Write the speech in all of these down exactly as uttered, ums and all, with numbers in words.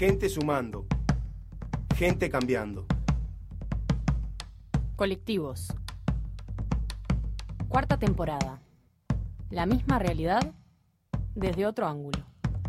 Gente sumando. Gente cambiando. Colectivos. Cuarta temporada. La misma realidad desde otro ángulo.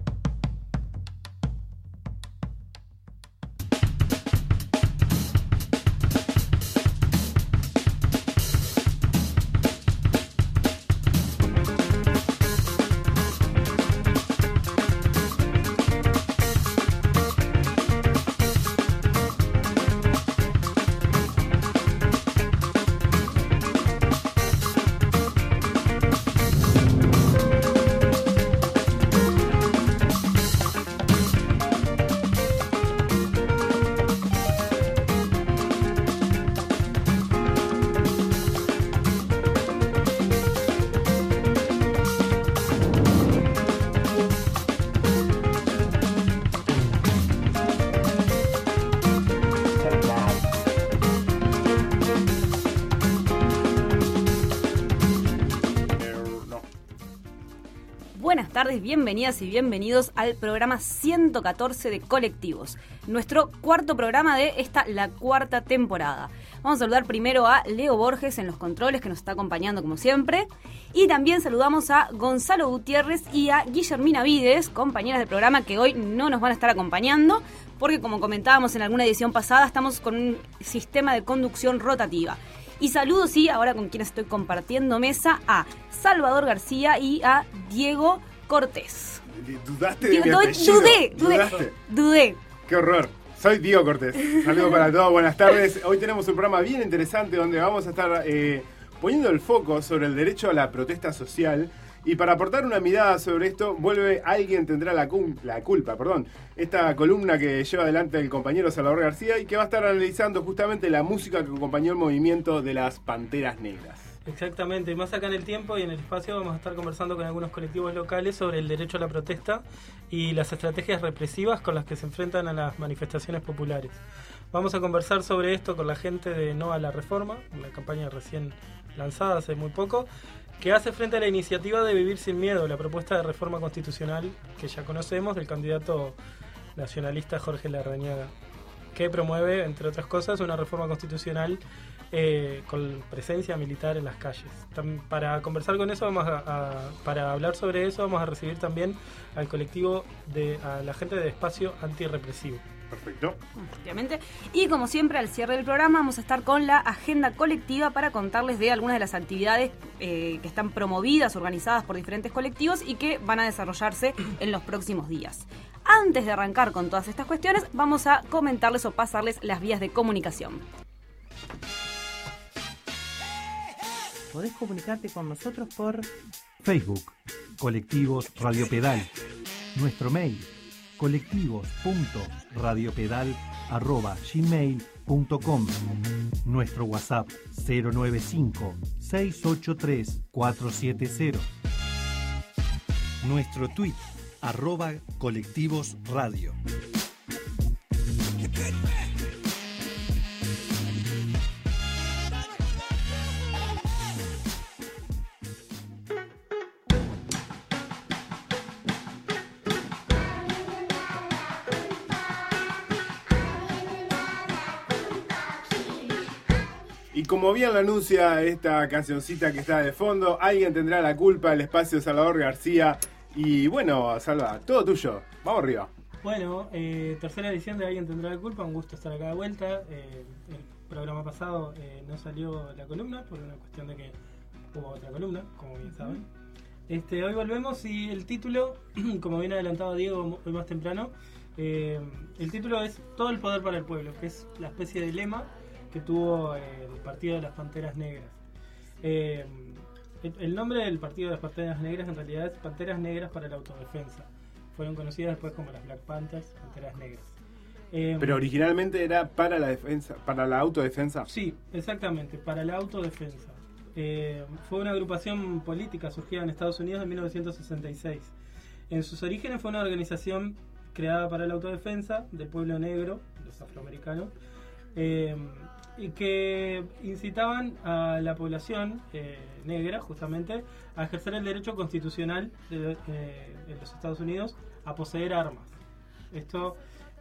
Buenas tardes, bienvenidas y bienvenidos al programa ciento catorce de Colectivos, nuestro cuarto programa de esta, la cuarta temporada. Vamos a saludar primero a Leo Borges en los controles, que nos está acompañando como siempre, y también saludamos a Gonzalo Gutiérrez y a Guillermina Vides, compañeras del programa que hoy no nos van a estar acompañando, porque como comentábamos en alguna edición pasada, estamos con un sistema de conducción rotativa. Y saludo, sí, ahora con quienes estoy compartiendo mesa, a Salvador García y a Diego Cortés. ¿Dudaste de mi Digo, apellido? Dudé, dudé, ¿Dudaste? dudé. ¡Qué horror! Soy Diego Cortés. Saludos para todos, buenas tardes. Hoy tenemos un programa bien interesante donde vamos a estar eh, poniendo el foco sobre el derecho a la protesta social. Y para aportar una mirada sobre esto, vuelve Alguien Tendrá la, cum- la Culpa, perdón, esta columna que lleva adelante el compañero Salvador García y que va a estar analizando justamente la música que acompañó el movimiento de las Panteras Negras. Exactamente, más acá en el tiempo y en el espacio vamos a estar conversando con algunos colectivos locales sobre el derecho a la protesta y las estrategias represivas con las que se enfrentan a las manifestaciones populares. Vamos a conversar sobre esto con la gente de No a la Reforma, una campaña recién lanzada hace muy poco, que hace frente a la iniciativa de Vivir sin Miedo, la propuesta de reforma constitucional que ya conocemos del candidato nacionalista Jorge Larrañaga, que promueve, entre otras cosas, una reforma constitucional eh, con presencia militar en las calles. Tam- para conversar con eso, vamos a, a, para hablar sobre eso, vamos a recibir también al colectivo, de a la gente de Espacio Antirrepresivo. Perfecto. Efectivamente. Y como siempre, al cierre del programa vamos a estar con la agenda colectiva para contarles de algunas de las actividades eh, que están promovidas, organizadas por diferentes colectivos y que van a desarrollarse en los próximos días. Antes de arrancar con todas estas cuestiones, vamos a comentarles o pasarles las vías de comunicación. Podés comunicarte con nosotros por Facebook, Colectivos Radio Pedal, nuestro mail, colectivos punto radiopedal arroba gmail punto com, nuestro WhatsApp cero nueve cinco, seis ocho tres, cuatro siete cero, nuestro tweet arroba colectivos radio. Y como bien lo anuncia esta cancioncita que está de fondo, Alguien Tendrá la Culpa, el espacio de Salvador García. Y bueno, Salva, todo tuyo. Vamos arriba. Bueno, eh, tercera edición de Alguien Tendrá la Culpa, un gusto estar acá de vuelta. Eh, el programa pasado eh, no salió la columna por una cuestión de que hubo otra columna, como bien saben. Este, hoy volvemos y el título, como bien adelantado Diego hoy más temprano, eh, el título es Todo el poder para el pueblo, que es la especie de lema que tuvo eh, el Partido de las Panteras Negras. Eh, el, el nombre del Partido de las Panteras Negras en realidad es Panteras Negras para la Autodefensa. Fueron conocidas después como las Black Panthers, Panteras Negras. Eh, Pero originalmente era para la defensa, para la autodefensa. Sí, exactamente, para la autodefensa. Eh, fue una agrupación política surgida en Estados Unidos en mil novecientos sesenta y seis. En sus orígenes fue una organización creada para la autodefensa del pueblo negro, los afroamericanos, eh, y que incitaban a la población eh, negra justamente a ejercer el derecho constitucional de, eh, de los Estados Unidos a poseer armas. Esto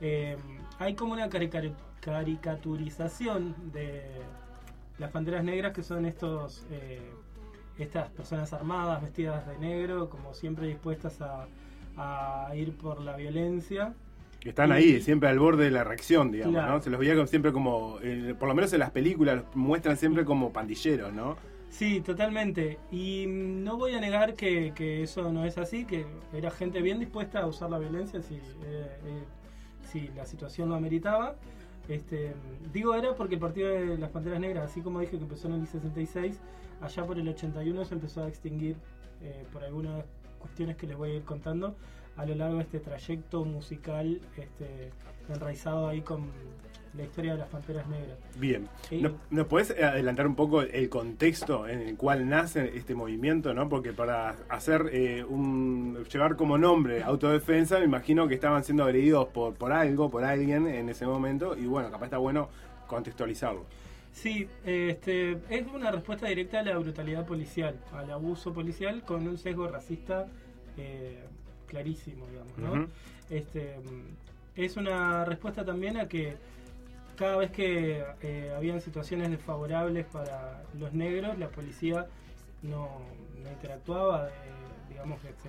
eh, hay como una carica- caricaturización de las Panteras Negras, que son estos eh, estas personas armadas, vestidas de negro, como siempre dispuestas a, a ir por la violencia. Están y, ahí, siempre al borde de la reacción, digamos, claro. ¿no? Se los veía como, siempre como, eh, por lo menos en las películas, los muestran siempre como pandilleros, ¿no? Sí, totalmente. Y no voy a negar que, que eso no es así, que era gente bien dispuesta a usar la violencia si, eh, eh, si la situación lo ameritaba. Este, digo era porque el partido de las Panteras Negras, así como dije que empezó en el sesenta y seis, allá por el ochenta y uno se empezó a extinguir eh, por algunas cuestiones que les voy a ir contando a lo largo de este trayecto musical este, enraizado ahí con la historia de las Panteras Negras. Bien. Eh, ¿Nos, ¿Nos podés adelantar un poco el contexto en el cual nace este movimiento, ¿no? Porque para hacer eh, un llevar como nombre autodefensa, me imagino que estaban siendo agredidos por, por algo, por alguien en ese momento, y bueno, capaz está bueno contextualizarlo. Sí, este, es una respuesta directa a la brutalidad policial, al abuso policial con un sesgo racista eh, clarísimo, digamos, ¿no? Uh-huh. Este, es una respuesta también a que cada vez que eh, habían situaciones desfavorables para los negros, la policía no, no interactuaba, eh, digamos, este,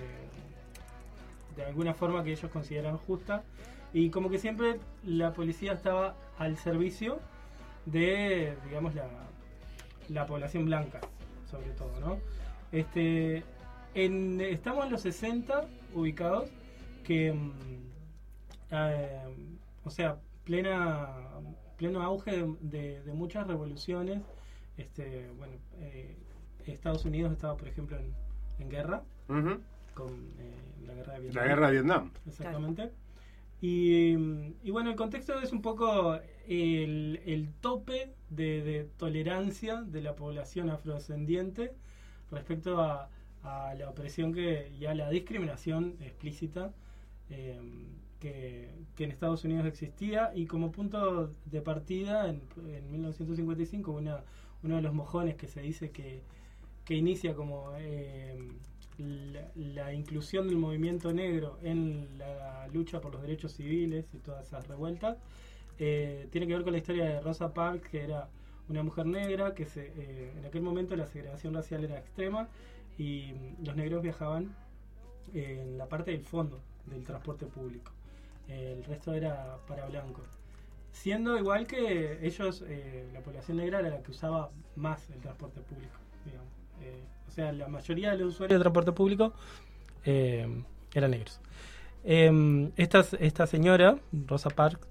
de alguna forma que ellos consideran justa, y como que siempre la policía estaba al servicio de, digamos, la, la población blanca, sobre todo, ¿no? Este, en, estamos en los sesenta ubicados, que, eh, o sea, plena pleno auge de, de, de muchas revoluciones. Este, bueno, eh, Estados Unidos estaba, por ejemplo, en, en guerra, uh-huh. con eh, la guerra de Vietnam. La guerra de Vietnam. Exactamente. Claro. Y, y bueno, el contexto es un poco el, el tope de, de tolerancia de la población afrodescendiente respecto a, a la opresión que, y a la discriminación explícita eh, que, que en Estados Unidos existía. Y como punto de partida, en, en mil novecientos cincuenta y cinco, una, uno de los mojones que se dice que, que inicia como eh, la, la inclusión del movimiento negro en la lucha por los derechos civiles y todas esas revueltas, eh, tiene que ver con la historia de Rosa Parks, que era una mujer negra, que se, eh, en aquel momento la segregación racial era extrema y los negros viajaban eh, en la parte del fondo del transporte público. Eh, el resto era para blancos. Siendo igual que ellos, eh, la población negra era la que usaba más el transporte público, digamos. Eh, o sea, la mayoría de los usuarios de transporte público eh, eran negros. Eh, esta, esta señora, Rosa Parks,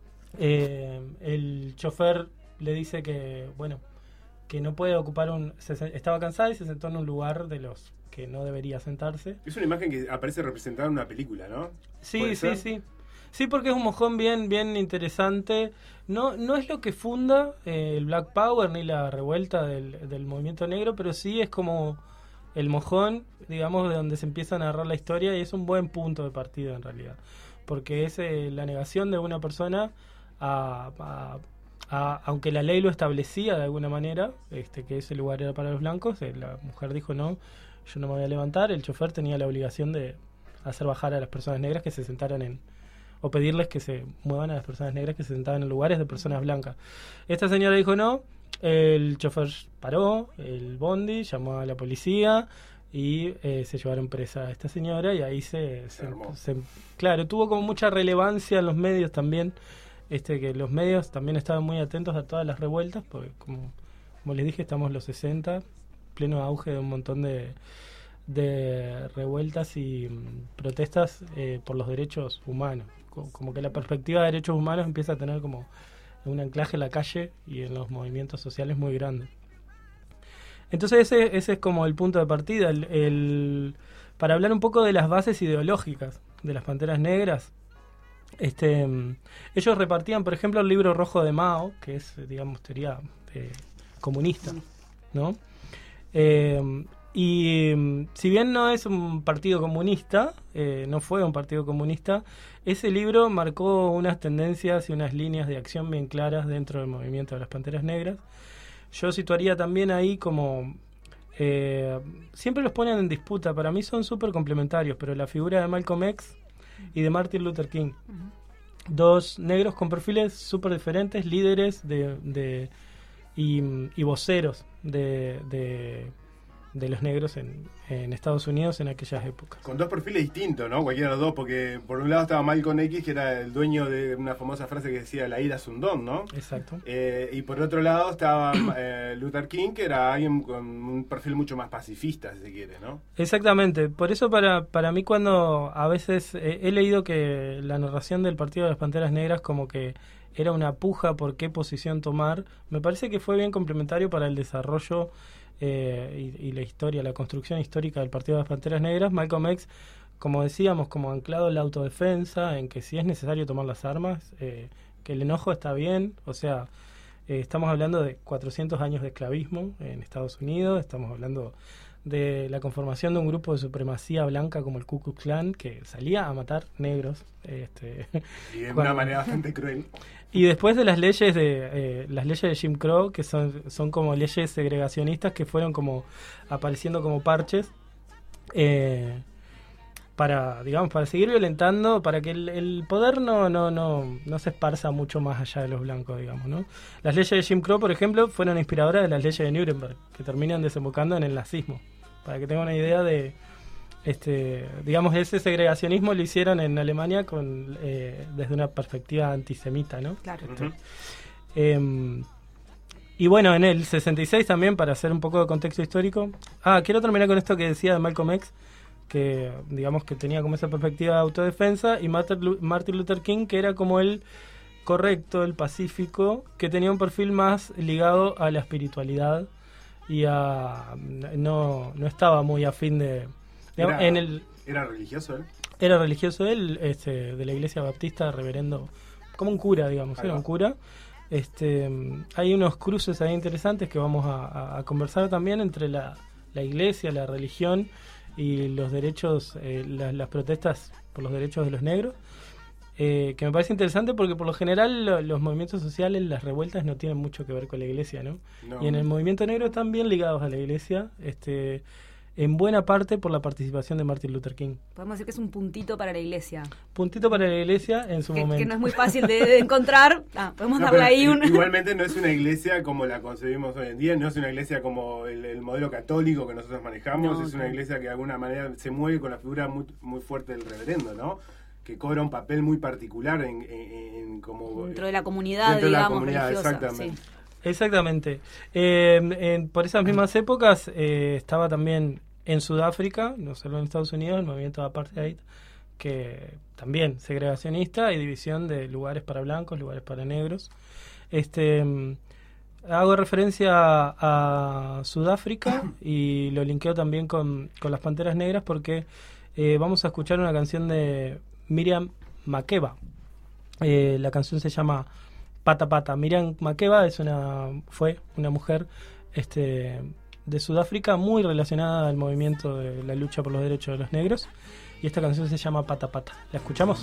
eh, el chofer le dice que, bueno, que no puede ocupar un... Se, estaba cansada y se sentó en un lugar de los que no debería sentarse. Es una imagen que aparece representada en una película, ¿no? Sí, sí, sí. Sí, porque es un mojón bien bien interesante. No no es lo que funda eh, el Black Power ni la revuelta del, del movimiento negro, pero sí es como el mojón, digamos, de donde se empieza a narrar la historia, y es un buen punto de partida en realidad. Porque es eh, la negación de una persona a, a, a... aunque la ley lo establecía de alguna manera, este que ese lugar era para los blancos, eh, la mujer dijo no, yo no me voy a levantar. El chofer tenía la obligación de hacer bajar a las personas negras que se sentaran en... o pedirles que se muevan a las personas negras que se sentaban en lugares de personas blancas. Esta señora dijo no, el chofer paró el bondi, llamó a la policía y eh, se llevaron presa a esta señora, y ahí se, se, se... Claro, tuvo como mucha relevancia en los medios también, este que los medios también estaban muy atentos a todas las revueltas, porque como, como les dije, estamos en los sesenta, pleno auge de un montón de... de revueltas y mm, protestas eh, por los derechos humanos. Como, como que la perspectiva de derechos humanos empieza a tener como un anclaje en la calle y en los movimientos sociales muy grande. Entonces ese, ese es como el punto de partida. El, el, para hablar un poco de las bases ideológicas de las Panteras Negras, este, ellos repartían, por ejemplo, el libro rojo de Mao, que es, digamos, teoría eh, comunista, ¿no? Eh, Y si bien no es un partido comunista, eh, no fue un partido comunista, ese libro marcó unas tendencias y unas líneas de acción bien claras dentro del movimiento de las Panteras Negras. Yo situaría también ahí como... Eh, siempre los ponen en disputa, para mí son súper complementarios, pero la figura de Malcolm X y de Martin Luther King. Uh-huh. dos negros con perfiles súper diferentes, líderes de, de y, y voceros de, de, de los negros en, en Estados Unidos en aquellas épocas. Con dos perfiles distintos, ¿no? Cualquiera de los dos, porque por un lado estaba Malcolm X, que era el dueño de una famosa frase que decía la ira es un don, ¿no? Exacto. Eh, y por otro lado estaba eh, Luther King, que era alguien con un perfil mucho más pacifista, si se quiere, ¿no? Exactamente. Por eso para, para mí cuando a veces eh, he leído que la narración del Partido de las Panteras Negras como que era una puja por qué posición tomar, me parece que fue bien complementario para el desarrollo eh, y, y la historia, la construcción histórica del Partido de las Panteras Negras. Malcolm X, como decíamos, como anclado en la autodefensa, en que si es necesario tomar las armas, eh, que el enojo está bien, o sea, eh, estamos hablando de cuatrocientos años de esclavismo en Estados Unidos, estamos hablando de la conformación de un grupo de supremacía blanca como el Ku Klux Klan, que salía a matar negros. Este, y de cuando, una manera bastante cruel. Y después de las leyes de eh, las leyes de Jim Crow, que son, son como leyes segregacionistas que fueron como apareciendo como parches, eh, para, digamos, para seguir violentando, para que el, el poder no, no, no, no se esparza mucho más allá de los blancos, digamos, ¿no? Las leyes de Jim Crow, por ejemplo, fueron inspiradoras de las leyes de Nuremberg, que terminan desembocando en el nazismo. Para que tengan una idea de, este, digamos, ese segregacionismo lo hicieron en Alemania con eh, desde una perspectiva antisemita, ¿no? Claro. Este, Uh-huh. eh, y bueno, en el sesenta y seis también, para hacer un poco de contexto histórico. Ah, quiero terminar con esto que decía de Malcolm X, que digamos que tenía como esa perspectiva de autodefensa, y Martin Luther King, que era como el correcto, el pacífico, que tenía un perfil más ligado a la espiritualidad y a no, no estaba muy afín de digamos, Era, en el ¿Era religioso él? era religioso él, este, de la iglesia baptista, reverendo, como un cura, digamos, Ahí era va. un cura. Este, hay unos cruces ahí interesantes que vamos a, a, a conversar también entre la, la iglesia, la religión y los derechos, eh, la, las protestas por los derechos de los negros, eh, que me parece interesante porque por lo general lo, los movimientos sociales, las revueltas no tienen mucho que ver con la iglesia, ¿no? No. Y en el movimiento negro están bien ligados a la iglesia, este, en buena parte por la participación de Martin Luther King. Podemos decir que es un puntito para la iglesia. Puntito para la iglesia en su Que, momento. que no es muy fácil de, de encontrar. Ah, podemos No, darle pero ahí un... Igualmente no es una iglesia como la concebimos hoy en día, no es una iglesia como el, el modelo católico que nosotros manejamos, No, es una claro. iglesia que de alguna manera se mueve con la figura muy, muy fuerte del reverendo, ¿no? Que cobra un papel muy particular en, en, en como Dentro de la comunidad, dentro de la digamos, comunidad, religiosa. exactamente. Sí. Exactamente. Eh, en- por esas mismas épocas eh, estaba también en Sudáfrica, no solo en Estados Unidos, el movimiento de apartheid, que también segregacionista y división de lugares para blancos, lugares para negros. Este, mm, hago referencia a, a Sudáfrica y lo linkeo también con, con las Panteras Negras porque eh, vamos a escuchar una canción de Miriam Makeba. Eh, la canción se llama Pata Pata. Miriam Makeba es una, fue una mujer este, de Sudáfrica muy relacionada al movimiento de la lucha por los derechos de los negros. Y esta canción se llama Pata Pata. ¿La escuchamos?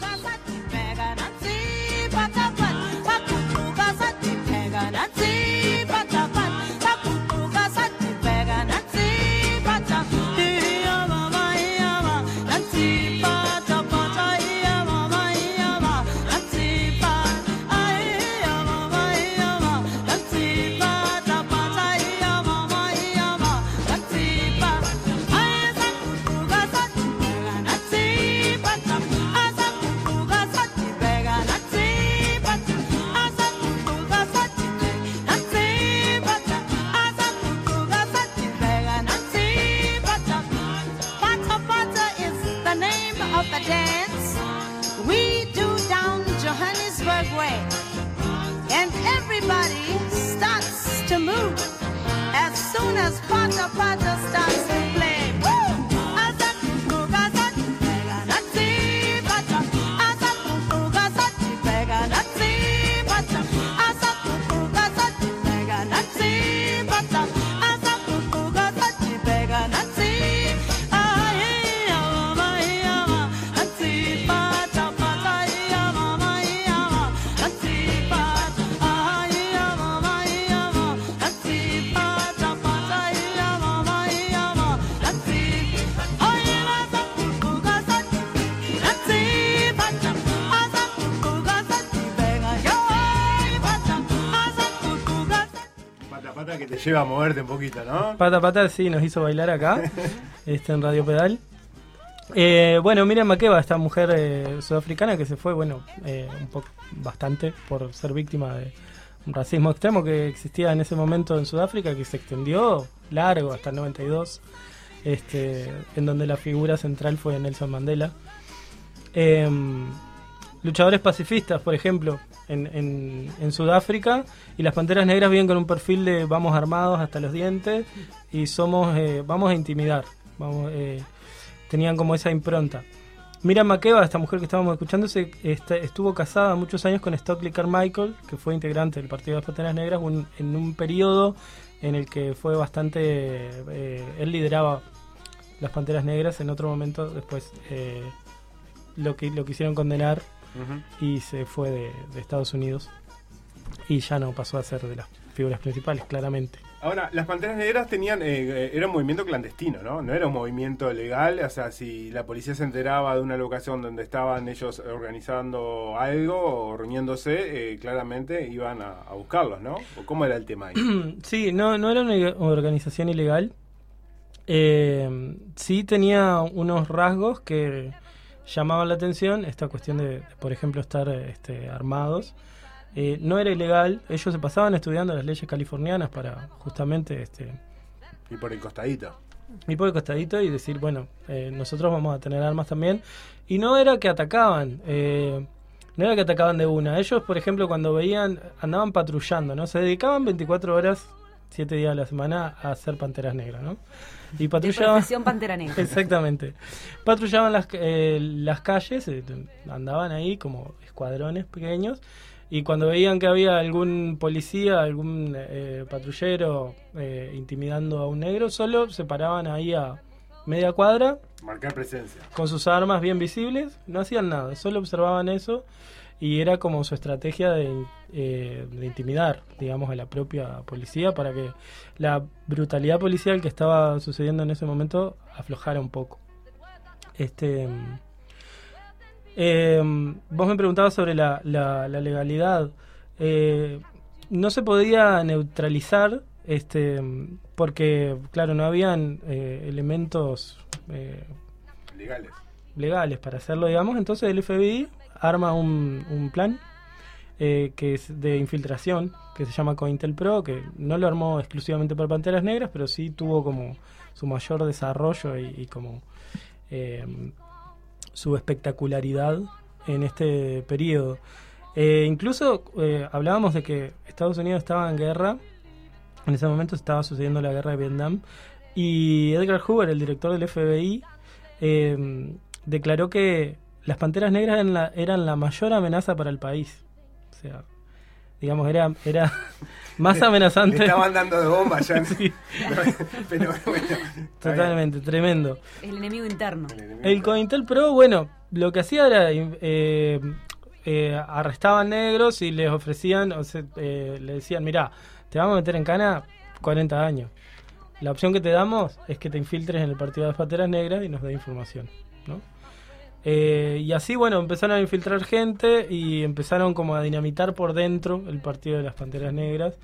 que te lleva a moverte un poquito, ¿no? Pata Pata sí nos hizo bailar acá, este, en Radio Pedal. Eh, bueno, Miriam Makeba, esta mujer eh, sudafricana que se fue, bueno, eh, un poco, bastante por ser víctima de un racismo extremo que existía en ese momento en Sudáfrica, que se extendió largo hasta el noventa y dos, este, en donde la figura central fue Nelson Mandela. Eh, luchadores pacifistas, por ejemplo, en, en, en Sudáfrica, y las Panteras Negras viven con un perfil de vamos armados hasta los dientes y somos eh, vamos a intimidar, vamos... Eh, tenían como esa impronta. Miriam Makeba, esta mujer que estábamos escuchando, se, este, estuvo casada muchos años con Stokely Carmichael, que fue integrante del Partido de las Panteras Negras, un, en un periodo en el que fue bastante... Eh, él lideraba las Panteras Negras, en otro momento después eh, lo, que, lo quisieron condenar uh-huh. y se fue de, de Estados Unidos y ya no pasó a ser de las figuras principales, claramente. Ahora, las Panteras Negras tenían, eh, era un movimiento clandestino, ¿no? No era un movimiento legal, o sea, si la policía se enteraba de una locación donde estaban ellos organizando algo o reuniéndose, eh, claramente iban a, a buscarlos, ¿no? ¿O cómo era el tema ahí? Sí, no, no era una organización ilegal. Eh, sí tenía unos rasgos que llamaban la atención, esta cuestión de, de por ejemplo, estar este, armados. Eh, no era ilegal, ellos se pasaban estudiando las leyes californianas para justamente... este y por el costadito. Y por el costadito y decir, bueno, eh, nosotros vamos a tener armas también. Y no era que atacaban, eh, no era que atacaban de una. Ellos, por ejemplo, cuando veían, andaban patrullando, ¿no? Se dedicaban veinticuatro horas, siete días a la semana a hacer Panteras Negras, ¿no? Y patrullaban... De profesión Pantera Negra. Exactamente. Patrullaban las, eh, las calles, eh, andaban ahí como escuadrones pequeños. Y cuando veían que había algún policía, algún eh, patrullero eh, intimidando a un negro, solo se paraban ahí a media cuadra. Marcar presencia. Con sus armas bien visibles, no hacían nada, solo observaban eso y era como su estrategia de, eh, de intimidar, digamos, a la propia policía para que la brutalidad policial que estaba sucediendo en ese momento aflojara un poco. Este... Eh, vos me preguntabas sobre la, la, la legalidad. Eh, no se podía neutralizar este porque, claro, no habían eh, elementos eh, legales. legales para hacerlo, digamos. Entonces el F B I arma un, un plan eh, que es de infiltración, que se llama COINTELPRO, que no lo armó exclusivamente para Panteras Negras, pero sí tuvo como su mayor desarrollo y, y como... Eh, su espectacularidad en este periodo. Eh, incluso eh, hablábamos de que Estados Unidos estaba en guerra, en ese momento estaba sucediendo la guerra de Vietnam, y Edgar Hoover, el director del F B I, eh, declaró que las Panteras Negras eran la, eran la mayor amenaza para el país. O sea, digamos, era, era más amenazante. Le estaban dando de bomba ya. Sí. Pero bueno. Totalmente, tremendo. El enemigo interno. El, enemigo el COINTELPRO, bueno, lo que hacía era eh, eh, arrestaban negros y les ofrecían, o sea, eh, le decían, mirá, te vamos a meter en cana cuarenta años. La opción que te damos es que te infiltres en el Partido de las Panteras Negras y nos dé información, ¿no? Eh, y así, bueno, empezaron a infiltrar gente y empezaron como a dinamitar por dentro el Partido de las Panteras Negras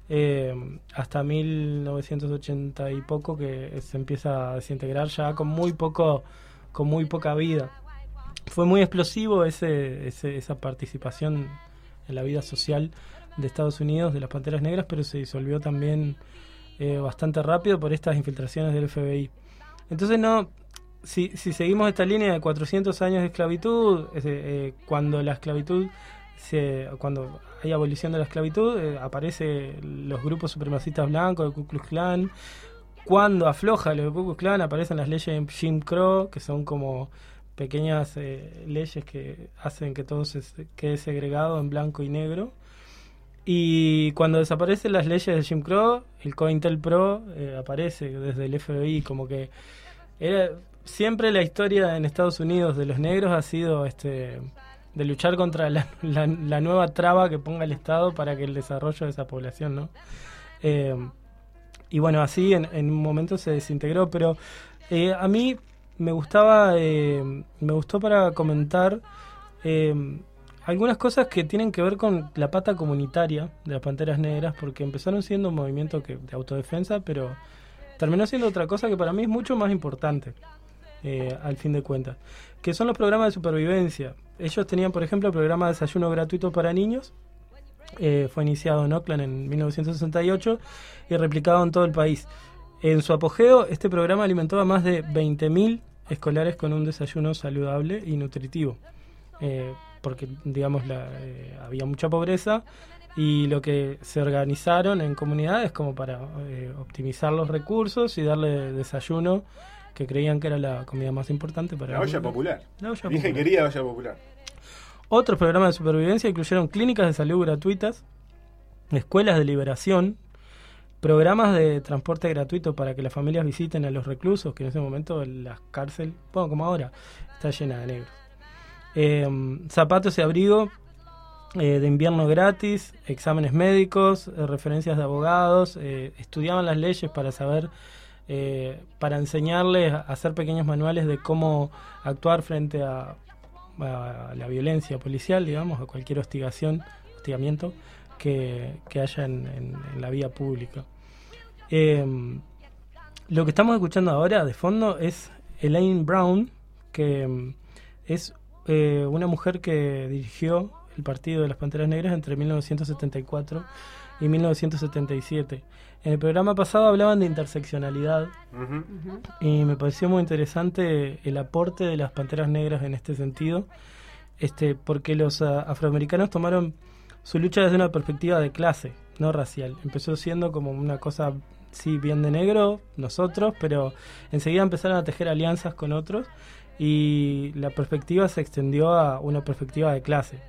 eh, hasta mil novecientos ochenta y poco, que se empieza a desintegrar ya con muy poco, con muy poca vida. Fue muy explosivo ese, ese, esa participación en la vida social de Estados Unidos de las Panteras Negras, pero se disolvió también eh, bastante rápido por estas infiltraciones del F B I. Entonces no... Si, si seguimos esta línea de cuatrocientos años de esclavitud, eh, eh, cuando la esclavitud, se, cuando hay abolición de la esclavitud, eh, aparecen los grupos supremacistas blancos, el Ku Klux Klan. Cuando afloja el Ku Klux Klan, aparecen las leyes de Jim Crow, que son como pequeñas eh, leyes que hacen que todo se quede segregado en blanco y negro. Y cuando desaparecen las leyes de Jim Crow, el COINTELPRO eh, aparece desde el F B I, como que era... Siempre la historia en Estados Unidos de los negros ha sido este de luchar contra la, la, la nueva traba que ponga el Estado para que el desarrollo de esa población, ¿no? Eh, y bueno, así en, en un momento se desintegró, pero eh, a mí me gustaba, eh, me gustó para comentar, eh, algunas cosas que tienen que ver con la pata comunitaria de las Panteras Negras, porque empezaron siendo un movimiento que, de autodefensa, pero terminó siendo otra cosa que para mí es mucho más importante, eh, al fin de cuentas, que son los programas de supervivencia. Ellos tenían, por ejemplo, el programa de desayuno gratuito para niños, eh, fue iniciado en Oakland en mil novecientos sesenta y ocho y replicado en todo el país. En su apogeo, este programa alimentó a más de veinte mil escolares con un desayuno saludable y nutritivo. Eh, porque, digamos, la, eh, había mucha pobreza y lo que se organizaron en comunidades como para eh, optimizar los recursos y darle desayuno, que creían que era la comida más importante para la olla popular. La olla Dije popular. quería olla popular. Otros programas de supervivencia incluyeron clínicas de salud gratuitas, escuelas de liberación, programas de transporte gratuito para que las familias visiten a los reclusos, que en ese momento la cárcel, bueno, como ahora, está llena de negros. Eh, zapatos y abrigo eh, de invierno gratis, exámenes médicos, eh, referencias de abogados, eh, estudiaban las leyes para saber, eh, para enseñarles a hacer pequeños manuales de cómo actuar frente a, a la violencia policial, digamos, a cualquier hostigación, hostigamiento que, que haya en, en, en la vía pública. Eh, lo que estamos escuchando ahora de fondo es Elaine Brown, que es eh, una mujer que dirigió el Partido de las Panteras Negras entre mil novecientos setenta y cuatro y mil novecientos setenta y siete. En el programa pasado hablaban de interseccionalidad, Uh-huh. Ujú. y me pareció muy interesante el aporte de las Panteras Negras en este sentido, este, porque los uh, afroamericanos tomaron su lucha desde una perspectiva de clase, no racial. Empezó siendo como una cosa, sí, bien de negro, nosotros, pero enseguida empezaron a tejer alianzas con otros y la perspectiva se extendió a una perspectiva de clase.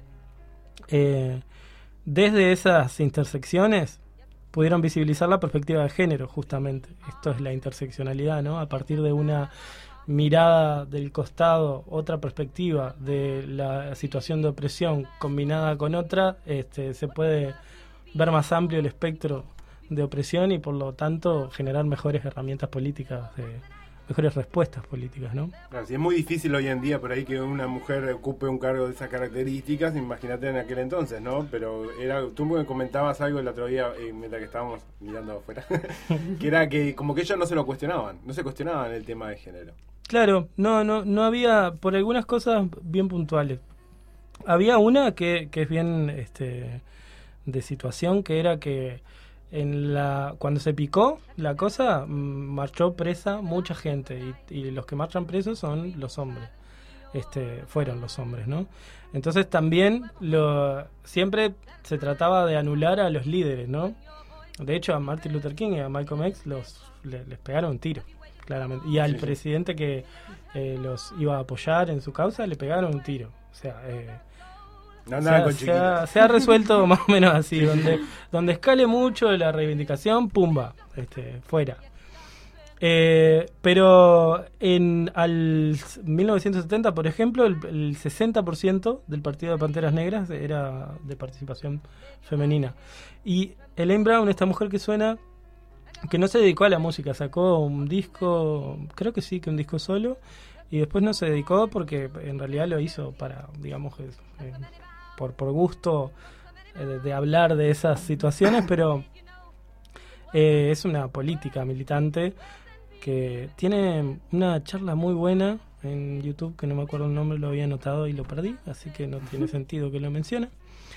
Eh, desde esas intersecciones pudieron visibilizar la perspectiva de género, justamente. Esto es la interseccionalidad, ¿no? A partir de una mirada del costado, otra perspectiva de la situación de opresión combinada con otra, este, se puede ver más amplio el espectro de opresión y por lo tanto generar mejores herramientas políticas, de, mejores respuestas políticas, ¿no? Claro, si es muy difícil hoy en día por ahí que una mujer ocupe un cargo de esas características, imagínate en aquel entonces, ¿no? Pero era, tú me comentabas algo el otro día, eh, mientras que estábamos mirando afuera, que era que como que ellos no se lo cuestionaban, no se cuestionaban el tema de género. Claro, no, no, no había, por algunas cosas bien puntuales. Había una que, que es bien este, de situación, que era que en la cuando se picó la cosa, marchó presa mucha gente y, y los que marchan presos son los hombres, este, fueron los hombres, ¿no? Entonces también lo siempre se trataba de anular a los líderes, ¿no? De hecho a Martin Luther King y a Malcolm X los le, les pegaron un tiro, claramente, y al Sí, sí. presidente que eh, los iba a apoyar en su causa le pegaron un tiro, o sea, eh, No andaban con se, ha, se, ha, chiquitas. se ha resuelto más o menos así, donde donde escale mucho la reivindicación, pumba, este, fuera. Eh, pero en al mil novecientos setenta, por ejemplo, el, el sesenta por ciento del Partido de Panteras Negras era de participación femenina. Y Elaine Brown, esta mujer que suena, que no se dedicó a la música, sacó un disco, creo que sí, que un disco solo, y después no se dedicó porque en realidad lo hizo para, digamos, eh, por, por gusto eh, de, de hablar de esas situaciones, pero eh, es una política militante que tiene una charla muy buena en YouTube, que no me acuerdo el nombre, lo había anotado y lo perdí, así que no tiene sentido que lo mencione.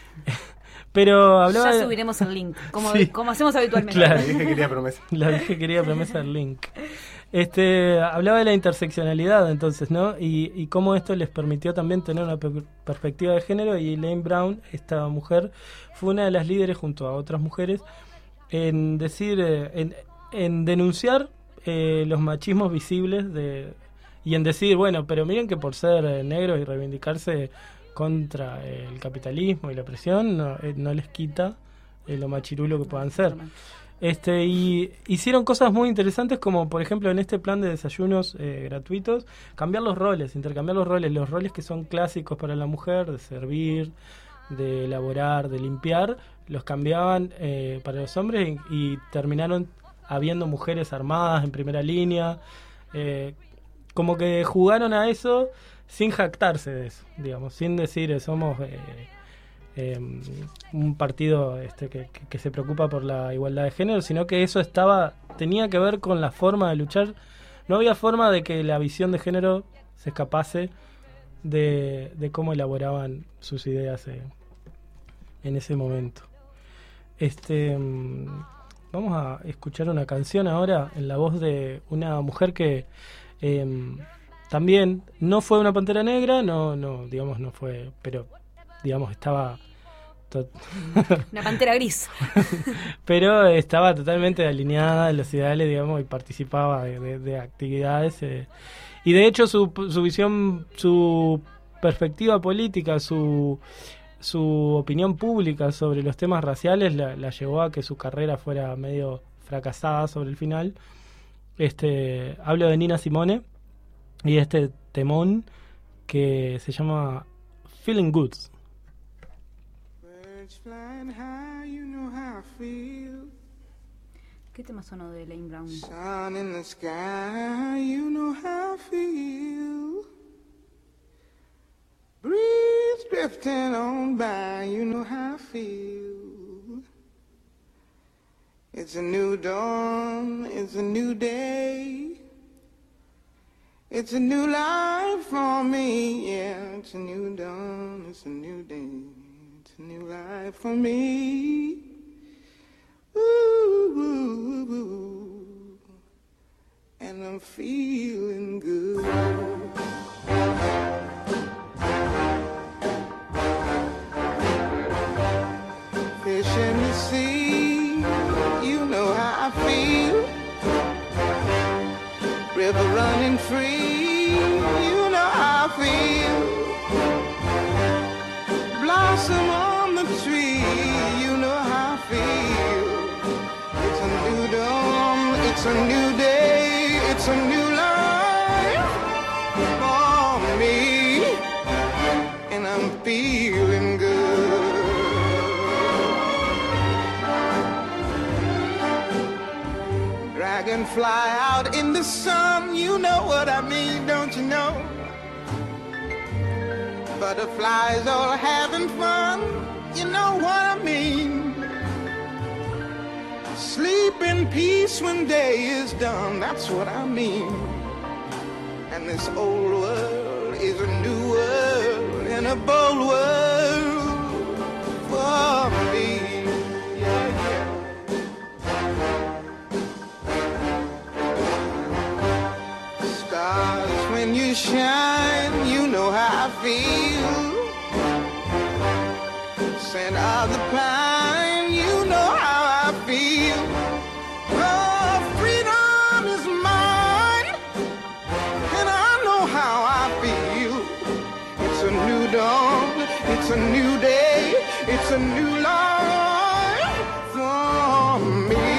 Pero hablaba Ya de- subiremos el link, como, Sí. como hacemos habitualmente. Claro. Le dije que quería promesa. La dije, quería promesa del link. Este, hablaba de la interseccionalidad, entonces, ¿no? Y, y cómo esto les permitió también tener una per- perspectiva de género. Y Elaine Brown, esta mujer, fue una de las líderes junto a otras mujeres en decir, eh, en, en denunciar eh, los machismos visibles de y en decir, bueno, pero miren que por ser eh, negros y reivindicarse contra eh, el capitalismo y la opresión no, eh, no les quita eh, lo machirulo que puedan ser. Este, y hicieron cosas muy interesantes como por ejemplo en este plan de desayunos eh, gratuitos, cambiar los roles, intercambiar los roles, los roles que son clásicos para la mujer, de servir, de elaborar, de limpiar, los cambiaban eh, para los hombres y, y terminaron habiendo mujeres armadas en primera línea, eh, como que jugaron a eso sin jactarse de eso, digamos, sin decir eh, somos eh, eh, un partido este, que, que, que se preocupa por la igualdad de género, sino que eso estaba tenía que ver con la forma de luchar. No había forma de que la visión de género se escapase de, de cómo elaboraban sus ideas eh, en ese momento. Este, vamos a escuchar una canción ahora en la voz de una mujer que eh, también no fue una Pantera Negra, no, no, digamos, no fue, pero digamos estaba to- Una pantera gris. pero estaba totalmente alineada a los ideales, digamos, y participaba de, de, de actividades eh, y de hecho su, su visión, su perspectiva política, su su opinión pública sobre los temas raciales la, la llevó a que su carrera fuera medio fracasada sobre el final. Este, hablo de Nina Simone y este temón que se llama Feeling Good. ¿Qué tema sonó de Lane Brown? Sun in the sky, you know how I feel. Breeze drifting on by, you know how I feel. It's a new dawn, it's a new day. It's a new life for me, yeah. It's a new dawn, it's a new day. It's a new life for me. Ooh, ooh, ooh. And I'm feeling good. Fish in the sea, you know how I feel. River running free, you know how I feel. Blossom on the tree, you know how I feel. It's a new dawn, it's a new day, it's a new life for me, and I'm feeling good. Dragonfly out in the sun, you know what I mean, don't you know? Butterflies all having fun, you know what I mean. Sleep in peace when day is done, that's what I mean. And this old world is a new world, and a bold world for me. Yeah, yeah. Stars, when you shine, you know how I feel. Scent of the pine, you know how I feel. Oh, freedom is mine, and I know how I feel. It's a new dawn, it's a new day, it's a new life for me.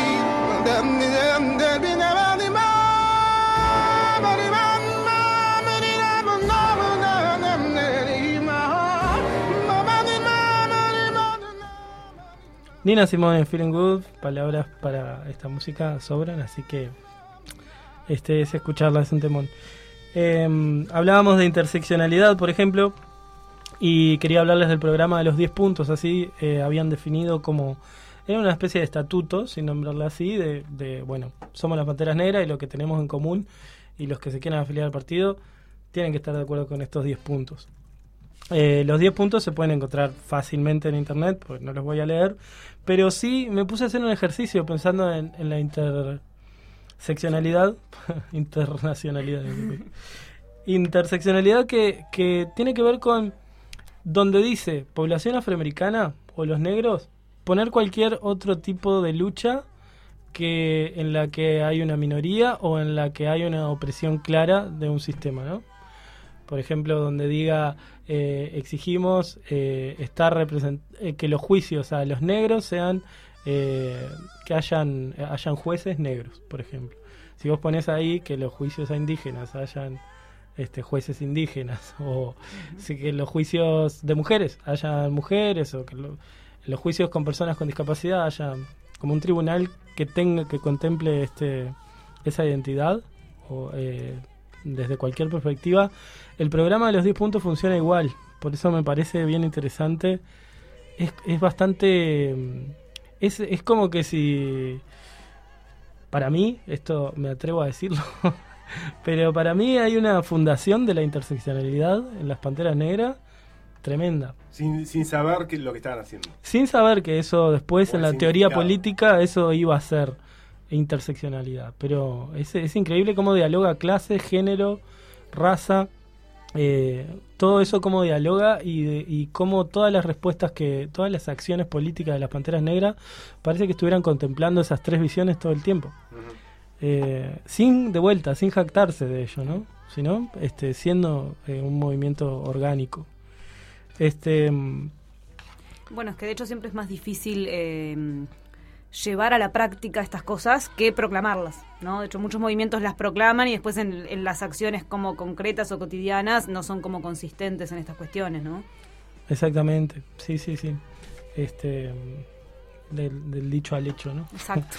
Nina Simone, Feeling Good, palabras para esta música sobran, así que este es escucharla, es un temón. Eh, hablábamos de interseccionalidad, por ejemplo, y quería hablarles del programa de los diez puntos, así eh, habían definido como, era una especie de estatuto, sin nombrarla así, de, de, bueno, somos las Panteras Negras y lo que tenemos en común, y los que se quieran afiliar al partido tienen que estar de acuerdo con estos diez puntos. Eh, los diez puntos se pueden encontrar fácilmente en internet, pues no los voy a leer, pero sí me puse a hacer un ejercicio pensando en, en la interseccionalidad, internacionalidad, interseccionalidad que, que tiene que ver con donde dice población afroamericana o los negros, poner cualquier otro tipo de lucha que en la que hay una minoría o en la que hay una opresión clara de un sistema, ¿no? Por ejemplo, donde diga eh, exigimos eh, estar represent- eh, que los juicios a los negros sean eh, que hayan hayan jueces negros, por ejemplo. Si vos pones ahí que los juicios a indígenas hayan este jueces indígenas, o si que los juicios de mujeres hayan mujeres, o que lo, los juicios con personas con discapacidad haya como un tribunal que tenga que contemple este esa identidad o eh, desde cualquier perspectiva, el programa de los diez puntos funciona igual. Por eso me parece bien interesante. Es, es bastante... Es, es como que si... Para mí, esto me atrevo a decirlo, pero para mí hay una fundación de la interseccionalidad en las Panteras Negras tremenda. Sin, sin saber qué, lo que estaban haciendo. Sin saber que eso después O en el la teoría significado. política eso iba a ser interseccionalidad. Pero es, es increíble cómo dialoga clase, género, raza, eh, todo eso cómo dialoga y, de, y cómo todas las respuestas que, todas las acciones políticas de las Panteras Negras parece que estuvieran contemplando esas tres visiones todo el tiempo. Ujú. Eh, sin, de vuelta, sin jactarse de ello, ¿no? Sino este, siendo eh, un movimiento orgánico. Este, Bueno, es que de hecho siempre es más difícil eh, llevar a la práctica estas cosas que proclamarlas, ¿no? De hecho, muchos movimientos las proclaman y después en, en las acciones como concretas o cotidianas no son como consistentes en estas cuestiones, ¿no? exactamente, sí, sí, sí. Este, del, del dicho al hecho, ¿no? Exacto.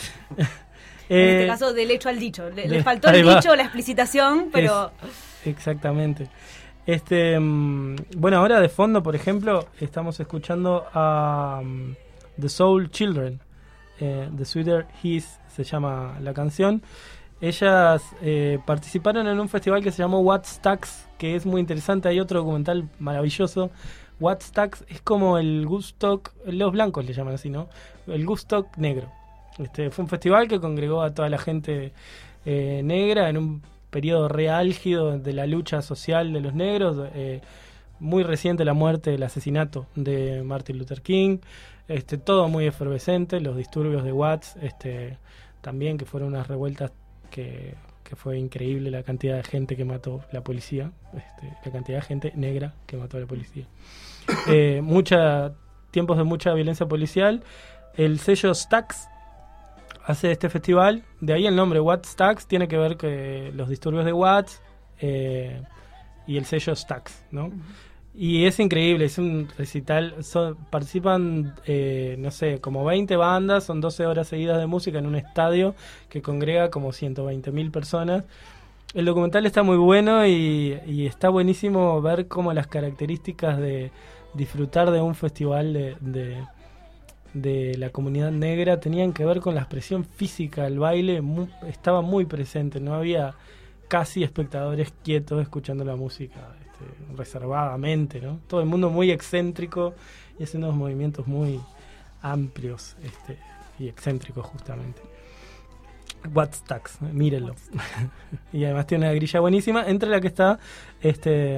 Eh, En este caso, del hecho al dicho. Le, de- le faltó ahí el va. dicho, la explicitación, pero... Exactamente. Este, mm, bueno, ahora de fondo, por ejemplo, estamos escuchando a um, The Soul Children. Eh, The Sweeter His se llama la canción. Ellas eh, participaron en un festival que se llamó What's Tax, que es muy interesante. Hay otro documental maravilloso. What's Tax es como el Woodstock, los blancos le llaman así, ¿no? El Woodstock negro. Este, fue un festival que congregó a toda la gente eh, negra en un periodo reálgido de la lucha social de los negros, eh, muy reciente la muerte, el asesinato de Martin Luther King, este, todo muy efervescente, los disturbios de Watts, este, también que fueron unas revueltas que, que fue increíble la cantidad de gente que mató la policía, este, la cantidad de gente negra que mató a la policía. Eh, mucha, tiempos de mucha violencia policial. El sello Stax hace este festival, de ahí el nombre Watts Stax tiene que ver con los disturbios de Watts eh, y el sello Stax, ¿no? Y es increíble, es un recital, son, participan, eh, no sé, como veinte bandas, son doce horas seguidas de música en un estadio que congrega como ciento veinte mil personas. El documental está muy bueno y, y está buenísimo ver cómo las características de disfrutar de un festival de... de de la comunidad negra tenían que ver con la expresión física, el baile mu- estaba muy presente, no había casi espectadores quietos escuchando la música este, reservadamente, ¿no? Todo el mundo muy excéntrico y haciendo unos movimientos muy amplios este, y excéntricos justamente. What's Tax, mírenlo. Y además tiene una grilla buenísima, entre la que está este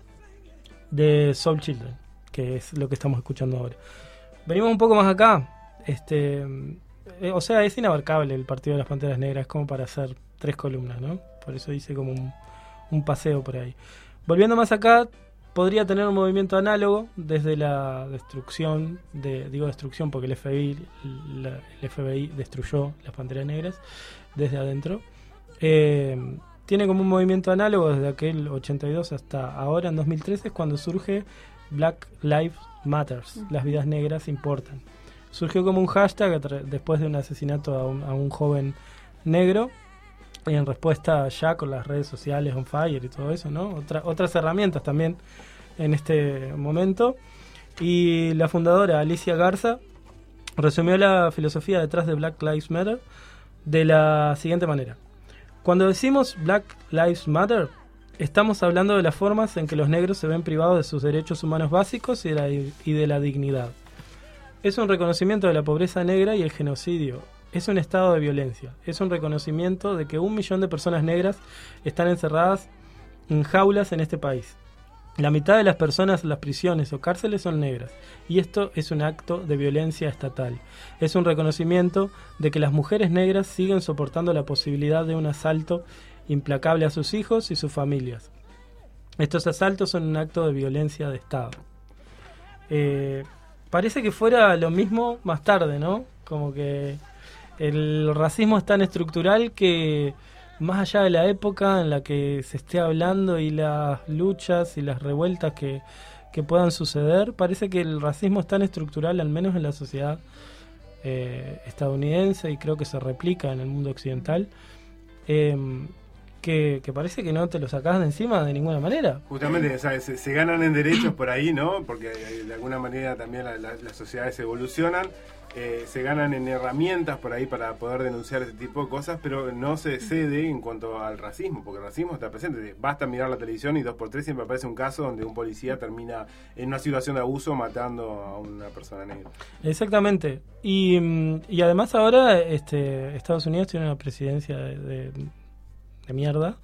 de Soul Children, que es lo que estamos escuchando ahora. Venimos un poco más acá. Este, eh, o sea, es inabarcable el partido de las Panteras Negras, es como para hacer tres columnas, ¿no? Por eso hice como un, un paseo por ahí. Volviendo más acá, podría tener un movimiento análogo desde la destrucción, de, digo destrucción porque el F B I, la, el F B I destruyó las Panteras Negras desde adentro. Eh, tiene como un movimiento análogo desde aquel ochenta y dos hasta ahora, en dos mil trece, es cuando surge Black Lives Matters, las vidas negras importan. Surgió como un hashtag después de un asesinato a un, a un joven negro, y en respuesta ya con las redes sociales on fire y todo eso, ¿no? Otra, otras herramientas también en este momento. Y la fundadora Alicia Garza resumió la filosofía detrás de Black Lives Matter de la siguiente manera: cuando decimos Black Lives Matter, estamos hablando de las formas en que los negros se ven privados de sus derechos humanos básicos y de la, y de la dignidad. Es un reconocimiento de la pobreza negra y el genocidio. Es un estado de violencia. Es un reconocimiento de que un millón de personas negras están encerradas en jaulas en este país. La mitad de las personas en las prisiones o cárceles son negras. Y esto es un acto de violencia estatal. Es un reconocimiento de que las mujeres negras siguen soportando la posibilidad de un asalto implacable a sus hijos y sus familias. Estos asaltos son un acto de violencia de Estado. Eh, parece que fuera lo mismo más tarde, ¿no? Como que el racismo es tan estructural que más allá de la época en la que se esté hablando y las luchas y las revueltas que, que puedan suceder, parece que el racismo es tan estructural, al menos en la sociedad eh, estadounidense, y creo que se replica en el mundo occidental, eh, que, que parece que no te lo sacás de encima de ninguna manera. Justamente, o sea, se, se ganan en derechos por ahí, ¿no? Porque eh, de alguna manera también la, la, las sociedades evolucionan, eh, se ganan en herramientas por ahí para poder denunciar ese tipo de cosas, pero no se cede en cuanto al racismo, porque el racismo está presente. Basta mirar la televisión y dos por tres siempre aparece un caso donde un policía termina en una situación de abuso matando a una persona negra. Exactamente. Y, y además ahora este, Estados Unidos tiene una presidencia de... de de mierda,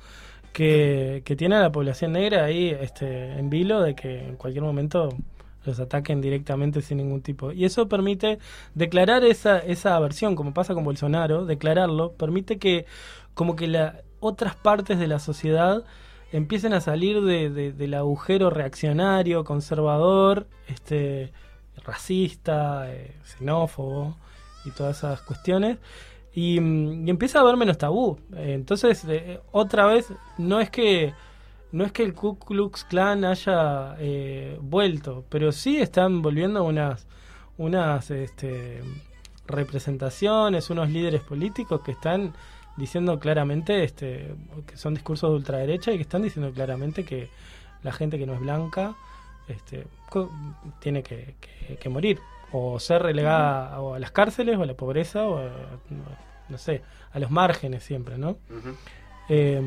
que, que tiene a la población negra ahí este, en vilo de que en cualquier momento los ataquen directamente sin ningún tipo. Y eso permite declarar esa, esa aversión, como pasa con Bolsonaro, declararlo, permite que como que la, otras partes de la sociedad empiecen a salir de, de, del agujero reaccionario, conservador, este, racista, eh, xenófobo y todas esas cuestiones. Y, y empieza a haber menos tabú. Eh, entonces, eh, otra vez, no es que no es que el Ku Klux Klan haya eh, vuelto, pero sí están volviendo unas unas este, representaciones, unos líderes políticos que están diciendo claramente, este, que son discursos de ultraderecha y que están diciendo claramente que la gente que no es blanca este, tiene que, que, que morir. O ser relegada o a las cárceles, o a la pobreza, o a, no sé, a los márgenes siempre, ¿no? Uh-huh. Eh,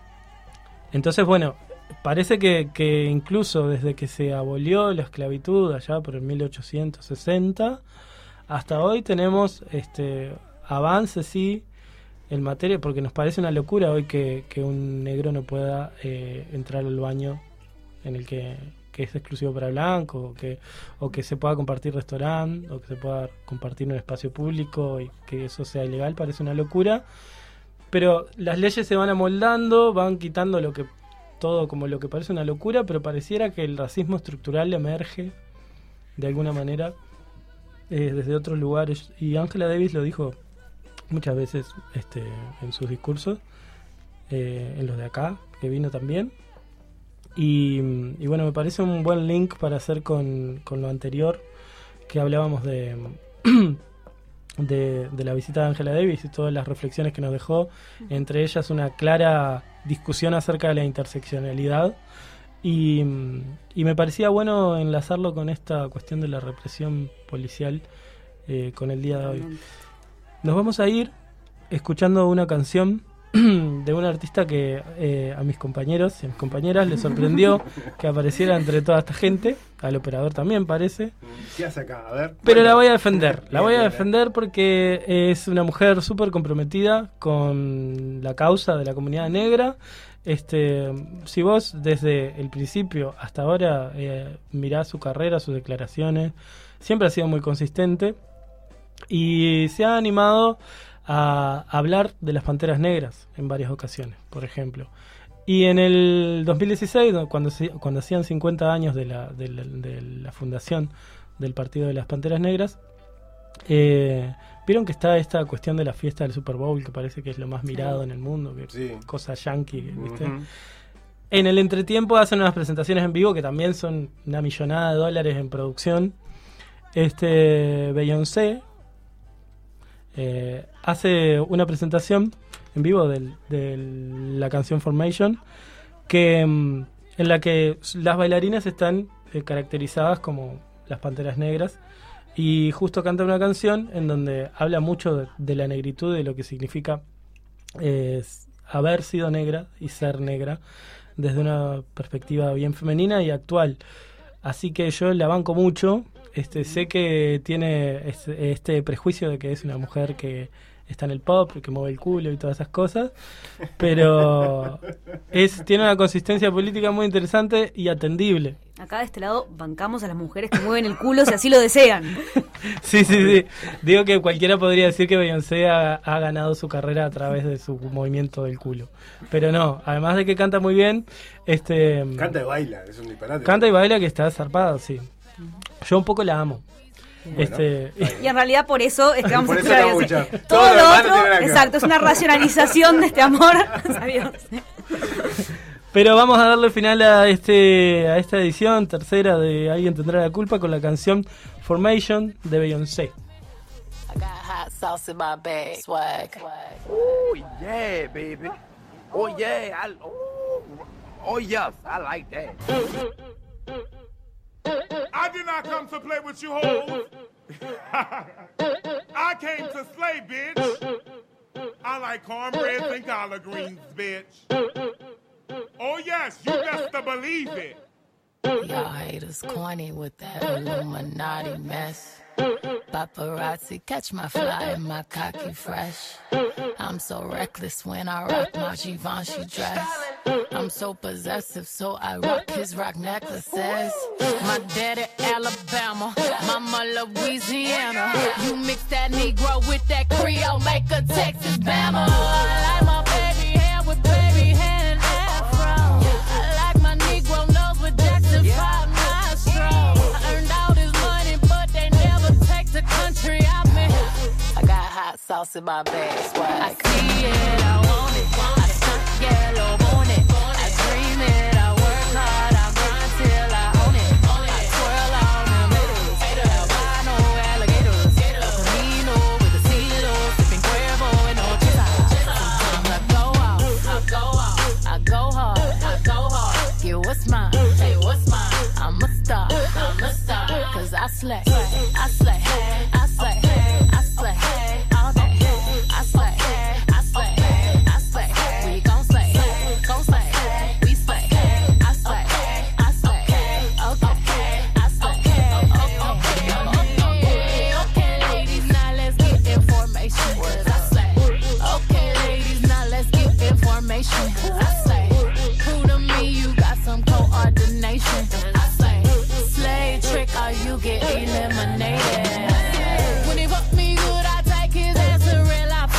entonces, bueno, parece que, que incluso desde que se abolió la esclavitud allá por el mil ochocientos sesenta, hasta hoy tenemos este avances, sí, en materia, porque nos parece una locura hoy que, que un negro no pueda eh, entrar al baño en el que... que es exclusivo para blancos, o que, o que se pueda compartir restaurante, o que se pueda compartir un espacio público y que eso sea ilegal, parece una locura. Pero las leyes se van amoldando, van quitando lo que todo como lo que parece una locura, pero pareciera que el racismo estructural emerge de alguna manera eh, desde otros lugares. Y Angela Davis lo dijo muchas veces este, en sus discursos, eh, en los de acá, que vino también. Y, y bueno, me parece un buen link para hacer con, con lo anterior, que hablábamos de, de, de la visita de Angela Davis y todas las reflexiones que nos dejó, entre ellas una clara discusión acerca de la interseccionalidad. Y, y me parecía bueno enlazarlo con esta cuestión de la represión policial eh, con el día de hoy. Nos vamos a ir escuchando una canción de un artista que eh, a mis compañeros y a mis compañeras les sorprendió que apareciera entre toda esta gente, al operador también parece. ¿Qué hace acá? A ver. Pero la voy a defender, la voy a defender porque es una mujer súper comprometida con la causa de la comunidad negra. Este, si vos desde el principio hasta ahora eh, mirás su carrera, sus declaraciones, siempre ha sido muy consistente y se ha animado a hablar de las Panteras Negras en varias ocasiones, por ejemplo. Y en el dos mil dieciséis, cuando, se, cuando hacían cincuenta años de la, de, la, de la fundación del Partido de las Panteras Negras, eh, vieron que está esta cuestión de la fiesta del Super Bowl, que parece que es lo más mirado en el mundo, que sí. Cosa yankee, ¿viste? Uh-huh. En el entretiempo hacen unas presentaciones en vivo que también son una millonada de dólares en producción. Este Beyoncé Eh, hace una presentación en vivo de la canción Formation, que en la que las bailarinas están eh, caracterizadas como las Panteras Negras, y justo canta una canción en donde habla mucho de, de la negritud, de lo que significa eh, haber sido negra y ser negra desde una perspectiva bien femenina y actual. Así que yo la banco mucho. Este, sé que tiene este, este prejuicio de que es una mujer que está en el pop, que mueve el culo y todas esas cosas, pero es tiene una consistencia política muy interesante y atendible. Acá de este lado bancamos a las mujeres que mueven el culo si así lo desean. Sí, sí, sí. Digo que cualquiera podría decir que Beyoncé ha, ha ganado su carrera a través de su movimiento del culo. Pero no, además de que canta muy bien, este canta y baila, es un disparate. Canta y baila que está zarpado, sí. Yo un poco la amo. Bueno, este y en realidad por eso es que vamos a escuchar a Beyoncé. Todo, Todo lo otro, exacto, es una racionalización de este amor a Beyoncé. Pero vamos a darle final a este a esta edición tercera de Alguien Tendrá la Culpa con la canción Formation de Beyoncé. I got hot sauce in my bag. Swag. Oh, yeah, baby. Oh yeah, I, oh, oh yes, I like that. I did not come to play with you hoes. I came to slay, bitch. I like cornbread and collard greens, bitch. Oh yes, you best to believe it. Y'all haters corny with that Illuminati mess. Paparazzi catch my fly and my cocky fresh. I'm so reckless when I rock my Givenchy dress. I'm so possessive, so I rock his rock necklaces. My daddy Alabama, mama Louisiana. You mix that Negro with that Creole, make a Texas Bama. I like my baby hair with baby hair and afro. I like my Negro nose with Jackson five nostrils. I earned all this money, but they never take the country out me. I got hot sauce in my bag, swag. I see it, I want it. I stunt yellow on it. I dream it, I work hard, I grind till I own it. I twirl on them haters, albino alligators. El Camino with a silo, sipping Cuervo and Ochisa. Sometimes I go out, I go out, I go hard, I go hard. Get what's mine, hey, what's mine? I'm a star, I'm a star. Cause I slay, I slay, I slay, I slay, all day. I slay, I slay, I slay. We gon' slay, gon' slay, we slay. I slay, I slay, okay, I slay, okay, okay, okay, ladies, now let's get information. Cause I slay, okay, ladies, now let's get information. Cause I slay, who to me you got some coordination. I slay, slay trick or you get eliminated. When he fuck me good, I take his ass to real life.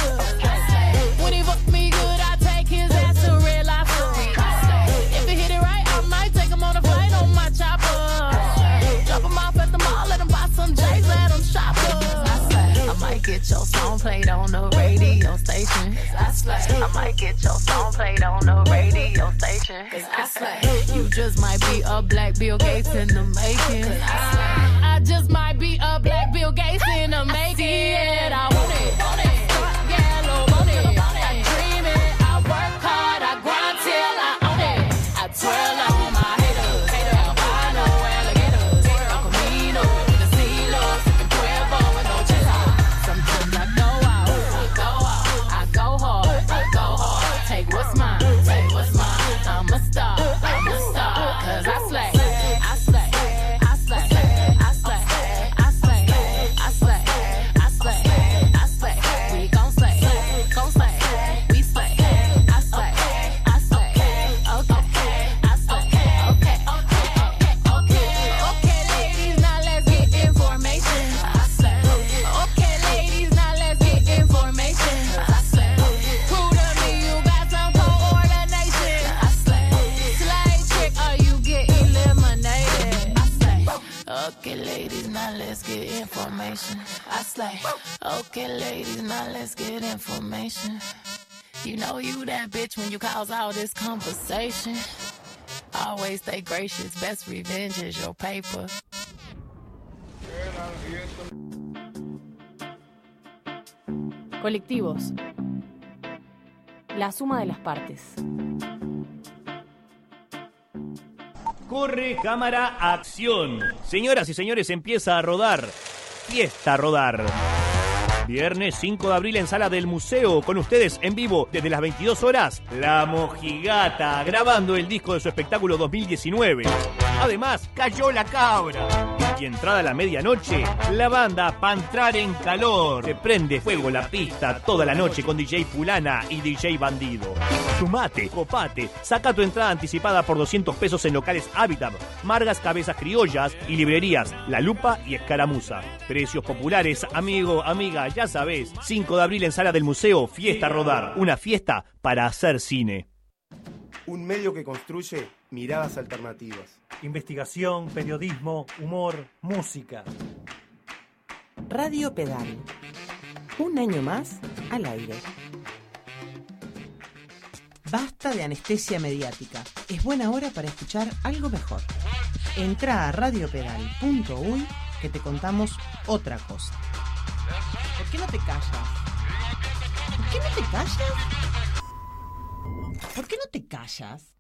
When he fuck me good, I take his ass to real life. If he hit it right, I might take him on a flight on my chopper. Drop him off at the mall, let him buy some J's, let him shop up. I might get your song played on the radio station. I slay. I might get your song played on the radio station. Cause I slay. You just might be a black Bill Gates in the making. Cause I slay. I just might be a black Bill Gates in the making. Yeah, I want it, want it. Yellow, want it. I dream it, I work hard, I grind till I own it. I twirl on my haters, albino alligators. El Camino with a silo, sipping Cuervo and Ochisa. Sometimes I go out, I go out, I go hard, I go hard. Take what's mine, take what's mine. I'm a star, I'm a star. Cause I slay, I slay, I slay, I slay, I slay, I slay, I slay, I slay. We gon' slay, gon' slay, we slay. I slay, I slay, okay, I slay, okay, okay, okay, okay, ladies, now let's get information. I slay, okay, ladies, now let's get information. I slay, prove to me you got some coordination. I slay, slay trick or you get eliminated. I slay, okay, ladies, now let's get information. I slay, okay, ladies, now let's get information. You know you that bitch when you cause all this conversation. Always stay gracious, best revenge is your paper. Colectivos. La suma de las partes. Corre, cámara, acción. Señoras y señores, empieza a rodar. Fiesta a rodar. Viernes cinco de abril en Sala del Museo. Con ustedes en vivo desde las veintidós horas. La Mojigata, grabando el disco de su espectáculo dos mil diecinueve. Además, Cayó la Cabra. Y entrada a la medianoche, la banda Pantrar en Calor. Se prende fuego la pista toda la noche con D J Pulana y D J Bandido. Sumate, copate, saca tu entrada anticipada por doscientos pesos en locales Habitat, Margas Cabezas Criollas y librerías La Lupa y Escaramuza. Precios populares, amigo, amiga, ya sabés. cinco de abril en Sala del Museo, Fiesta a Rodar. Una fiesta para hacer cine. Un medio que construye miradas alternativas. Investigación, periodismo, humor, música. Radio Pedal. Un año más al aire. Basta de anestesia mediática. Es buena hora para escuchar algo mejor. Entrá a radio pedal punto uy que te contamos otra cosa. ¿Por qué no te callas? ¿Por qué no te callas? ¿Por qué no te callas?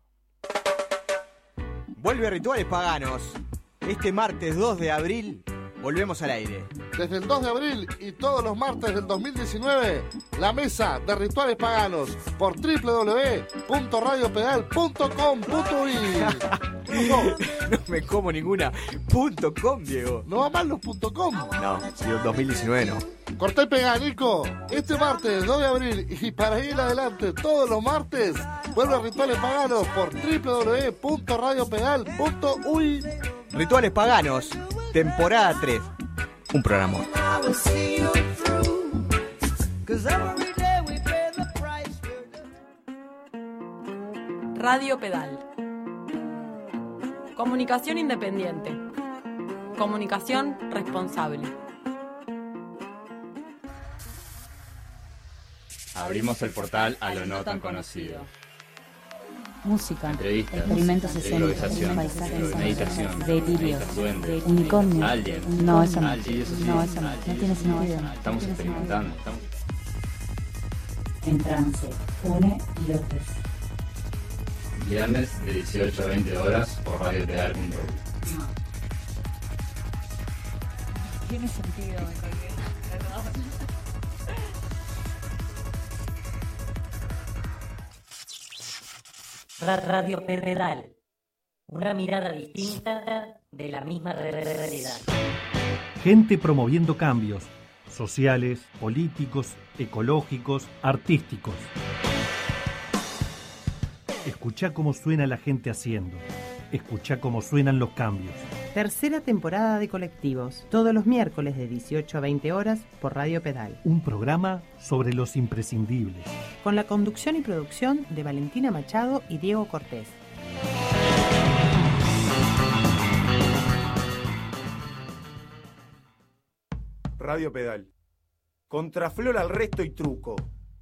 Vuelve Rituales Paganos. Este martes dos de abril volvemos al aire. Desde el dos de abril y todos los martes del dos mil diecinueve, la mesa de Rituales Paganos por doble u doble u doble u punto radio pedal punto com punto u i. No, no me como ninguna. Punto .com, Diego. ¿No va mal los punto .com? No, digo, dos mil diecinueve no. Corté y pegá, Nico. Este martes dos de abril y para ir adelante todos los martes, vuelve a Rituales Paganos por doble u doble u doble u punto radio pedal punto u i. Rituales Paganos, temporada tres. Un programa. Radio Pedal. Comunicación independiente. Comunicación responsable. Abrimos el portal a lo no tan conocido. Música, entrevistas, experimentos escénicos, improvisación, paisajes, meditación, delirios, duendes, unicornios. aliens. No, eso no. Sí, eso sí. No, eso no. No tiene sentido. Estamos experimentando. Estamos... En trance, une y otros. Viernes de dieciocho a veinte horas por radio pedal punto u i. Tiene sentido, en realidad. Radio Pedal, una mirada distinta de la misma realidad. Gente promoviendo cambios sociales, políticos, ecológicos, artísticos. Escuchá cómo suena la gente haciendo. Escuchá cómo suenan los cambios. Tercera temporada de Colectivos, todos los miércoles de dieciocho a veinte horas por Radio Pedal. Un programa sobre los imprescindibles. Con la conducción y producción de Valentina Machado y Diego Cortés. Radio Pedal. Contraflor al resto y truco.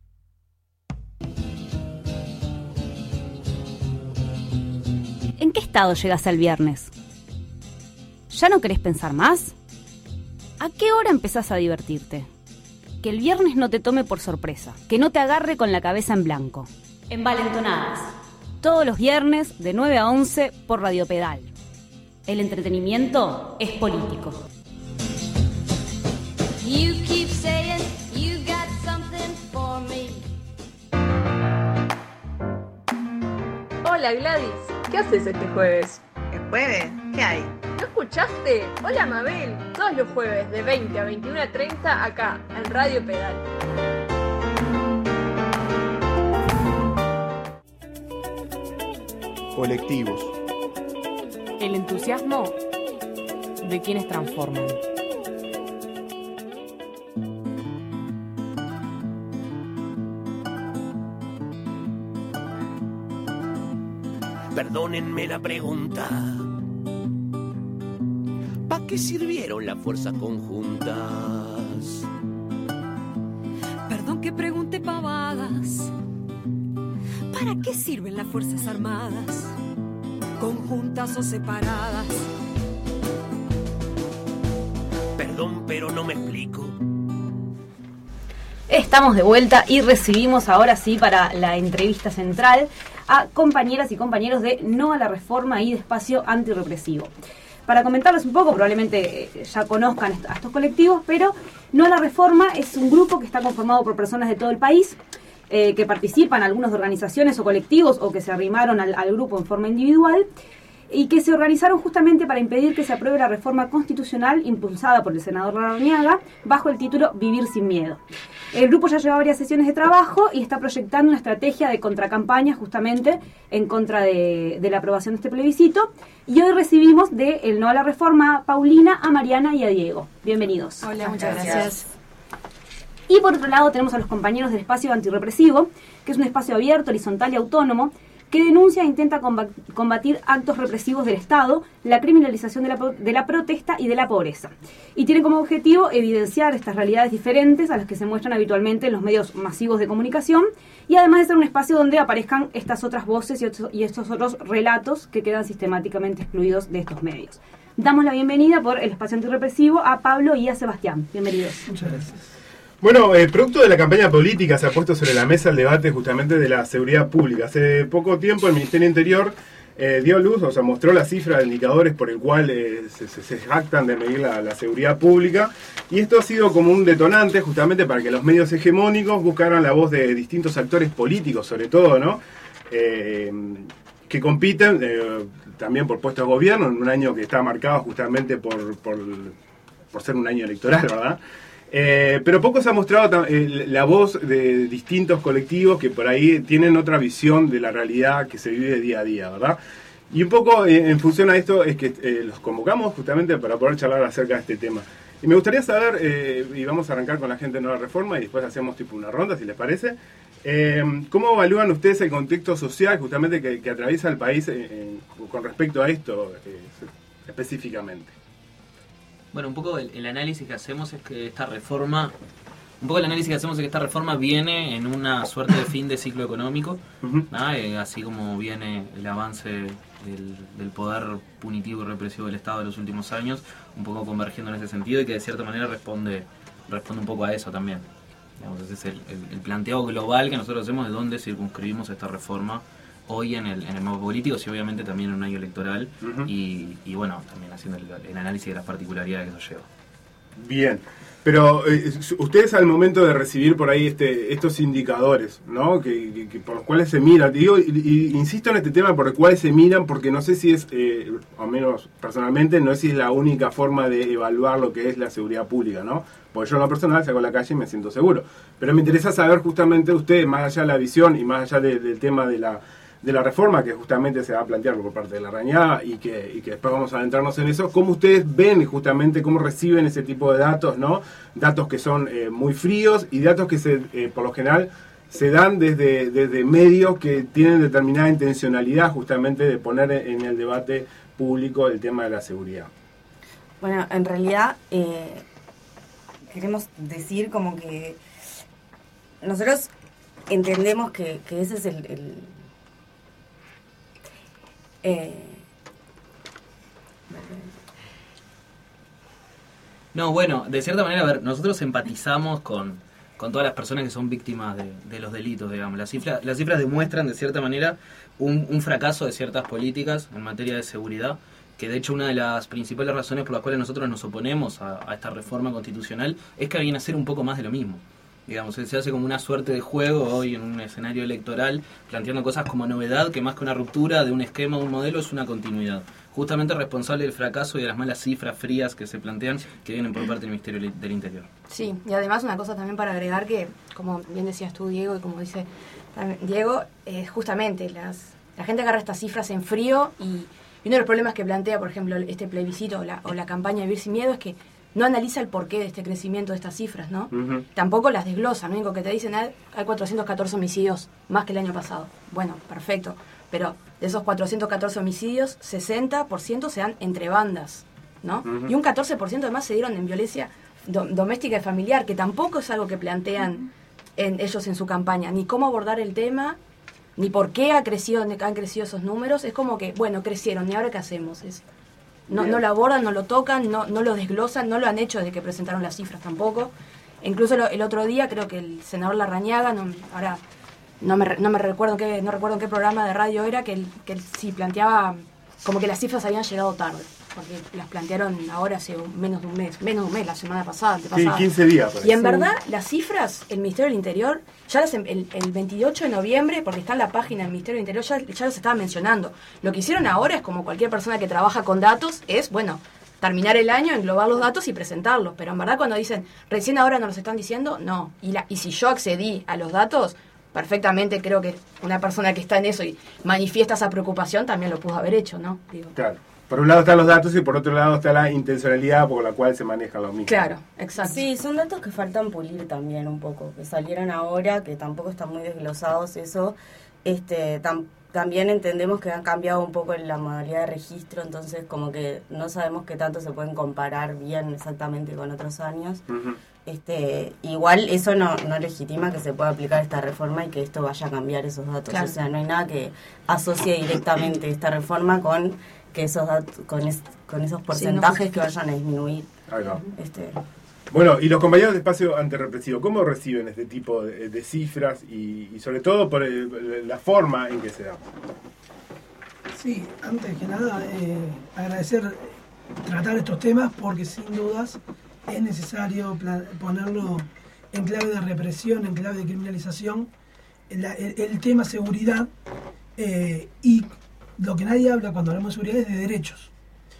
¿En qué estado llegas el viernes? ¿Ya no querés pensar más? ¿A qué hora empezás a divertirte? Que el viernes no te tome por sorpresa, que no te agarre con la cabeza en blanco. Envalentonadas. Todos los viernes de nueve a once por Radio Pedal. El entretenimiento es político. You keep saying you got something for me. Hola Gladys, ¿qué haces este jueves? ¿El jueves? ¿Qué hay? ¿No escuchaste? Hola Mabel, todos los jueves de veinte a veintiuno a treinta acá, en Radio Pedal. Colectivos. El entusiasmo de quienes transforman. Perdónenme la pregunta. ¿Para qué sirvieron las fuerzas conjuntas? Perdón que pregunte pavadas. ¿Para qué sirven las fuerzas armadas? Conjuntas o separadas. Perdón, pero no me explico. Estamos de vuelta y recibimos ahora sí para la entrevista central a compañeras y compañeros de No a la Reforma y de Espacio Antirrepresivo. Para comentarles un poco, probablemente ya conozcan a estos colectivos, pero No a la Reforma es un grupo que está conformado por personas de todo el país, eh, que participan, algunos de organizaciones o colectivos, o que se arrimaron al, al grupo en forma individual, y que se organizaron justamente para impedir que se apruebe la reforma constitucional impulsada por el senador Larrañaga bajo el título Vivir sin miedo. El grupo ya lleva varias sesiones de trabajo y está proyectando una estrategia de contracampaña justamente en contra de, de la aprobación de este plebiscito. Y hoy recibimos de el No a la Reforma Paulina, a Mariana y a Diego. Bienvenidos. Hola, muchas gracias. Y por otro lado tenemos a los compañeros del Espacio Antirrepresivo, que es un espacio abierto, horizontal y autónomo, que denuncia e intenta combatir actos represivos del Estado, la criminalización de la, de la protesta y de la pobreza. Y tiene como objetivo evidenciar estas realidades diferentes a las que se muestran habitualmente en los medios masivos de comunicación, y además de ser un espacio donde aparezcan estas otras voces y, otros, y estos otros relatos que quedan sistemáticamente excluidos de estos medios. Damos la bienvenida por el Espacio Antirrepresivo a Pablo y a Sebastián. Bienvenidos. Muchas gracias. Bueno, eh, producto de la campaña política se ha puesto sobre la mesa el debate justamente de la seguridad pública. Hace poco tiempo el Ministerio Interior eh, dio luz, o sea, mostró la cifra de indicadores por el cual eh, se, se, se jactan de medir la, la seguridad pública, y esto ha sido como un detonante justamente para que los medios hegemónicos buscaran la voz de distintos actores políticos, sobre todo, ¿no? Eh, que compiten eh, también por puestos de gobierno en un año que está marcado justamente por, por, por ser un año electoral, ¿verdad? Eh, pero poco se ha mostrado eh, la voz de distintos colectivos que por ahí tienen otra visión de la realidad que se vive día a día, ¿verdad? Y un poco eh, en función a esto es que eh, los convocamos justamente para poder charlar acerca de este tema. Y me gustaría saber, eh, y vamos a arrancar con la gente de Nueva Reforma y después hacemos tipo una ronda, si les parece, eh, ¿cómo evalúan ustedes el contexto social justamente que, que atraviesa el país eh, eh, con respecto a esto eh, específicamente? Bueno, un poco el, el análisis que hacemos es que esta reforma, un poco el análisis que hacemos es que esta reforma viene en una suerte de fin de ciclo económico, uh-huh. ¿no? eh, así como viene el avance del, del poder punitivo y represivo del Estado de los últimos años, un poco convergiendo en ese sentido y que de cierta manera responde, responde un poco a eso también. Digamos, ese es el, el, el planteo global que nosotros hacemos de dónde circunscribimos esta reforma hoy en el, en el mapa político, y obviamente también en un año electoral, uh-huh. y, y bueno, también haciendo el, el análisis de las particularidades que eso lleva. Bien, pero eh, ustedes al momento de recibir por ahí este, estos indicadores, ¿no? Que, que, que por los cuales se miran, digo, y, y, insisto en este tema por el cual se miran, porque no sé si es, eh, al menos personalmente, no sé si es la única forma de evaluar lo que es la seguridad pública, ¿no? Porque yo en lo personal salgo a la calle y me siento seguro. Pero me interesa saber justamente ustedes, más allá de la visión y más allá de, del tema de la de la reforma que justamente se va a plantear por parte de la Larrañaga y que, y que después vamos a adentrarnos en eso, cómo ustedes ven justamente, cómo reciben ese tipo de datos, ¿no? Datos que son eh, muy fríos y datos que se, eh, por lo general se dan desde, desde medios que tienen determinada intencionalidad justamente de poner en el debate público el tema de la seguridad. Bueno, en realidad eh, queremos decir como que nosotros entendemos que, que ese es el... el Eh, no, bueno, de cierta manera, a ver, nosotros empatizamos con, con todas las personas que son víctimas de, de los delitos, digamos. Las cifras, las cifras demuestran, de cierta manera, un, un fracaso de ciertas políticas en materia de seguridad, que de hecho una de las principales razones por las cuales nosotros nos oponemos a, a esta reforma constitucional es que viene a ser un poco más de lo mismo. Digamos, se hace como una suerte de juego hoy en un escenario electoral, planteando cosas como novedad, que más que una ruptura de un esquema o un modelo es una continuidad. Justamente responsable del fracaso y de las malas cifras frías que se plantean, que vienen por parte del Ministerio del Interior. Sí, y además una cosa también para agregar que, como bien decías tú, Diego, y como dice también Diego, es justamente las, la gente agarra estas cifras en frío y, y uno de los problemas que plantea, por ejemplo, este plebiscito o la, o la campaña de Vivir Sin Miedo es que no analiza el porqué de este crecimiento de estas cifras, ¿no? Uh-huh. Tampoco las desglosa, ¿no? Lo único que te dicen es hay cuatrocientos catorce homicidios más que el año pasado. Bueno, perfecto. Pero de esos cuatrocientos catorce homicidios, sesenta por ciento se dan entre bandas, ¿no? Uh-huh. Y un catorce por ciento además se dieron en violencia do- doméstica y familiar, que tampoco es algo que plantean en, ellos en su campaña. Ni cómo abordar el tema, ni por qué ha crecido, han crecido esos números. Es como que, bueno, crecieron, ¿y ahora qué hacemos? Es... No, no lo abordan, no lo tocan, no, no lo desglosan, no lo han hecho desde que presentaron las cifras tampoco. Incluso lo, el otro día creo que el senador Larrañaga, no, ahora no me, no me recuerdo qué, no recuerdo en qué programa de radio era, que él, que él sí planteaba como que las cifras habían llegado tarde, porque las plantearon ahora hace un, menos de un mes, menos de un mes, la semana pasada, antepasada. Sí, quince días. Y en verdad, las cifras, el Ministerio del Interior, ya las, el, el veintiocho de noviembre, porque está en la página del Ministerio del Interior, ya, ya los estaba mencionando. Lo que hicieron ahora es como cualquier persona que trabaja con datos, es, bueno, terminar el año, englobar los datos y presentarlos. Pero en verdad cuando dicen, recién ahora nos los están diciendo, no. Y, la, y si yo accedí a los datos, perfectamente creo que una persona que está en eso y manifiesta esa preocupación también lo pudo haber hecho, ¿no? Digo. Claro. Por un lado están los datos y por otro lado está la intencionalidad por la cual se manejan los mismos. Claro, exacto. Sí, son datos que faltan pulir también un poco, que salieron ahora, que tampoco están muy desglosados eso. Este, tam, también entendemos que han cambiado un poco la modalidad de registro, entonces como que no sabemos qué tanto se pueden comparar bien exactamente con otros años. Uh-huh. Este, igual eso no, no legitima que se pueda aplicar esta reforma y que esto vaya a cambiar esos datos. Claro. O sea, no hay nada que asocie directamente esta reforma con que esos datos, con, es, con esos porcentajes sí, no, que vayan a disminuir. Ahí va. Este, Bueno, y los compañeros de Espacio Antirrepresivo, ¿cómo reciben este tipo de, de cifras y, y sobre todo por el, la forma en que se da? Sí, antes que nada, eh, agradecer tratar estos temas porque sin dudas es necesario ponerlo en clave de represión, en clave de criminalización, el, el, el tema seguridad eh, y lo que nadie habla cuando hablamos de seguridad es de derechos.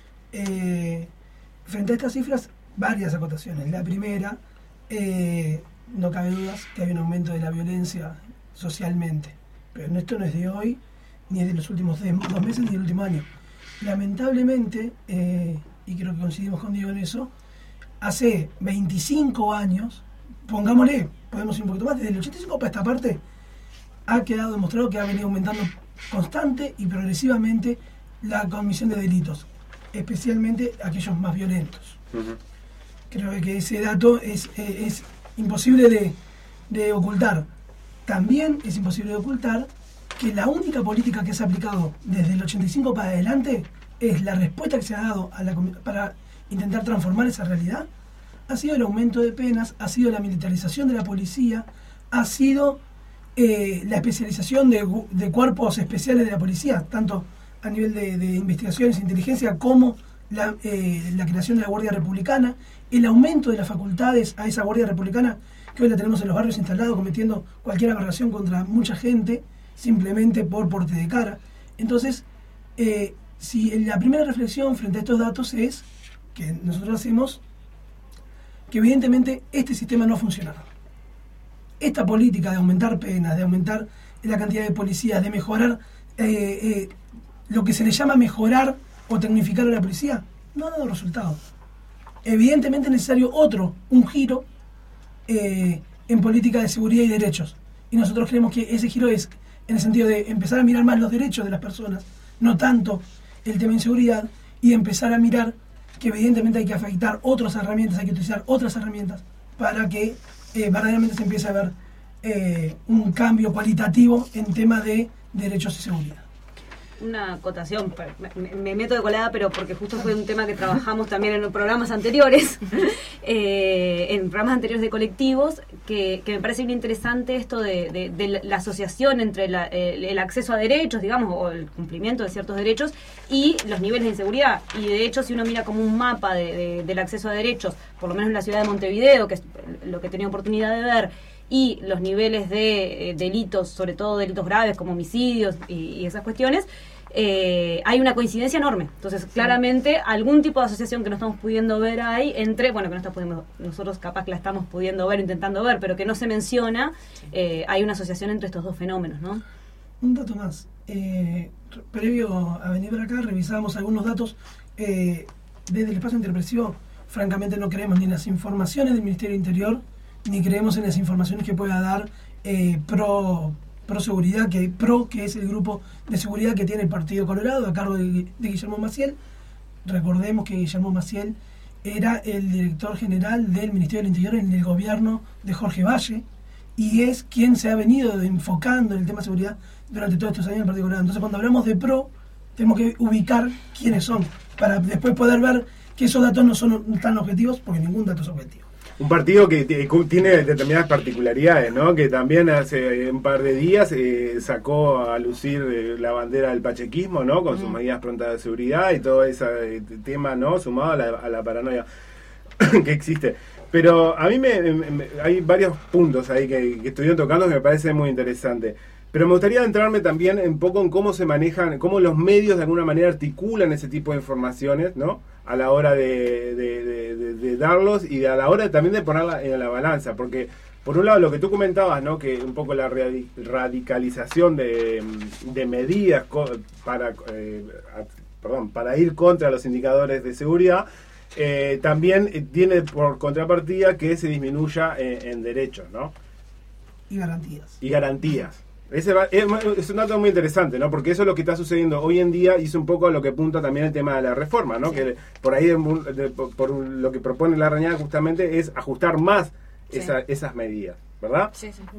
Eh, frente a estas cifras, varias acotaciones. La primera, eh, no cabe dudas que hay un aumento de la violencia socialmente, pero esto no es de hoy, ni es de los últimos dos meses, ni del último año. Lamentablemente, eh, y creo que coincidimos con Diego en eso, hace veinticinco años, pongámosle, podemos ir un poquito más, desde el ochenta y cinco para esta parte, ha quedado demostrado que ha venido aumentando constante y progresivamente la comisión de delitos, especialmente aquellos más violentos. Uh-huh. Creo que ese dato es, es, es imposible de, de ocultar. También es imposible de ocultar que la única política que se ha aplicado desde el ochenta y cinco para adelante es la respuesta que se ha dado a la, para intentar transformar esa realidad, ha sido el aumento de penas, ha sido la militarización de la policía, ha sido eh, la especialización de, de cuerpos especiales de la policía, tanto a nivel de, de investigaciones e inteligencia como la, eh, la creación de la Guardia Republicana, el aumento de las facultades a esa Guardia Republicana que hoy la tenemos en los barrios instalados cometiendo cualquier aberración contra mucha gente simplemente por porte de cara. Entonces, eh, si la primera reflexión frente a estos datos es que nosotros hacemos que evidentemente este sistema no ha funcionado. Esta política de aumentar penas, de aumentar la cantidad de policías, de mejorar eh, eh, lo que se le llama mejorar o tecnificar a la policía, no ha dado resultado. Evidentemente es necesario otro, un giro eh, en política de seguridad y derechos. Y nosotros creemos que ese giro es en el sentido de empezar a mirar más los derechos de las personas, no tanto el tema de inseguridad, y empezar a mirar que evidentemente hay que afectar otras herramientas, hay que utilizar otras herramientas para que eh, verdaderamente se empiece a ver eh, un cambio cualitativo en tema de derechos y seguridad. Una acotación, me, me meto de colada, pero porque justo fue un tema que trabajamos también en programas anteriores, eh, en programas anteriores de colectivos, que, que me parece bien interesante esto de, de, de la asociación entre la, el, el acceso a derechos, digamos, o el cumplimiento de ciertos derechos y los niveles de inseguridad. Y de hecho, si uno mira como un mapa de, de, del acceso a derechos, por lo menos en la ciudad de Montevideo, que es lo que he tenido oportunidad de ver, y los niveles de eh, delitos, sobre todo delitos graves como homicidios y, y esas cuestiones, eh, hay una coincidencia enorme. Entonces, sí, claramente, algún tipo de asociación que no estamos pudiendo ver ahí, entre, bueno, que no está pudiendo, nosotros capaz que la estamos pudiendo ver, intentando ver, pero que no se menciona, eh, hay una asociación entre estos dos fenómenos, ¿no? Un dato más. Eh, previo a venir para acá, revisamos algunos datos. Eh, desde el espacio antirrepresivo, francamente, no creemos ni en las informaciones del Ministerio del Interior, ni creemos en las informaciones que pueda dar eh, pro, pro seguridad, que pro que es el grupo de seguridad que tiene el Partido Colorado a cargo de, de Guillermo Maciel. Recordemos que Guillermo Maciel era el director general del Ministerio del Interior en el gobierno de Jorge Valle y es quien se ha venido enfocando en el tema de seguridad durante todos estos años en el Partido Colorado. Entonces, cuando hablamos de pro, tenemos que ubicar quiénes son para después poder ver que esos datos no son tan objetivos, porque ningún dato es objetivo. Un partido que tiene determinadas particularidades, ¿no? Que también hace un par de días eh, sacó a lucir eh, la bandera del pachequismo, ¿no? Con mm. sus medidas prontas de seguridad y todo ese eh, tema, ¿no? Sumado a la, a la paranoia que existe. Pero a mí me, me, hay varios puntos ahí que, que estuvieron tocando que me parece muy interesante. Pero me gustaría entrarme también un poco en cómo se manejan, cómo los medios de alguna manera articulan ese tipo de informaciones, ¿no? A la hora de, de, de, de, de darlos y a la hora también de ponerla en la balanza. Porque, por un lado, lo que tú comentabas, ¿no? Que un poco la radicalización de, de medidas para, eh, perdón, para ir contra los indicadores de seguridad, eh, también tiene por contrapartida que se disminuya en, en derechos, ¿no? Y garantías. Y garantías. Ese va, es, es un dato muy interesante, ¿no? Porque eso es lo que está sucediendo hoy en día y es un poco a lo que apunta también el tema de la reforma, ¿no? Sí. Que por ahí, de, de, por lo que propone la Rañada justamente es ajustar más sí. esa, esas medidas, ¿verdad? Sí, sí.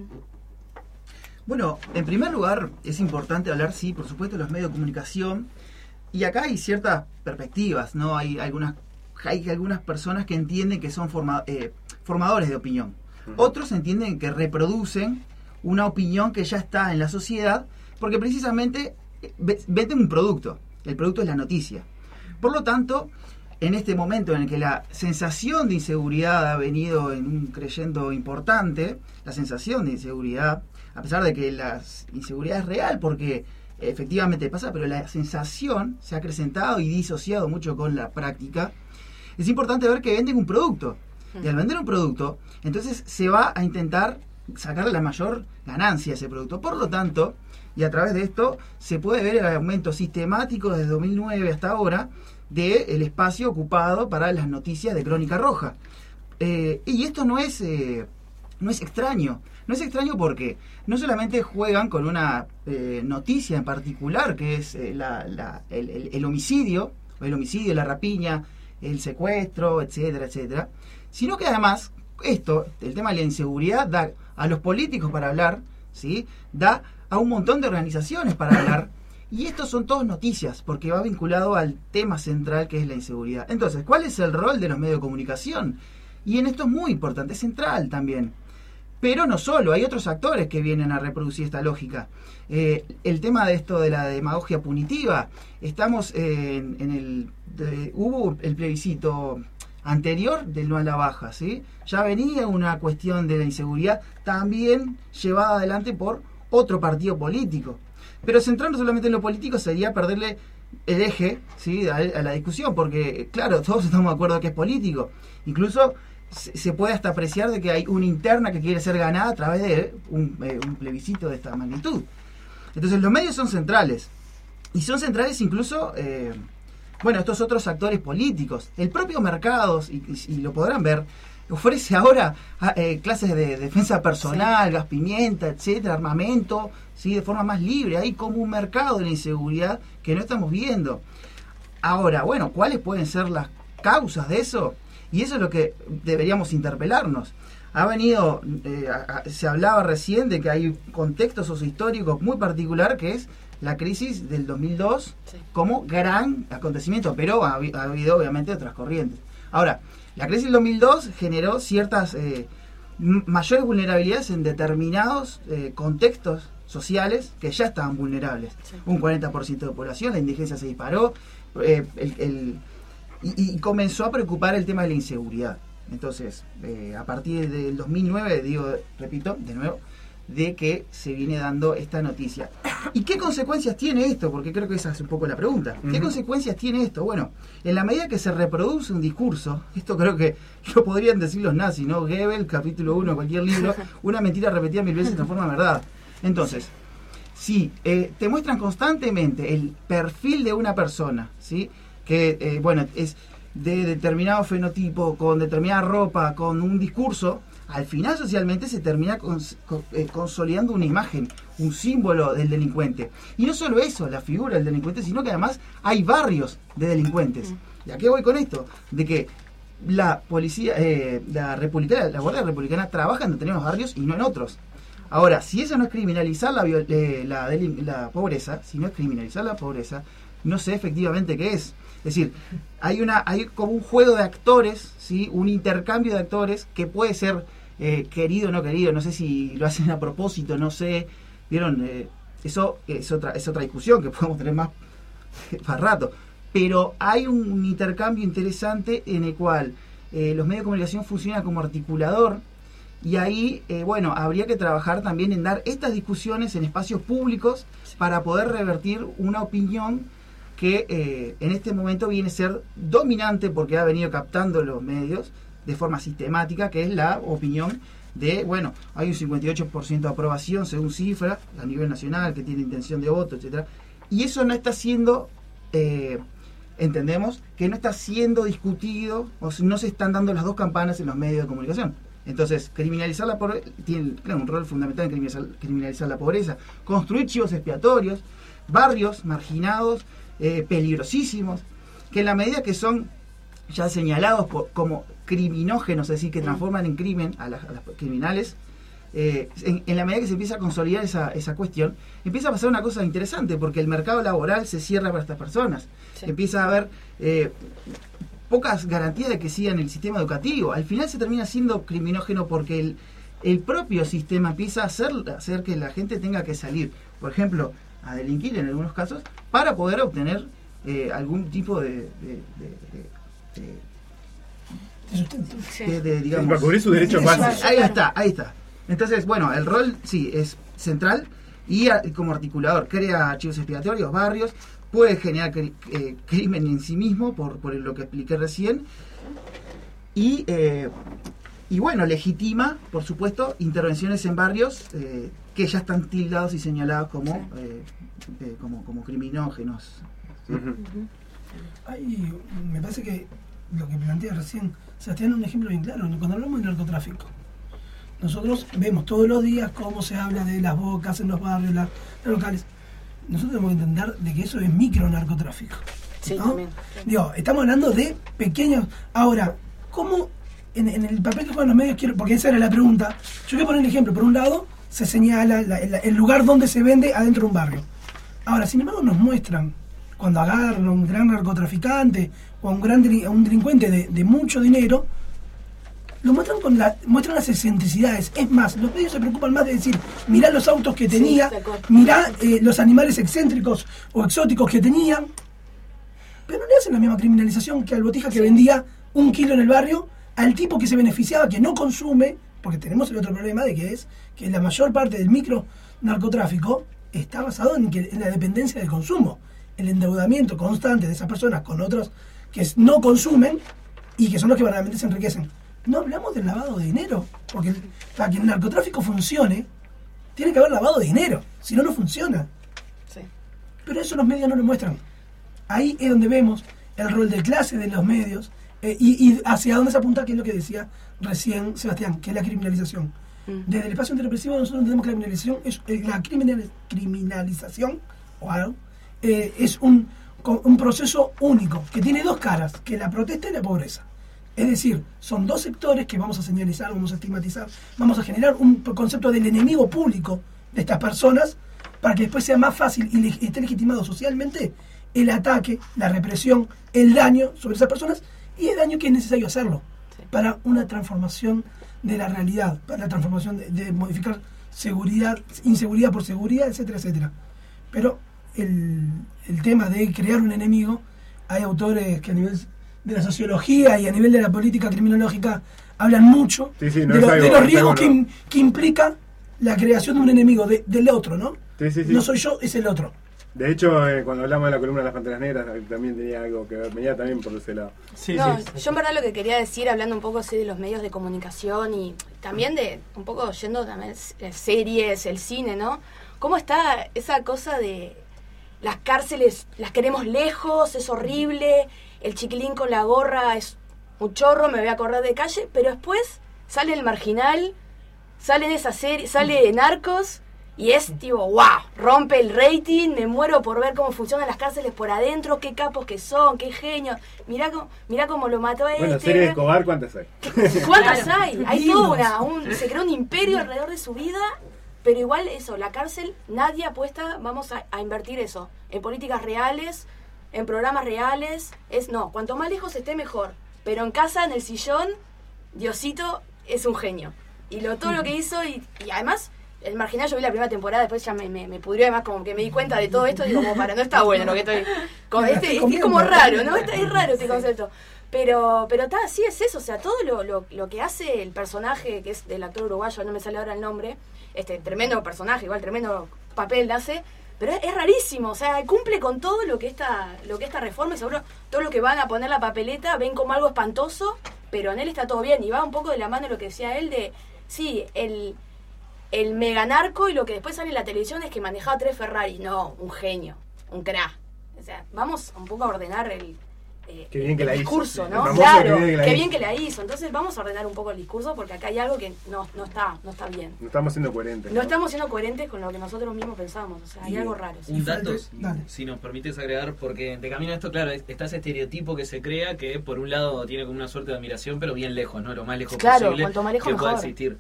Bueno, en primer lugar es importante hablar, sí, por supuesto, de los medios de comunicación y acá hay ciertas perspectivas, ¿no? Hay algunas hay algunas personas que entienden que son forma, eh, formadores de opinión. Otros entienden que reproducen una opinión que ya está en la sociedad, porque precisamente venden un producto. El producto es la noticia. Por lo tanto, en este momento en el que la sensación de inseguridad ha venido en un creyendo importante, la sensación de inseguridad, a pesar de que la inseguridad es real, porque efectivamente pasa, pero la sensación se ha acrecentado y disociado mucho con la práctica, es importante ver que venden un producto. Y al vender un producto, entonces se va a intentar sacarle la mayor ganancia a ese producto. Por lo tanto, y a través de esto, se puede ver el aumento sistemático desde dos mil nueve hasta ahora del espacio ocupado para las noticias de Crónica Roja. Eh, y esto no es, eh, no es extraño. No es extraño porque no solamente juegan con una eh, noticia en particular, que es eh, la, la, el, el, el homicidio, el homicidio, la rapiña, el secuestro, etcétera, etcétera, sino que además esto, el tema de la inseguridad, da a los políticos para hablar, ¿sí? Da a un montón de organizaciones para hablar, y estos son todas noticias, porque va vinculado al tema central que es la inseguridad. Entonces, ¿cuál es el rol de los medios de comunicación? Y en esto es muy importante, es central también. Pero no solo, hay otros actores que vienen a reproducir esta lógica. Eh, el tema de esto de la demagogia punitiva, estamos en, en el... De, hubo el plebiscito anterior del no a la baja, ¿sí? Ya venía una cuestión de la inseguridad también llevada adelante por otro partido político. Pero centrarnos solamente en lo político sería perderle el eje, ¿sí? a, a la discusión, porque claro, todos estamos de acuerdo que es político. Incluso se, se puede hasta apreciar de que hay una interna que quiere ser ganada a través de un, eh, un plebiscito de esta magnitud. Entonces los medios son centrales. Y son centrales incluso... Eh, Bueno, estos otros actores políticos, el propio mercado, y, y, y lo podrán ver, ofrece ahora eh, clases de defensa personal, sí. gas pimienta, etcétera, armamento, ¿sí? De forma más libre. Hay como un mercado de la inseguridad que no estamos viendo. Ahora, bueno, ¿cuáles pueden ser las causas de eso? Y eso es lo que deberíamos interpelarnos. Ha venido, eh, a, a, se hablaba recién de que hay contextos sociohistóricos muy particular que es la crisis del dos mil dos sí. como gran acontecimiento, pero ha, ha habido obviamente otras corrientes. Ahora, la crisis del dos mil dos generó ciertas eh, mayores vulnerabilidades en determinados eh, contextos sociales que ya estaban vulnerables. Sí. Un cuarenta por ciento de población, la indigencia se disparó, eh, el, el, y, y comenzó a preocupar el tema de la inseguridad. Entonces, eh, a partir del dos mil nueve, digo, repito, de nuevo, de que se viene dando esta noticia. ¿Y qué consecuencias tiene esto? Porque creo que esa es un poco la pregunta. ¿Qué uh-huh. consecuencias tiene esto? Bueno, en la medida que se reproduce un discurso, esto creo que lo podrían decir los nazis, ¿no? Goebbels, capítulo uno, cualquier libro, una mentira repetida mil veces se transforma en verdad. Entonces, si eh, te muestran constantemente el perfil de una persona, ¿sí? Que, eh, bueno, es de determinado fenotipo, con determinada ropa, con un discurso, al final socialmente se termina cons, con, eh, consolidando una imagen, un símbolo del delincuente. Y no solo eso, la figura del delincuente, sino que además hay barrios de delincuentes. ¿Y a qué voy con esto? De que la policía, eh, la republicana, la Guardia Republicana trabaja en determinados barrios y no en otros. Ahora, si eso no es criminalizar la, eh, la, la pobreza, si no es criminalizar la pobreza, no sé efectivamente qué es. Es decir, hay una hay como un juego de actores, ¿sí? Un intercambio de actores que puede ser eh, querido o no querido. No sé si lo hacen a propósito, no sé. ¿Vieron? Eh, eso es otra es otra discusión que podemos tener más para rato. Pero hay un intercambio interesante en el cual eh, los medios de comunicación funcionan como articulador. Y ahí, eh, bueno, habría que trabajar también en dar estas discusiones en espacios públicos para poder revertir una opinión que eh, en este momento viene a ser dominante porque ha venido captando los medios de forma sistemática, que es la opinión de, bueno, hay un cincuenta y ocho por ciento de aprobación según cifra a nivel nacional, que tiene intención de voto, etcétera. Y eso no está siendo, eh, entendemos, que no está siendo discutido, o no se están dando las dos campanas en los medios de comunicación. Entonces, criminalizar la pobreza tiene claro, un rol fundamental en criminalizar, criminalizar la pobreza, construir chivos expiatorios, barrios marginados, eh, peligrosísimos, que en la medida que son ya señalados por, como criminógenos, es decir, que transforman en crimen a las, a las criminales, eh, en, en la medida que se empieza a consolidar esa, esa cuestión, empieza a pasar una cosa interesante, porque el mercado laboral se cierra para estas personas. Sí. Empieza a haber... Eh, pocas garantías de que sigan el sistema educativo. Al final se termina siendo criminógeno porque el, el propio sistema empieza a hacer, hacer que la gente tenga que salir, por ejemplo, a delinquir en algunos casos, para poder obtener eh, algún tipo de... de, de, de, de, de, de digamos, para cubrir sus derechos básicos. Ahí está, ahí está. Entonces, bueno, el rol sí es central y a, como articulador crea archivos expiatorios, barrios, puede generar cri, eh, crimen en sí mismo, por, por lo que expliqué recién, y, eh, y bueno, legitima, por supuesto, intervenciones en barrios eh, que ya están tildados y señalados como, eh, eh, como, como criminógenos. ¿Sí? Uh-huh. Ay, me parece que lo que plantea recién Sebastián es un ejemplo bien claro. Cuando hablamos de narcotráfico, nosotros vemos todos los días cómo se habla de las bocas en los barrios, las, las locales. Nosotros tenemos que entender de que eso es micronarcotráfico. Sí, ¿no? también. Digo, estamos hablando de pequeños. Ahora, ¿cómo en, en el papel que juegan los medios quiero? Porque esa era la pregunta. Yo quiero poner un ejemplo. Por un lado, se señala la, la, el lugar donde se vende adentro de un barrio. Ahora, sin embargo, nos muestran cuando agarran a un gran narcotraficante o a un gran a un delincuente de, de mucho dinero, lo muestran con la, muestran las excentricidades. Es más, los medios se preocupan más de decir, mirá los autos que tenía, sí, mirá eh, los animales excéntricos o exóticos que tenían, pero no le hacen la misma criminalización que al botija que sí. vendía un kilo en el barrio, al tipo que se beneficiaba, que no consume, porque tenemos el otro problema de que es que la mayor parte del micro narcotráfico está basado en, que, en la dependencia del consumo, el endeudamiento constante de esas personas con otros que no consumen y que son los que verdaderamente se enriquecen. No hablamos del lavado de dinero, porque para que el narcotráfico funcione, tiene que haber lavado de dinero, si no, no funciona. Sí. Pero eso los medios no lo muestran. Ahí es donde vemos el rol de clase de los medios eh, y, y hacia dónde se apunta, que es lo que decía recién Sebastián, que es la criminalización. Mm. Desde el espacio antirrepresivo nosotros entendemos que la criminalización es, eh, la criminal, criminalización o algo, eh, es un, un proceso único, que tiene dos caras, que es la protesta y la pobreza. Es decir, son dos sectores que vamos a señalizar, vamos a estigmatizar, vamos a generar un concepto del enemigo público de estas personas para que después sea más fácil y le, esté legitimado socialmente el ataque, la represión, el daño sobre esas personas y el daño que es necesario hacerlo sí. para una transformación de la realidad, para la transformación de, de modificar seguridad, inseguridad por seguridad, etcétera, etcétera. Pero el, el tema de crear un enemigo, hay autores que a nivel de la sociología y a nivel de la política criminológica hablan mucho sí, sí, no de, lo, algo, de los riesgos no. que, que implica la creación de un enemigo, de, del otro, ¿no? Sí, sí, sí. No soy yo, es el otro. De hecho, eh, cuando hablamos de la columna de las Panteras Negras, también tenía algo que ver, venía también por ese lado. Sí, no, sí, sí. Yo en verdad lo que quería decir, hablando un poco así de los medios de comunicación y también de, un poco yendo también las series, el cine, ¿no? ¿Cómo está esa cosa de las cárceles, las queremos lejos, es horrible, el chiquilín con la gorra es un chorro, me voy a correr de calle, pero después sale El Marginal, sale en esa serie, sale Narcos, y es tipo, wow, rompe el rating, me muero por ver cómo funcionan las cárceles por adentro, qué capos que son, qué genios, mirá cómo, mirá cómo lo mató a este. Bueno, serie de Escobar, ¿cuántas hay? ¿Cuántas hay? Hay toda una, un, se creó un imperio alrededor de su vida, pero igual eso, la cárcel, nadie apuesta, vamos a, a invertir eso, en políticas reales, en programas reales, es no, cuanto más lejos esté mejor, pero en casa, en el sillón, Diosito es un genio, y lo todo lo que hizo, y, y además... El Marginal, yo vi la primera temporada, después ya me, me, me pudrió, además como que me di cuenta de todo esto y digo, como para, no está bueno lo que estoy... Como, este, es, es como raro, ¿no? Es, es raro este concepto. Pero pero está, sí es eso, o sea, todo lo, lo, lo que hace el personaje, que es del actor uruguayo, no me sale ahora el nombre, este tremendo personaje, igual tremendo papel hace, pero es, es rarísimo, o sea, cumple con todo lo que esta, lo que esta reforma, y seguro todo lo que van a poner la papeleta ven como algo espantoso, pero en él está todo bien, y va un poco de la mano de lo que decía él de, sí, el... el mega narco y lo que después sale en la televisión es que manejaba tres Ferrari. No, un genio, un crack. O sea, vamos un poco a ordenar el, eh, qué bien que el la discurso, hizo. ¿no? Claro, qué bien, que, bien que la hizo. Entonces vamos a ordenar un poco el discurso porque acá hay algo que no, no está no está bien. No estamos siendo coherentes. No, no estamos siendo coherentes con lo que nosotros mismos pensamos. O sea, hay y algo raro. Un dato, si, si nos permites agregar, porque de camino a esto, claro, está ese estereotipo que se crea que por un lado tiene como una suerte de admiración, pero bien lejos, ¿no? Lo más lejos claro, posible cuanto más lejos que pueda mejor. existir.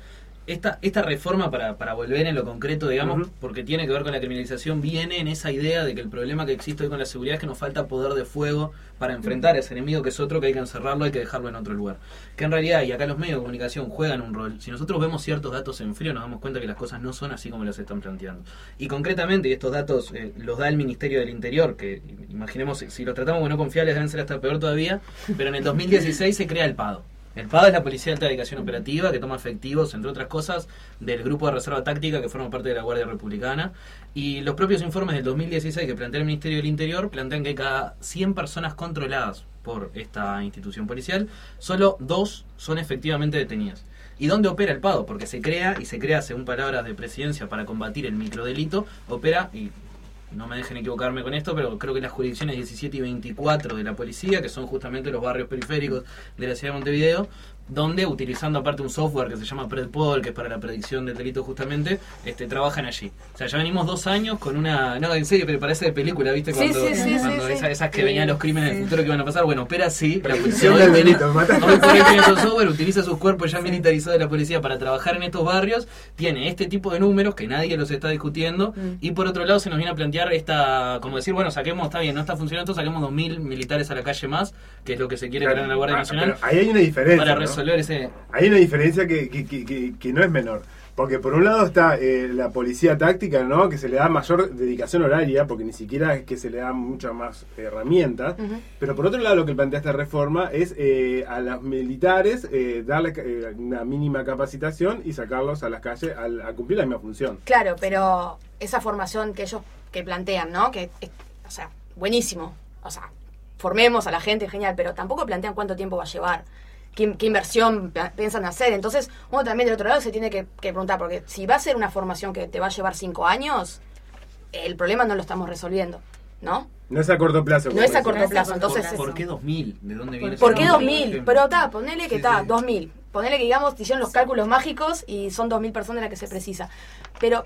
esta, esta reforma, para, para volver en lo concreto, digamos, Uh-huh. porque tiene que ver con la criminalización, viene en esa idea de que el problema que existe hoy con la seguridad es que nos falta poder de fuego para enfrentar a ese enemigo, que es otro, que hay que encerrarlo, hay que dejarlo en otro lugar. Que en realidad, y acá los medios de comunicación juegan un rol, si nosotros vemos ciertos datos en frío, nos damos cuenta que las cosas no son así como las están planteando. Y concretamente, y estos datos eh, los da el Ministerio del Interior, que imaginemos, si los tratamos como no confiables deben ser hasta peor todavía, pero en el dos mil dieciséis se crea el PADO. El PADO es la Policía de Alta Dedicación Operativa, que toma efectivos, entre otras cosas, del Grupo de Reserva Táctica, que forma parte de la Guardia Republicana. Y los propios informes del dos mil dieciséis que plantea el Ministerio del Interior plantean que cada cien personas controladas por esta institución policial, solo dos son efectivamente detenidas. ¿Y dónde opera el PADO? Porque se crea, y se crea, según palabras de Presidencia, para combatir el microdelito, opera, y no me dejen equivocarme con esto, pero creo que las jurisdicciones diecisiete y veinticuatro de la policía, que son justamente los barrios periféricos de la ciudad de Montevideo, donde, utilizando aparte un software que se llama PredPol, que es para la predicción del delito justamente, este, trabajan allí. O sea, ya venimos dos años con una... No, en serio, pero parece de película, ¿viste? Sí, Cuando, sí, sí, cuando sí, esa- sí. esas que Sí. venían los crímenes del futuro que iban a pasar. Bueno, opera así. La Predicción hoy del tiene- delito, mataste. hoy por hoy tiene su software, utiliza sus cuerpos ya militarizados de la policía para trabajar en estos barrios, tiene este tipo de números que nadie los está discutiendo, y por otro lado se nos viene a plantear esta, como decir, bueno, saquemos, está bien, no está funcionando, saquemos dos mil militares a la calle más, que es lo que se quiere Claro. crear en la Guardia Ah, Nacional, pero ahí hay una diferencia, para ¿no? resolver ese... Hay una diferencia que, que, que, que, que no es menor. Porque por un lado está eh, la policía táctica, ¿no? Que se le da mayor dedicación horaria, porque ni siquiera es que se le da muchas más herramientas. Ujú. Pero por otro lado, lo que plantea esta reforma es eh, a los militares eh, darle eh, una mínima capacitación y sacarlos a las calles al- a, cumplir la misma función. Claro, pero esa formación que ellos que plantean, ¿no? Que, es- o sea, buenísimo. O sea, formemos a la gente, genial, pero tampoco plantean cuánto tiempo va a llevar. Qué, qué inversión pi- piensan hacer. Entonces, uno también del otro lado se tiene que, que preguntar, porque si va a ser una formación que te va a llevar cinco años, el problema no lo estamos resolviendo, ¿no? No es a corto plazo. No como es a dicen. corto plazo, entonces... ¿Por, por qué dos mil? ¿De dónde viene ¿Por ese qué nombre? dos mil? Pero está, ponele que está, dos mil. Ponele que, digamos, hicieron los cálculos mágicos y son dos mil personas las que se precisa. Pero,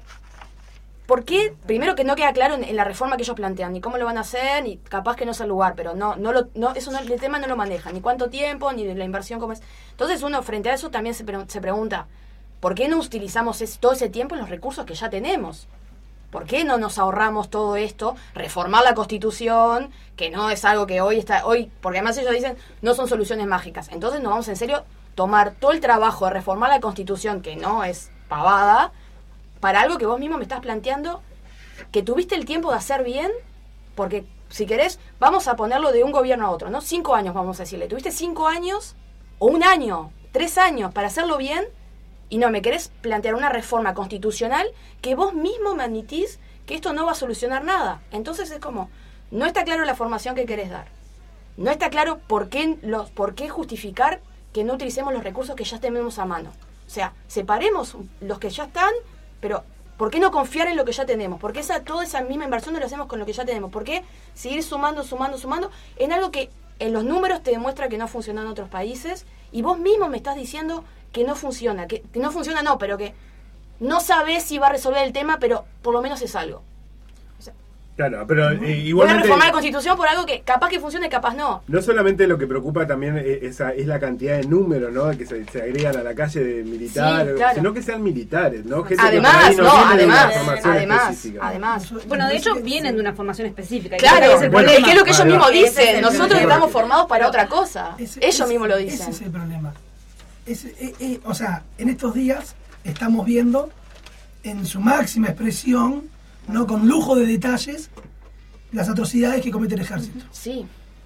¿por qué? Primero que no queda claro en, en la reforma que ellos plantean, ni cómo lo van a hacer, ni capaz que no es el lugar, pero no, no lo, no, eso no, el tema no lo maneja, ni cuánto tiempo, ni de la inversión cómo es. Entonces uno frente a eso también se, pre- se pregunta, ¿por qué no utilizamos es- todo ese tiempo en los recursos que ya tenemos? ¿Por qué no nos ahorramos todo esto? Reformar la Constitución, que no es algo que hoy está... hoy porque además ellos dicen, no son soluciones mágicas. Entonces nos vamos en serio tomar todo el trabajo de reformar la Constitución, que no es pavada, para algo que vos mismo me estás planteando, que tuviste el tiempo de hacer bien, porque si querés, vamos a ponerlo de un gobierno a otro, ¿no? Cinco años, vamos a decirle. Tuviste cinco años, o un año, tres años, para hacerlo bien, y no, me querés plantear una reforma constitucional que vos mismo me admitís que esto no va a solucionar nada. Entonces es como, no está claro la formación que querés dar. No está claro por qué, los, por qué justificar que no utilicemos los recursos que ya tenemos a mano. O sea, separemos los que ya están, pero ¿por qué no confiar en lo que ya tenemos? ¿Por qué esa, toda esa misma inversión no la hacemos con lo que ya tenemos? ¿Por qué seguir sumando, sumando, sumando en algo que en los números te demuestra que no funciona en otros países y vos mismo me estás diciendo que no funciona, que, que no funciona no, pero que no sabés si va a resolver el tema, pero por lo menos es algo. Claro, pero eh, Voy a igualmente... reformar la Constitución por algo que capaz que funcione, capaz no. No solamente lo que preocupa también es, esa, es la cantidad de números, ¿no? Que se, se agregan a la calle de militares, Sí, claro. sino que sean militares, ¿no? Gente que Además, por ahí no, viene de una además, formación además, específica. además. Bueno, de hecho vienen de una formación específica. y Claro, creo que ese es el bueno, problema. es que es lo que ellos Ahí va. mismos Ese es dicen. el Nosotros problema. estamos formados para otra cosa. Ese- Ellos ese- mismos lo Ese dicen. es el problema. Ese- eh, eh, o sea, en estos días estamos viendo en su máxima expresión, no con lujo de detalles, las atrocidades que comete el ejército. Sí.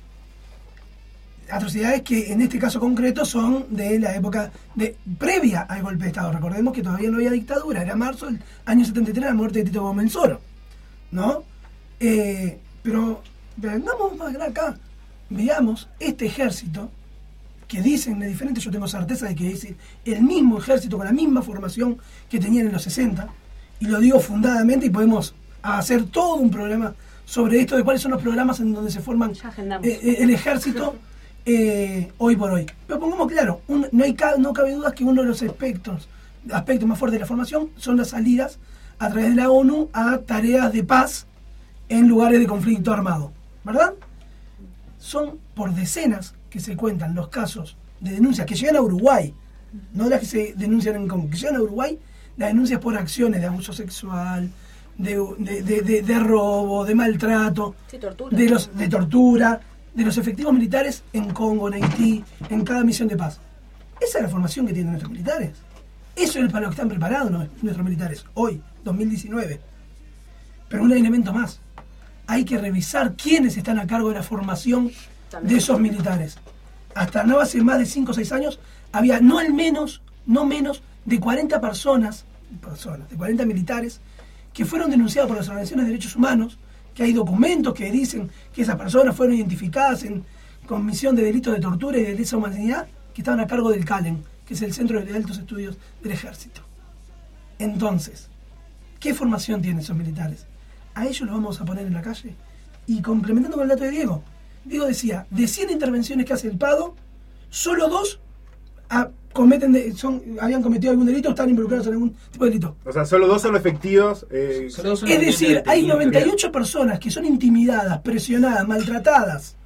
Atrocidades que en este caso concreto son de la época de previa al golpe de Estado. Recordemos que todavía no había dictadura, era marzo del año setenta y tres, la muerte de Tito Bomensoro, ¿no? Eh, pero vengamos más acá, veamos este ejército que dicen de diferente, yo tengo certeza de que es el mismo ejército con la misma formación que tenían en los sesenta, y lo digo fundadamente, y podemos hacer todo un programa sobre esto, de cuáles son los programas en donde se forman eh, eh, el ejército eh, hoy por hoy. Pero pongamos claro, un- no, hay, ca- no cabe duda que uno de los aspectos, aspectos más fuertes de la formación son las salidas a través de la ONU a tareas de paz en lugares de conflicto armado, ¿verdad? Son por decenas que se cuentan los casos de denuncias que llegan a Uruguay no las que se denuncian en Congo, que llegan a Uruguay, las denuncias por acciones de abuso sexual, de, de, de, de, de robo, de maltrato, Sí, tortura. de, los, de tortura, de los efectivos militares en Congo, en Haití, en cada misión de paz. Esa es la formación que tienen nuestros militares. Eso es para lo que están preparados ¿no? nuestros militares, hoy, dos mil diecinueve. Pero un elemento más. Hay que revisar quiénes están a cargo de la formación de esos militares. Hasta no hace más de cinco o seis años, había no al menos, no menos de cuarenta personas, personas, de cuarenta militares, que fueron denunciados por las organizaciones de derechos humanos, que hay documentos que dicen que esas personas fueron identificadas en comisión de delitos de tortura y de lesa humanidad, que estaban a cargo del CALEN, que es el Centro de Altos Estudios del Ejército. Entonces, ¿qué formación tienen esos militares? A ellos los vamos a poner en la calle. Y complementando con el dato de Diego, Diego decía, de cien intervenciones que hace el PADO, solo dos a, cometen de, son, habían cometido algún delito o están involucrados en algún tipo de delito. O sea, solo dos son efectivos. Eh, Solo dos son Es decir, hay detenidos. noventa y ocho personas que son intimidadas, presionadas, maltratadas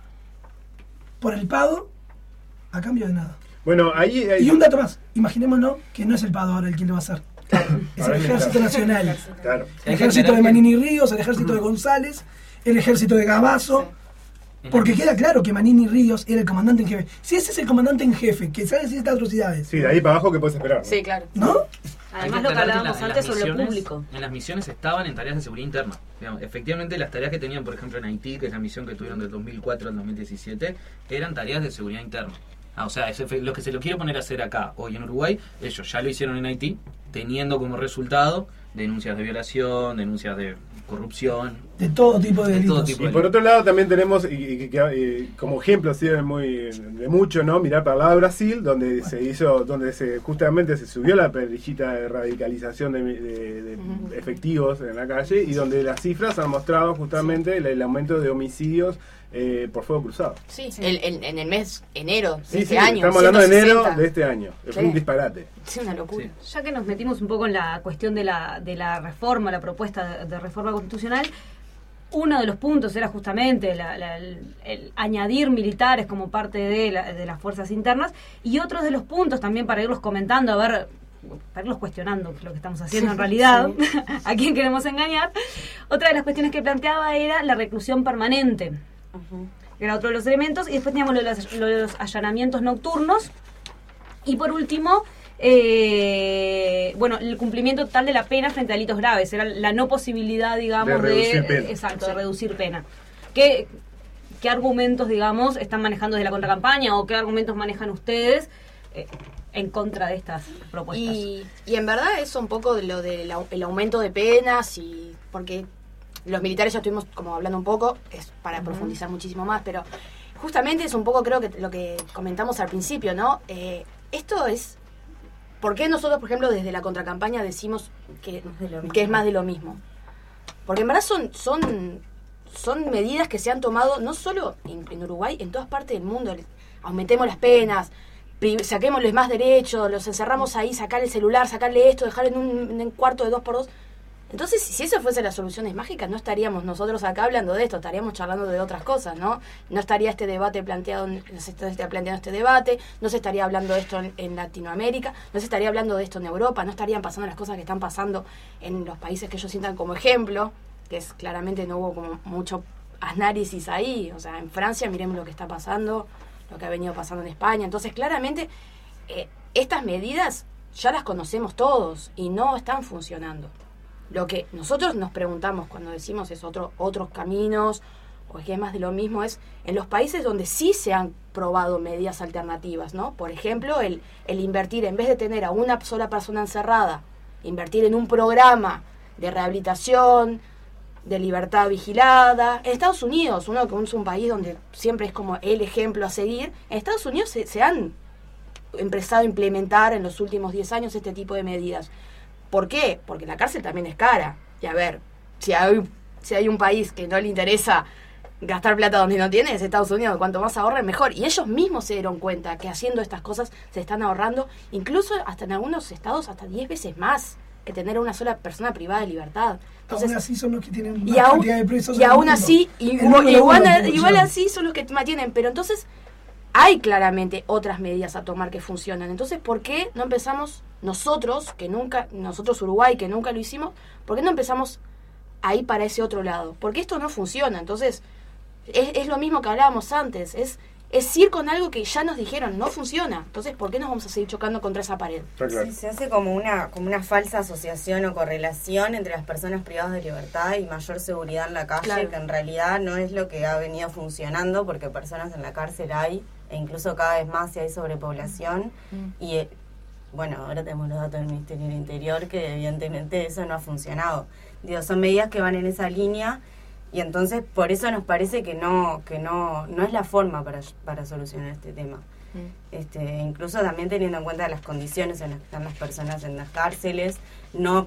por el PADO a cambio de nada. Bueno, ahí hay... Y un dato más, imaginémonos que no es el PADO ahora el quien lo va a hacer. Es Ahora el es Ejército el Nacional. Claro. El Ejército de Manini Ríos, el Ejército de González, el Ejército de Gabazo. Porque queda claro que Manini Ríos era el comandante en jefe. Si ese es el comandante en jefe, que sabe decir estas atrocidades. Sí, de ahí para abajo, ¿qué puedes esperar? Sí, claro. ¿No? Además, Hay lo que aclarar hablábamos en la- en antes las sobre lo misiones- público. En las misiones estaban en tareas de seguridad interna. Digamos, efectivamente, las tareas que tenían, por ejemplo, en Haití, que es la misión que tuvieron del dos mil cuatro al dos mil diecisiete, eran tareas de seguridad interna. Ah, o sea, es efe- lo que se lo quiere poner a hacer acá, hoy en Uruguay, ellos ya lo hicieron en Haití, teniendo como resultado denuncias de violación, denuncias de corrupción. De todo tipo de De todo delitos. tipo Y de por otro lado también tenemos, y, y que- eh, como ejemplo sirve muy de mucho, ¿no? Mirar para el lado de Brasil, donde se hizo, donde se justamente se subió la perillita de radicalización de, de- de efectivos en la calle y donde las cifras han mostrado justamente el, el aumento de homicidios eh, por fuego cruzado. Sí, el- el- en el mes enero de Sí, este sí, año. estamos hablando de ciento enero sesenta. de este año. Es Sí. un disparate. Sí, una locura. Ya que nos metimos un poco en la cuestión de la, de la reforma, la propuesta de, de reforma constitucional, uno de los puntos era justamente la- la- el, el añadir militares como parte de, la- de las fuerzas internas, y otros de los puntos también para irlos comentando, a ver, para irlos cuestionando, que es lo que estamos haciendo en realidad, a quién queremos engañar. Otra de las cuestiones que planteaba era la reclusión permanente, que era otro de los elementos, y después teníamos lo de los, lo de los allanamientos nocturnos, y por último, eh, bueno, el cumplimiento total de la pena frente a delitos graves, era la no posibilidad, digamos, De de, reducir pena. exacto, de reducir pena. ¿Qué, qué argumentos, digamos, están manejando desde la contracampaña o qué argumentos manejan ustedes eh, en contra de estas propuestas? Y, y en verdad eso un poco de lo del au- el aumento de penas, y porque los militares ya estuvimos como hablando un poco, es para Ujú. profundizar muchísimo más, pero justamente es un poco creo que lo que comentamos al principio, ¿no? Eh, esto es, ¿por qué nosotros, por ejemplo, desde la contracampaña decimos que, que es más de lo mismo? Porque en verdad son, son, son medidas que se han tomado no solo en, en Uruguay, en todas partes del mundo. Aumentemos las penas, pri- saquémosles más derechos, los encerramos ahí, sacar el celular, sacarle esto, dejar en un, en un cuarto de dos por dos. Entonces, si eso fuese las soluciones mágicas, no estaríamos nosotros acá hablando de esto, estaríamos charlando de otras cosas, ¿no? No estaría este debate planteado, no se estaría planteando este debate, no se estaría hablando de esto en, en Latinoamérica, no se estaría hablando de esto en Europa, no estarían pasando las cosas que están pasando en los países que ellos sientan como ejemplo, que es claramente no hubo como mucho análisis ahí. O sea, en Francia miremos lo que está pasando, lo que ha venido pasando en España. Entonces, claramente, eh, estas medidas ya las conocemos todos y no están funcionando. Lo que nosotros nos preguntamos cuando decimos es otro, otros caminos, o es que es más de lo mismo, es en los países donde sí se han probado medidas alternativas, ¿no? Por ejemplo, el, el invertir, en vez de tener a una sola persona encerrada, invertir en un programa de rehabilitación, de libertad vigilada. En Estados Unidos, uno que es un país donde siempre es como el ejemplo a seguir, en Estados Unidos se, se han empezado a implementar en los últimos diez años este tipo de medidas. ¿Por qué? Porque la cárcel también es cara. Y a ver, si hay, si hay un país que no le interesa gastar plata donde no tiene, es Estados Unidos. Cuanto más ahorren, mejor. Y ellos mismos se dieron cuenta que haciendo estas cosas se están ahorrando, incluso hasta en algunos estados, hasta diez veces más que tener a una sola persona privada de libertad. Entonces, aún así son los que tienen más y aún, cantidad de presos y en el aún mundo. así, El igual, número uno igual, en corrupción. igual así son los que mantienen. Pero entonces, hay claramente otras medidas a tomar que funcionan. Entonces, ¿por qué no empezamos nosotros, que nunca, nosotros Uruguay, que nunca lo hicimos, por qué no empezamos a ir para ese otro lado? Porque esto no funciona. Entonces, es, es lo mismo que hablábamos antes, es, es ir con algo que ya nos dijeron, no funciona. Entonces, ¿por qué nos vamos a seguir chocando contra esa pared? Sí, se hace como una, como una falsa asociación o correlación entre las personas privadas de libertad y mayor seguridad en la calle, Claro. que en realidad no es lo que ha venido funcionando, porque personas en la cárcel hay, e incluso cada vez más si hay sobrepoblación. Mm. Y eh, bueno, ahora tenemos los datos del Ministerio del Interior, que evidentemente eso no ha funcionado. Digo, son medidas que van en esa línea, y entonces por eso nos parece que no, que no, no es la forma para, para solucionar este tema. Mm. Este, incluso también teniendo en cuenta las condiciones en las que están las personas en las cárceles, no,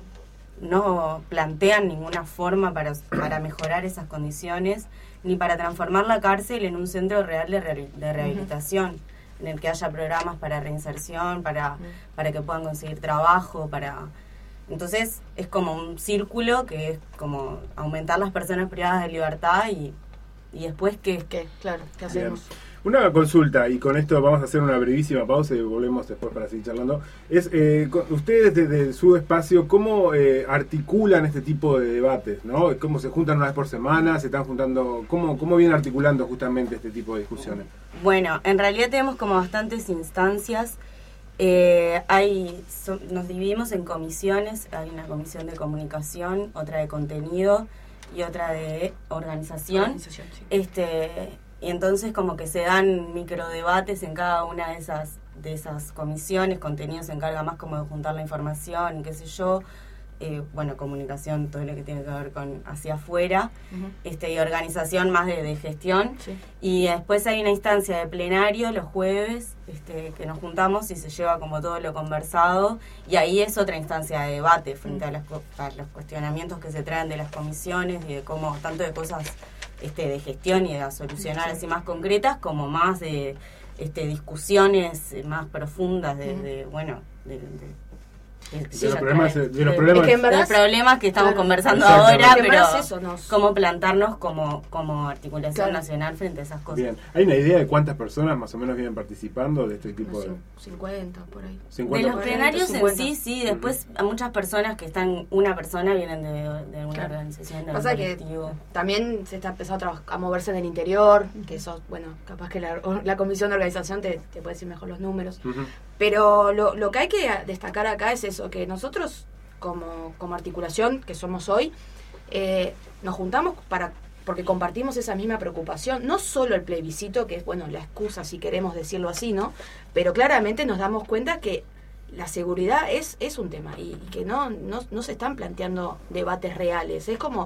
no plantean ninguna forma para, para mejorar esas condiciones, ni para transformar la cárcel en un centro real de, re, de rehabilitación, uh-huh. en el que haya programas para reinserción, para, uh-huh. para que puedan conseguir trabajo, para... Entonces es como un círculo que es como aumentar las personas privadas de libertad y, y después ¿qué? ¿Qué? Claro, ¿qué hacemos? Bien. Una consulta, y con esto vamos a hacer una brevísima pausa y volvemos después para seguir charlando. Es, eh, ustedes desde su espacio, ¿cómo eh, articulan este tipo de debates? ¿No? ¿Cómo se juntan una vez por semana? ¿Se están juntando? ¿Cómo, cómo vienen articulando justamente este tipo de discusiones? Bueno, en realidad tenemos como bastantes instancias. Eh, hay so, nos dividimos en comisiones. Hay una comisión de comunicación, otra de contenido y otra de organización. Organización, sí. Este... Y entonces como que se dan microdebates en cada una de esas de esas comisiones. Contenido se encarga más como de juntar la información y qué sé yo. Eh, bueno, comunicación, todo lo que tiene que ver con hacia afuera. Uh-huh. este Y organización más de, de gestión. Sí. Y después hay una instancia de plenario los jueves, este, que nos juntamos y se lleva como todo lo conversado. Y ahí es otra instancia de debate frente uh-huh. a, las, a los cuestionamientos que se traen de las comisiones y de cómo, tanto de cosas... Este, de gestión y de solucionar así más concretas, como más de este, discusiones más profundas de, de bueno, de, de, de, de, los problemas, de, de los problemas, es que en verdad, de los problemas que estamos claro, conversando exacto, ahora, pero eso nos... cómo plantarnos como, como articulación claro. nacional frente a esas cosas. Bien, ¿hay una idea de cuántas personas más o menos vienen participando de este tipo no, de...? cincuenta, por ahí. De los plenarios en sí, sí, después uh-huh. a muchas personas que están, una persona vienen de, de alguna claro. organización, de Pasa un que colectivo. También se está empezando a, a moverse en el interior, que eso, bueno, capaz que la, la comisión de organización te, te puede decir mejor los números, uh-huh. pero lo, lo que hay que destacar acá es eso, que nosotros como, como articulación que somos hoy, eh, nos juntamos para porque compartimos esa misma preocupación, no solo el plebiscito, que es, bueno, la excusa si queremos decirlo así, ¿no? Pero claramente nos damos cuenta que la seguridad es, es un tema y, y que no, no, no se están planteando debates reales. Es como,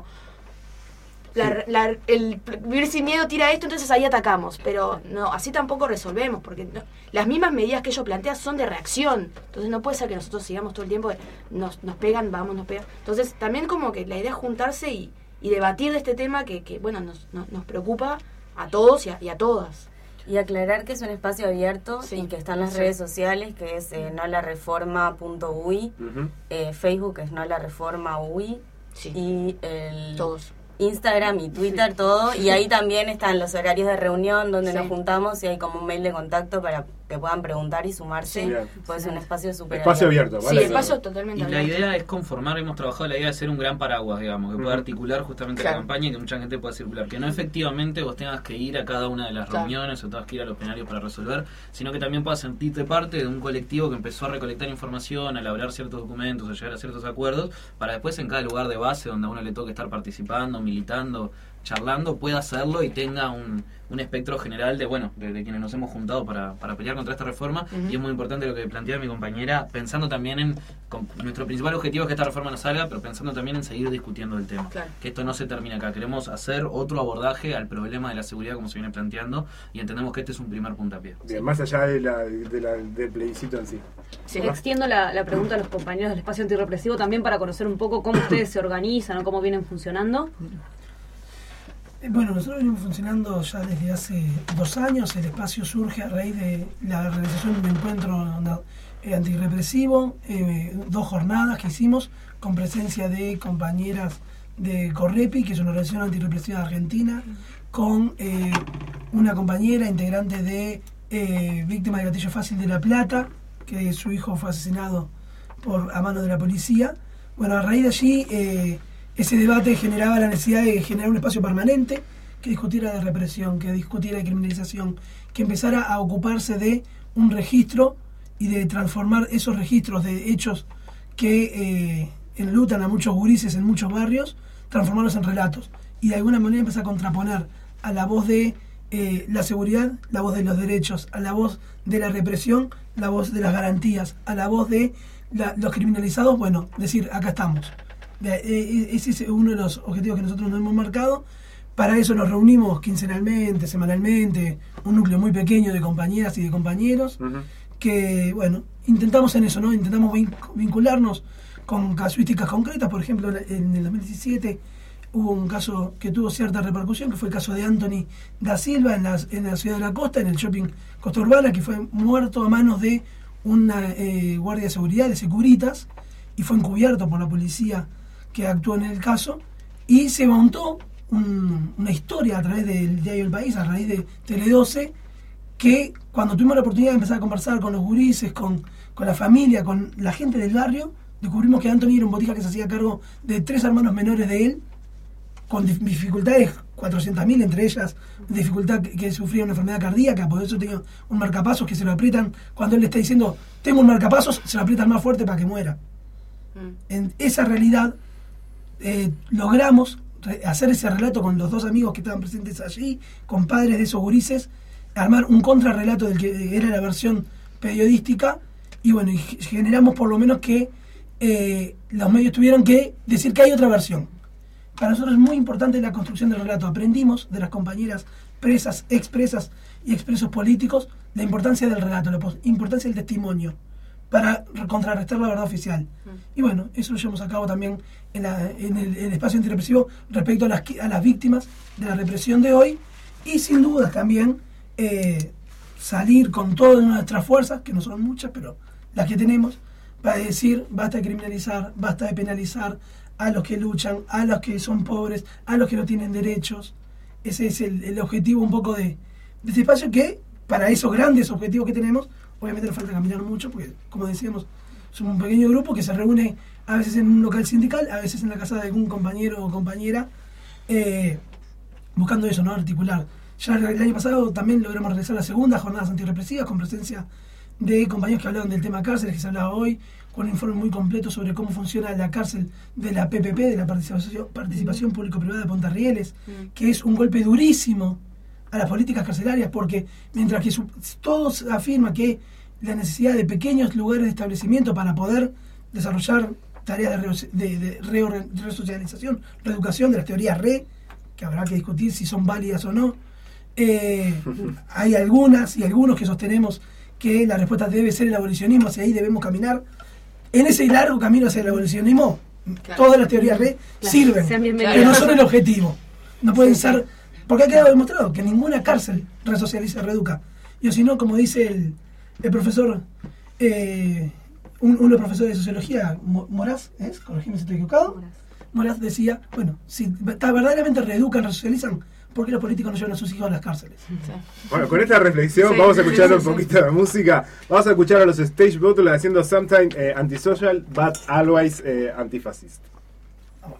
la, sí. la, el vivir sin miedo tira esto, entonces ahí atacamos, pero no, así tampoco resolvemos, porque no, las mismas medidas que ellos plantean son de reacción, entonces no puede ser que nosotros sigamos todo el tiempo, de, nos, nos pegan, vamos, nos pegan. Entonces también como que la idea es juntarse y y debatir de este tema que, que bueno, nos, nos, nos preocupa a todos y a, y a todas. Y aclarar que es un espacio abierto sí. y que están las sí. redes sociales, que es eh, nolareforma punto uy, uh-huh. eh, Facebook es nolareforma punto uy sí. y el todos. Instagram y Twitter, sí. todo, y ahí también están los horarios de reunión donde sí. nos juntamos y hay como un mail de contacto para que puedan preguntar y sumarse. Sí. Puede ser un espacio súper espacio abierto. abierto ¿vale? Sí, espacio totalmente y abierto. Y la idea es conformar, hemos trabajado la idea de ser un gran paraguas, digamos, que uh-huh. pueda articular justamente claro. la campaña y que mucha gente pueda circular. Que no efectivamente vos tengas que ir a cada una de las claro. reuniones o tengas que ir a los plenarios para resolver, sino que también puedas sentirte parte de un colectivo que empezó a recolectar información, a elaborar ciertos documentos, a llegar a ciertos acuerdos, para después en cada lugar de base donde a uno le toque estar participando, militando, charlando, pueda hacerlo y tenga un, un espectro general de, bueno, de, de quienes nos hemos juntado para, para pelear contra esta reforma. Uh-huh. Y es muy importante lo que plantea mi compañera, pensando también en, con, nuestro principal objetivo es que esta reforma no salga, pero pensando también en seguir discutiendo el tema. Claro. Que esto no se termina acá. Queremos hacer otro abordaje al problema de la seguridad como se viene planteando y entendemos que este es un primer puntapié. Bien, más allá de la, de la, del plebiscito en sí. Sí, le extiendo la, la pregunta a los compañeros del espacio antirrepresivo también para conocer un poco cómo ustedes se organizan o cómo vienen funcionando. Bueno, nosotros venimos funcionando ya desde hace dos años. El espacio surge a raíz de la realización de un encuentro antirrepresivo, eh, dos jornadas que hicimos con presencia de compañeras de Correpi, que es una organización antirrepresiva de Argentina, con eh, una compañera integrante de eh, víctima de gatillo fácil de La Plata, que su hijo fue asesinado por a mano de la policía. Bueno, a raíz de allí, eh, ese debate generaba la necesidad de generar un espacio permanente que discutiera de represión, que discutiera de criminalización, que empezara a ocuparse de un registro y de transformar esos registros de hechos que eh, enlutan a muchos gurises en muchos barrios, transformarlos en relatos. Y de alguna manera empezar a contraponer a la voz de eh, la seguridad, la voz de los derechos, a la voz de la represión, la voz de las garantías, a la voz de la, los criminalizados, bueno, decir, acá estamos. Eh, ese es uno de los objetivos que nosotros nos hemos marcado. Para eso nos reunimos quincenalmente, semanalmente, un núcleo muy pequeño de compañeras y de compañeros, uh-huh. que, bueno, intentamos en eso, ¿no? Intentamos vincularnos con casuísticas concretas. Por ejemplo, en el dos mil diecisiete hubo un caso que tuvo cierta repercusión, que fue el caso de Anthony da Silva en la, en la ciudad de la costa, en el shopping Costa Urbana, que fue muerto a manos de una eh, guardia de seguridad, de Securitas, y fue encubierto por la policía que actuó en el caso, y se montó un, una historia a través del diario El País, a raíz de Tele doce, que cuando tuvimos la oportunidad de empezar a conversar con los gurises, con, con la familia, con la gente del barrio, descubrimos que Anthony era un botija que se hacía cargo de tres hermanos menores de él, con dificultades cuatrocientas mil, entre ellas dificultad que, que sufría una enfermedad cardíaca, por eso tenía un marcapasos que se lo aprietan, cuando él le está diciendo, tengo un marcapasos, se lo aprietan más fuerte para que muera. Mm. En esa realidad eh, logramos re- hacer ese relato con los dos amigos que estaban presentes allí, con padres de esos gurises, armar un contrarrelato del que era la versión periodística, y bueno, y generamos por lo menos que eh, los medios tuvieron que decir que hay otra versión. Para nosotros es muy importante la construcción del relato. Aprendimos de las compañeras presas, expresas y expresos políticos la importancia del relato, la importancia del testimonio para contrarrestar la verdad oficial. Mm. Y bueno, eso lo llevamos a cabo también en, la, en, el, en el espacio antirrepresivo respecto a las, a las víctimas de la represión de hoy, y sin dudas también eh, salir con todas nuestras fuerzas, que no son muchas, pero las que tenemos, para decir basta de criminalizar, basta de penalizar a los que luchan, a los que son pobres, a los que no tienen derechos. Ese es el, el objetivo un poco de, de este espacio, que para esos grandes objetivos que tenemos, obviamente nos falta caminar mucho, porque como decíamos, somos un pequeño grupo que se reúne a veces en un local sindical, a veces en la casa de algún compañero o compañera, eh, buscando eso, ¿no? Articular. Ya el año pasado también logramos realizar las segundas jornadas antirrepresivas con presencia de compañeros que hablaban del tema cárceles, que se hablaba hoy, con un informe muy completo sobre cómo funciona la cárcel de la P P P, de la Participación, participación Público-Privada de Punta Rieles, mm. que es un golpe durísimo a las políticas carcelarias, porque mientras que su, todos afirman que la necesidad de pequeños lugares de establecimiento para poder desarrollar tareas de, de, de re, resocialización, reeducación de las teorías re, que habrá que discutir si son válidas o no, eh, hay algunas y algunos que sostenemos que la respuesta debe ser el abolicionismo, hacia ahí debemos caminar. En ese largo camino hacia el abolicionismo, claro, todas las teorías re claro, sirven, pero no son el objetivo. No pueden sí, ser, porque ha quedado demostrado que ninguna cárcel resocializa, reeduca. Y o si no, como dice el, el profesor, eh, un, uno de los profesores de sociología, Moraz, ¿es? Corregime si estoy equivocado. Moraz. Moraz decía, bueno, si verdaderamente reeducan, resocializan, ¿por qué los políticos no llevan a sus hijos a las cárceles? Sí. Bueno, con esta reflexión sí, vamos a escuchar sí, sí, un poquito sí. de música. Vamos a escuchar a los Stage Bottle haciendo Sometimes eh, Antisocial, but Always eh, Antifascist. Vamos.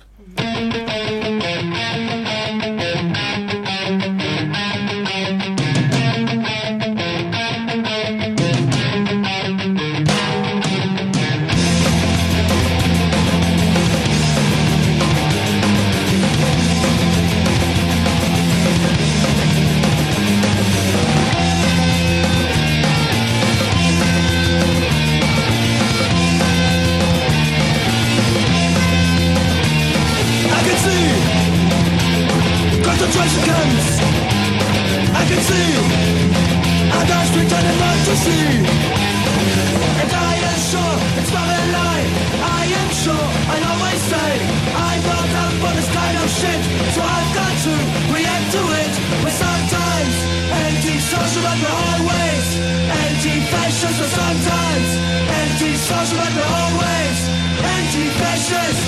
Concentration camps, I can see adults returning back to sea. And I am sure it's not a lie, I am sure I always say I'm not up for this kind of shit, so I've got to react to it. But sometimes anti-social but we're always anti-fascist, but sometimes anti-social but we're always anti-fascist.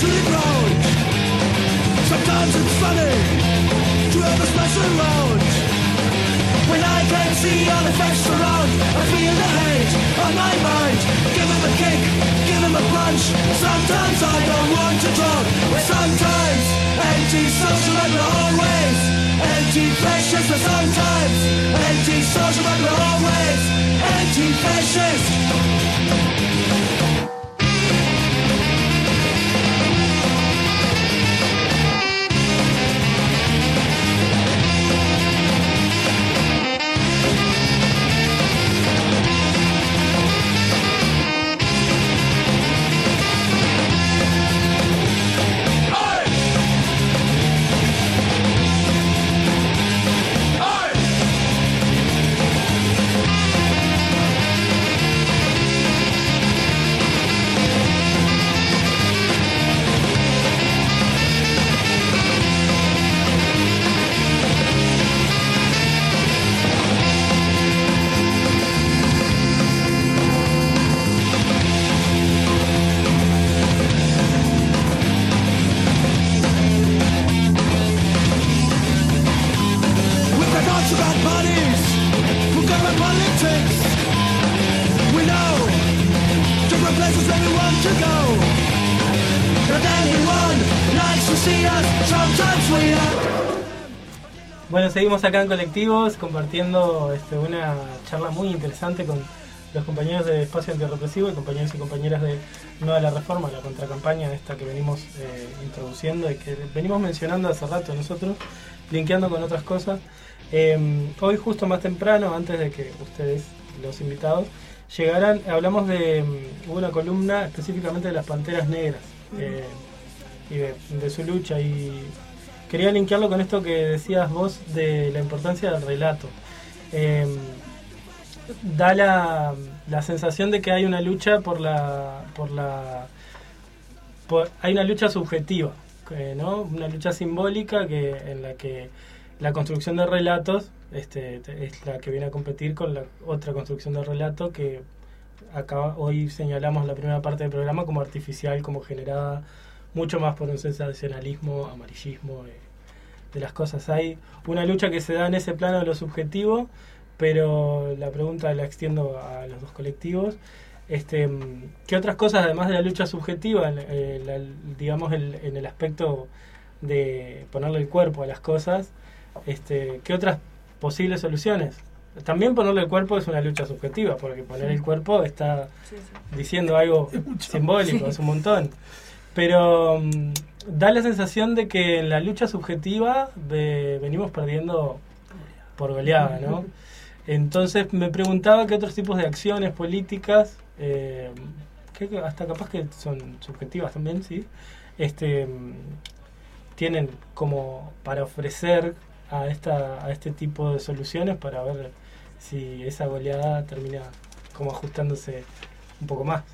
to the ground. Sometimes it's funny to have a smash around. When I can see all the facts around, I feel the hate on my mind. Give him a kick, give him a punch. Sometimes I don't want to talk. Sometimes anti-social but not always. Anti-fascist but sometimes anti-social but not always. Anti-fascist. Bueno, seguimos acá en Colectivos compartiendo este, una charla muy interesante con los compañeros de Espacio Antirrepresivo y compañeros y compañeras de Nueva la Reforma, la contracampaña esta que venimos eh, introduciendo y que venimos mencionando hace rato nosotros, linkeando con otras cosas. Eh, hoy justo más temprano, antes de que ustedes, los invitados, llegaran, hablamos de hubo una columna específicamente de las Panteras Negras eh, y de, de su lucha, y quería linkearlo con esto que decías vos de la importancia del relato. Eh, da la, la sensación de que hay una lucha por la por la por, hay una lucha subjetiva, eh, ¿no? Una lucha simbólica que en la que la construcción de relatos este, es la que viene a competir con la otra construcción de relato que acá hoy señalamos la primera parte del programa como artificial, como generada mucho más por un sensacionalismo, amarillismo eh, de las cosas. Hay una lucha que se da en ese plano de lo subjetivo, pero la pregunta la extiendo a los dos colectivos. Este, ¿qué otras cosas, además de la lucha subjetiva, eh, la, digamos el, en el aspecto de ponerle el cuerpo a las cosas, este, qué otras posibles soluciones? También ponerle el cuerpo es una lucha subjetiva, porque poner el cuerpo está sí, sí. diciendo algo simbólico, sí. es un montón. Pero um, da la sensación de que en la lucha subjetiva de, venimos perdiendo por goleada, ¿no? Entonces me preguntaba qué otros tipos de acciones políticas, eh, que hasta capaz que son subjetivas también, sí, este, tienen como para ofrecer a esta a este tipo de soluciones para ver si esa goleada termina como ajustándose un poco más.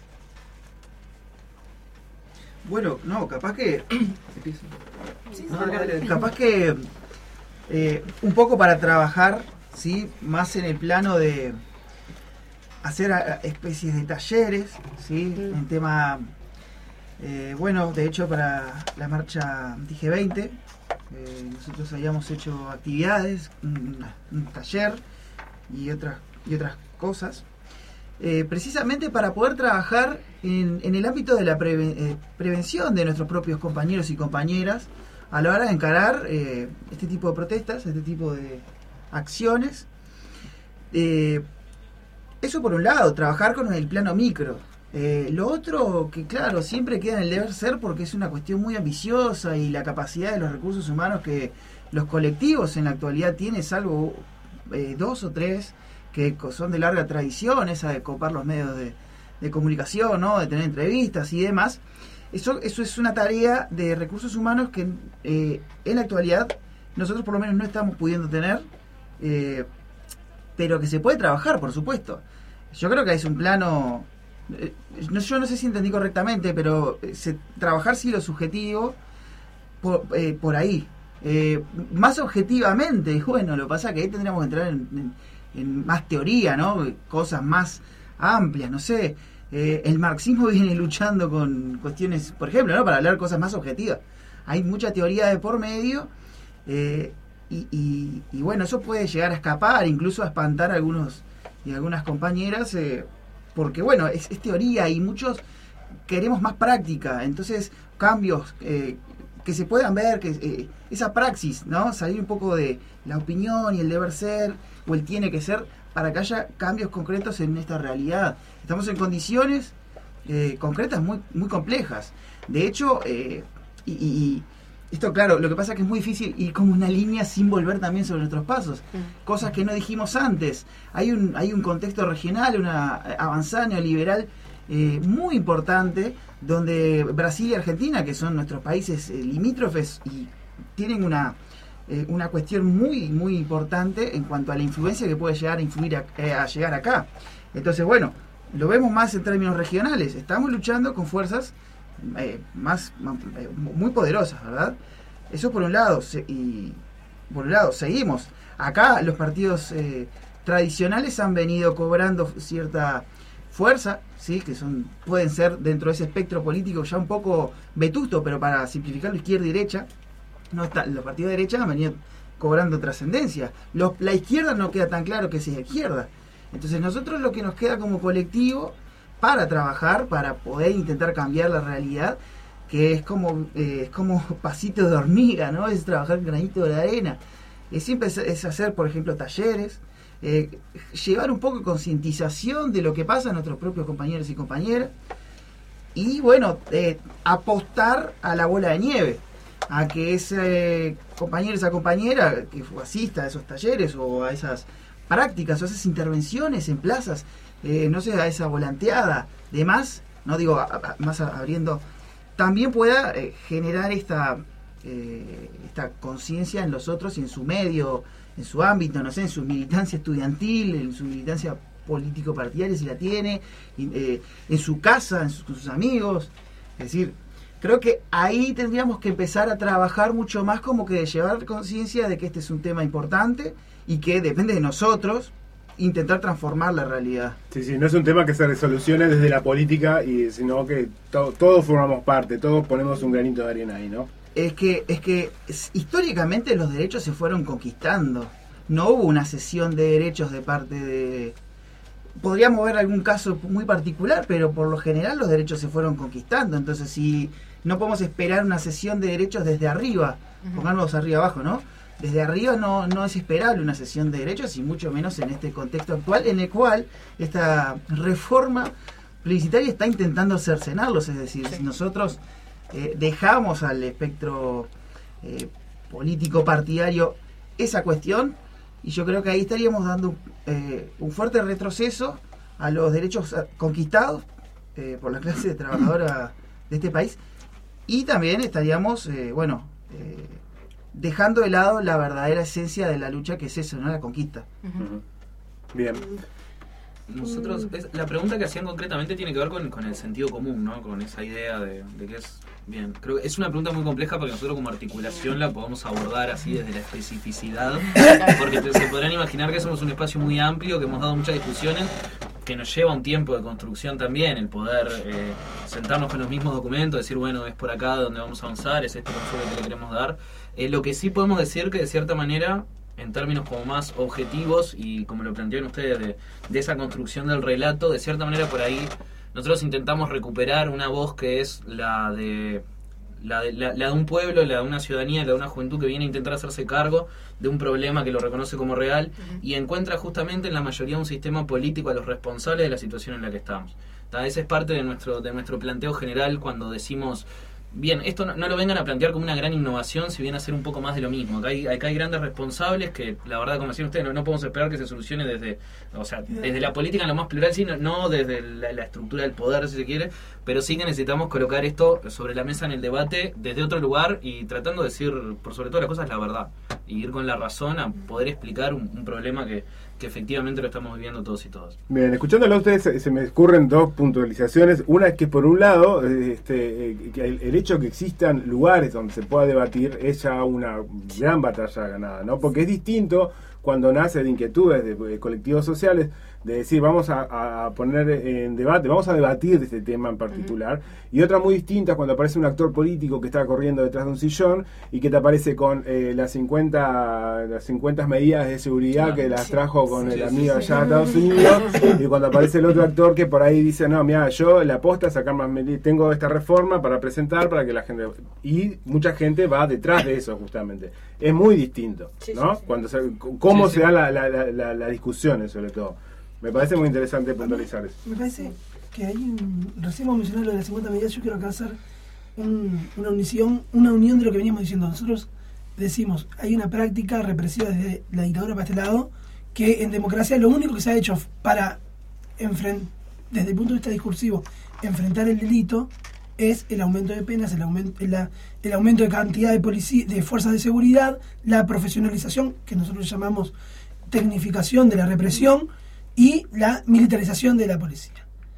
Bueno, no, capaz que no, capaz que eh, un poco para trabajar, sí, más en el plano de hacer a, a especies de talleres, sí, mm. en tema eh, bueno, de hecho para la marcha G veinte eh, nosotros habíamos hecho actividades, un, un taller y otras y otras cosas. Eh, precisamente para poder trabajar en, en el ámbito de la preve, eh, prevención de nuestros propios compañeros y compañeras a la hora de encarar eh, este tipo de protestas, este tipo de acciones. Eh, eso por un lado, trabajar con el plano micro. Eh, lo otro, que claro, siempre queda en el deber ser porque es una cuestión muy ambiciosa y la capacidad de los recursos humanos que los colectivos en la actualidad tienen, salvo eh, dos o tres que son de larga tradición, esa de copar los medios de, de comunicación, ¿no? De tener entrevistas y demás. Eso, eso es una tarea de recursos humanos que eh, en la actualidad nosotros por lo menos no estamos pudiendo tener, eh, pero que se puede trabajar, por supuesto. Yo creo que es un plano, eh, no, yo no sé si entendí correctamente, pero eh, se, trabajar sí lo subjetivo por, eh, por ahí. Eh, más objetivamente, y bueno, lo que pasa es que ahí tendríamos que entrar en, en en más teoría, ¿no? Cosas más amplias, no sé. eh, el marxismo viene luchando con cuestiones, por ejemplo, ¿no? Para hablar cosas más objetivas. Hay mucha teoría de por medio, eh, y, y, y bueno, eso puede llegar a escapar, incluso a espantar a algunos y algunas compañeras, eh, porque bueno, es, es teoría y muchos queremos más práctica, entonces cambios eh, que se puedan ver, que eh, esa praxis, ¿no? Salir un poco de la opinión y el deber ser o el tiene que ser para que haya cambios concretos en esta realidad. Estamos en condiciones eh, concretas muy muy complejas. De hecho, eh, y, y esto claro, lo que pasa es que es muy difícil ir como una línea sin volver también sobre nuestros pasos. Mm. Cosas que no dijimos antes. Hay un hay un contexto regional, una avanzada neoliberal eh, muy importante, donde Brasil y Argentina, que son nuestros países eh, limítrofes, y tienen una eh, una cuestión muy muy importante en cuanto a la influencia que puede llegar a influir a, eh, a llegar acá. Entonces, bueno, lo vemos más en términos regionales. Estamos luchando con fuerzas eh, más, más eh, muy poderosas, ¿verdad? Eso por un lado. Se, y por un lado, seguimos. Acá los partidos eh, tradicionales han venido cobrando cierta fuerza, sí, que son pueden ser dentro de ese espectro político ya un poco vetusto, pero para simplificarlo, izquierda y derecha. No está, los partidos de derecha han venido cobrando trascendencia. Los, la izquierda no queda tan claro que si es izquierda. Entonces nosotros lo que nos queda como colectivo para trabajar, para poder intentar cambiar la realidad, que es como eh, es como pasito de hormiga, ¿no? Es trabajar granito de la arena. Es siempre es, es hacer, por ejemplo, talleres, eh, llevar un poco de concientización de lo que pasa a nuestros propios compañeros y compañeras, y bueno, eh, apostar a la bola de nieve, a que ese compañero, esa compañera que asista a esos talleres o a esas prácticas o esas intervenciones en plazas, eh, no sé, a esa volanteada, demás, no digo a, a, más a, abriendo, también pueda eh, generar esta eh, esta conciencia en los otros y en su medio, en su ámbito, no sé, en su militancia estudiantil, en su militancia político partidaria si la tiene, eh, en su casa, en sus, con sus amigos. Es decir, creo que ahí tendríamos que empezar a trabajar mucho más, como que de llevar conciencia de que este es un tema importante y que depende de nosotros intentar transformar la realidad. Sí, sí, no es un tema que se resolucione desde la política, y sino que to, todos formamos parte, todos ponemos un granito de arena ahí, ¿no? Es que, es que es, históricamente los derechos se fueron conquistando. No hubo una cesión de derechos de parte de... Podríamos ver algún caso muy particular, pero por lo general los derechos se fueron conquistando. Entonces, si no podemos esperar una cesión de derechos desde arriba, uh-huh. Pongámoslos arriba abajo, ¿no? Desde arriba no, no es esperable una cesión de derechos, y mucho menos en este contexto actual, en el cual esta reforma plebiscitaria está intentando cercenarlos. Es decir, sí. Si nosotros eh, dejamos al espectro eh, político partidario esa cuestión, y yo creo que ahí estaríamos dando eh, un fuerte retroceso a los derechos conquistados eh, por la clase trabajadora de este país, y también estaríamos, eh, bueno, eh, dejando de lado la verdadera esencia de la lucha, que es eso, ¿no? La conquista. Uh-huh. Bien. Nosotros, es, la pregunta que hacían concretamente tiene que ver con, con el sentido común, ¿no? Con esa idea de, de que es... Bien, creo que es una pregunta muy compleja, porque nosotros como articulación la podemos abordar así desde la especificidad, porque se podrán imaginar que somos un espacio muy amplio, que hemos dado muchas discusiones, que nos lleva un tiempo de construcción también, el poder eh, sentarnos con los mismos documentos, decir, bueno, es por acá donde vamos a avanzar, es este el enfoque que le queremos dar. Eh, lo que sí podemos decir que de cierta manera, en términos como más objetivos, y como lo plantearon ustedes, de, de esa construcción del relato, de cierta manera por ahí nosotros intentamos recuperar una voz que es la de la de, la, la de un pueblo, la de una ciudadanía, la de una juventud que viene a intentar hacerse cargo de un problema que lo reconoce como real, uh-huh. Y encuentra justamente en la mayoría un sistema político a los responsables de la situación en la que estamos. Ese es parte de nuestro, de nuestro planteo general cuando decimos... Bien, esto no, no lo vengan a plantear como una gran innovación, si viene a ser un poco más de lo mismo. Acá hay, acá hay grandes responsables que, la verdad, como decían ustedes, no, no podemos esperar que se solucione desde, o sea, desde la política en lo más plural, sino no desde la, la estructura del poder, si se quiere, pero sí que necesitamos colocar esto sobre la mesa en el debate desde otro lugar, y tratando de decir, por sobre todas las cosas, la verdad, y ir con la razón a poder explicar un, un problema que, que efectivamente lo estamos viviendo todos y todas. Bien, escuchándolo a ustedes se, se me ocurren dos puntualizaciones. Una es que, por un lado, este, que el, el hecho que existan lugares donde se pueda debatir es ya una gran batalla ganada, ¿no? Porque es distinto cuando nace de inquietudes de, de colectivos sociales, de decir, vamos a, a poner en debate, vamos a debatir de este tema en particular, uh-huh. y otra muy distinta cuando aparece un actor político que está corriendo detrás de un sillón y que te aparece con eh, las cincuenta las cincuenta medidas de seguridad claro, que las sí, trajo con sí, el amigo sí, allá sí. de Estados Unidos, y cuando aparece el otro actor que por ahí dice, no, mira, yo la aposta a sacar más medidas, tengo esta reforma para presentar para que la gente... Y mucha gente va detrás de eso justamente. Es muy distinto, sí, ¿no? Sí, sí. Cuando se, cómo sí, se sí. da la, la, la, la, las discusiones, sobre todo. Me parece muy interesante puntualizar eso. Me parece que hay un... Recién hemos mencionado lo de las cincuenta medidas, yo quiero acá hacer un, una, unión, una unión de lo que veníamos diciendo. Nosotros decimos, hay una práctica represiva desde la dictadura para este lado, que en democracia lo único que se ha hecho para, enfrent, desde el punto de vista discursivo, enfrentar el delito es el aumento de penas, el aumento, el, el aumento de cantidad de, policía, de fuerzas de seguridad, la profesionalización, que nosotros llamamos tecnificación de la represión, y la militarización de la policía.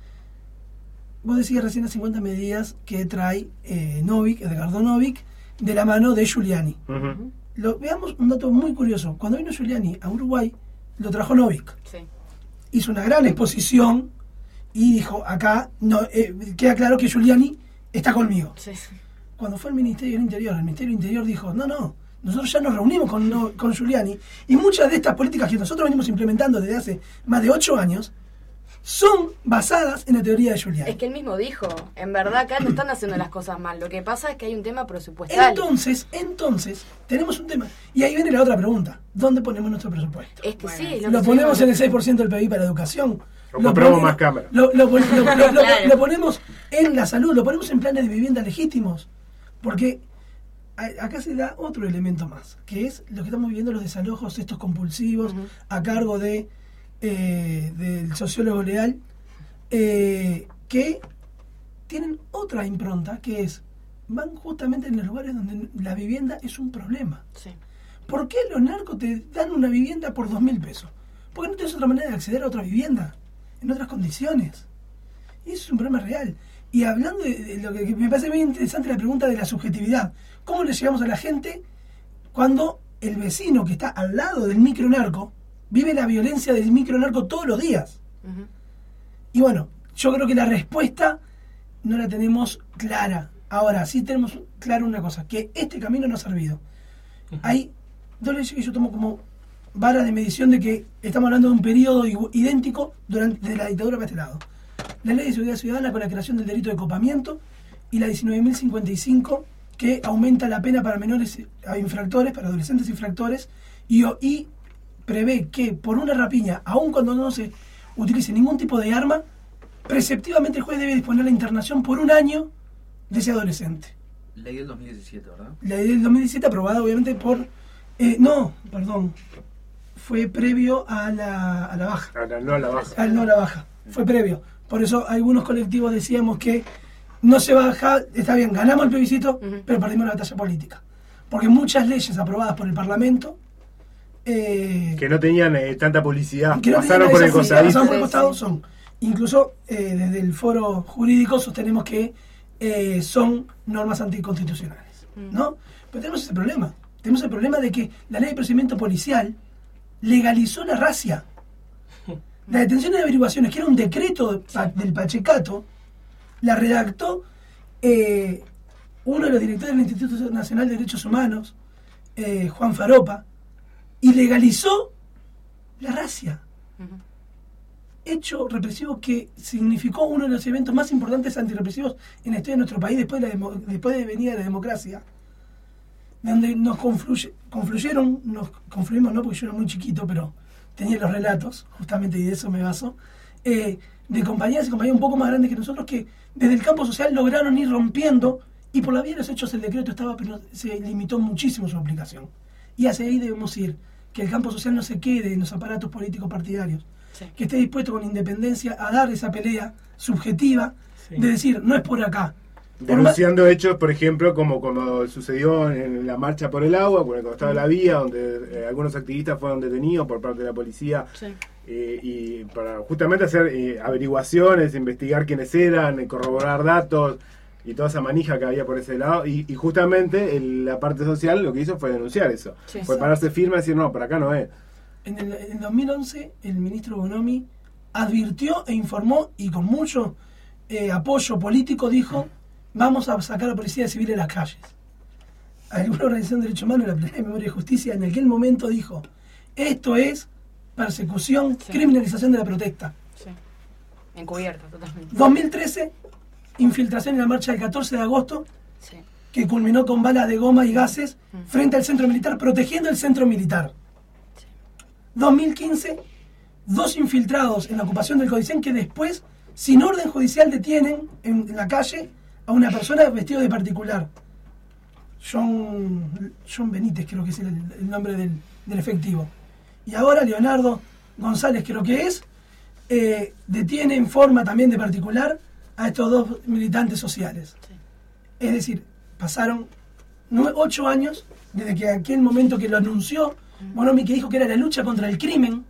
Vos decías recién las cincuenta medidas que trae eh, Novik, Edgardo Novik, de la mano de Giuliani. Uh-huh. Lo, veamos un dato muy curioso. Cuando vino Giuliani a Uruguay, lo trajo Novik. Sí. Hizo una gran exposición y dijo, acá no eh, queda claro que Giuliani está conmigo. Sí. Cuando fue al Ministerio del Interior, el Ministerio del Interior dijo, no, no, nosotros ya nos reunimos con, no, con Giuliani, y muchas de estas políticas que nosotros venimos implementando desde hace más de ocho años son basadas en la teoría de Giuliani. Es que él mismo dijo, en verdad acá no están haciendo las cosas mal, lo que pasa es que hay un tema presupuestal. Entonces, entonces, tenemos un tema. Y ahí viene la otra pregunta, ¿dónde ponemos nuestro presupuesto? Es que bueno, sí. Lo, lo ponemos en el seis por ciento del P I B para educación. O compramos más cámaras. Lo, lo, lo, lo, lo, lo, claro. lo ponemos en la salud, lo ponemos en planes de vivienda legítimos. Porque acá se da otro elemento más, que es lo que estamos viviendo, los desalojos estos compulsivos, uh-huh. a cargo de eh, del sociólogo Leal, eh, que tienen otra impronta, que es, van justamente en los lugares donde la vivienda es un problema. Sí. ¿Por qué los narcos te dan una vivienda por dos mil pesos? Porque no tienes otra manera de acceder a otra vivienda, en otras condiciones. Y eso es un problema real. Y hablando de, de lo que, que me parece muy interesante, la pregunta de la subjetividad. ¿Cómo le llegamos a la gente cuando el vecino que está al lado del micronarco vive la violencia del micronarco todos los días? Uh-huh. Y bueno, yo creo que la respuesta no la tenemos clara. Ahora, sí tenemos claro una cosa, que este camino no ha servido. Uh-huh. Hay dos leyes que yo tomo como vara de medición de que estamos hablando de un periodo idéntico durante de la dictadura para este lado. La Ley de Seguridad Ciudadana con la creación del delito de copamiento y la diecinueve mil cincuenta y cinco que aumenta la pena para menores infractores, para adolescentes infractores, y, y prevé que por una rapiña, aun cuando no se utilice ningún tipo de arma, preceptivamente el juez debe disponer la internación por un año de ese adolescente. Ley del dos mil diecisiete, ¿verdad? La ley del dos mil diecisiete aprobada obviamente por... Eh, no, perdón. Fue previo a la, a la baja. A la, no a la baja. Al no a la baja. Fue previo. Por eso algunos colectivos decíamos que no se baja, está bien, ganamos el plebiscito, uh-huh. pero perdimos la batalla política. Porque muchas leyes aprobadas por el Parlamento... Eh, que no tenían eh, tanta publicidad, que no pasaron por el costado. Pasaron por el costado, son. Incluso eh, desde el foro jurídico sostenemos que eh, son normas anticonstitucionales, uh-huh. ¿no? Pero tenemos ese problema. Tenemos el problema de que la ley de procedimiento policial legalizó la racia. La detención de averiguaciones, que era un decreto del Pachecato, la redactó eh, uno de los directores del Instituto Nacional de Derechos Humanos, eh, Juan Faropa, y legalizó la racia. Uh-huh. Hecho represivo que significó uno de los eventos más importantes antirrepresivos en la historia de nuestro país después de, la demo, después de venir a la democracia, donde nos confluye, confluyeron, nos confluimos no porque yo era muy chiquito, pero tenía los relatos, justamente, y de eso me baso, eh, de compañeras y compañeros un poco más grandes que nosotros que desde el campo social lograron ir rompiendo, y por la vía de los hechos el decreto estaba, pero se limitó muchísimo su aplicación. Y hacia ahí debemos ir, que el campo social no se quede en los aparatos políticos partidarios, sí. que esté dispuesto con independencia a dar esa pelea subjetiva, sí. de decir, no es por acá. Denunciando hechos, por ejemplo, como, como sucedió en la marcha por el agua, por el costado de la vía, donde eh, algunos activistas fueron detenidos por parte de la policía, sí. eh, y para justamente hacer eh, averiguaciones, investigar quiénes eran, eh, corroborar datos y toda esa manija que había por ese lado, y, y justamente el, la parte social lo que hizo fue denunciar eso, sí, fue pararse firme y decir, no, por acá no es. En el, en el dos mil once, el ministro Bonomi advirtió e informó, y con mucho eh, apoyo político, dijo: vamos a sacar a la policía civil de las calles. Alguna organización de derechos humanos, la Plenaria de Memoria y Justicia, en aquel momento dijo: esto es persecución, Sí. criminalización de la protesta. Sí. Encubierta, totalmente. dos mil trece, infiltración en la marcha del catorce de agosto, Sí. que culminó con balas de goma y gases frente al centro militar, protegiendo el centro militar. dos mil quince, dos infiltrados en la ocupación del Codicen que después, sin orden judicial, detienen en, en la calle a una persona vestida de particular. John, John Benítez, creo que es el, el nombre del, del efectivo. Y ahora Leonardo González, creo que es, eh, detiene en forma también de particular a estos dos militantes sociales. Es decir, pasaron nueve, ocho años desde que aquel momento que lo anunció Bonomi, que dijo que era la lucha contra el crimen,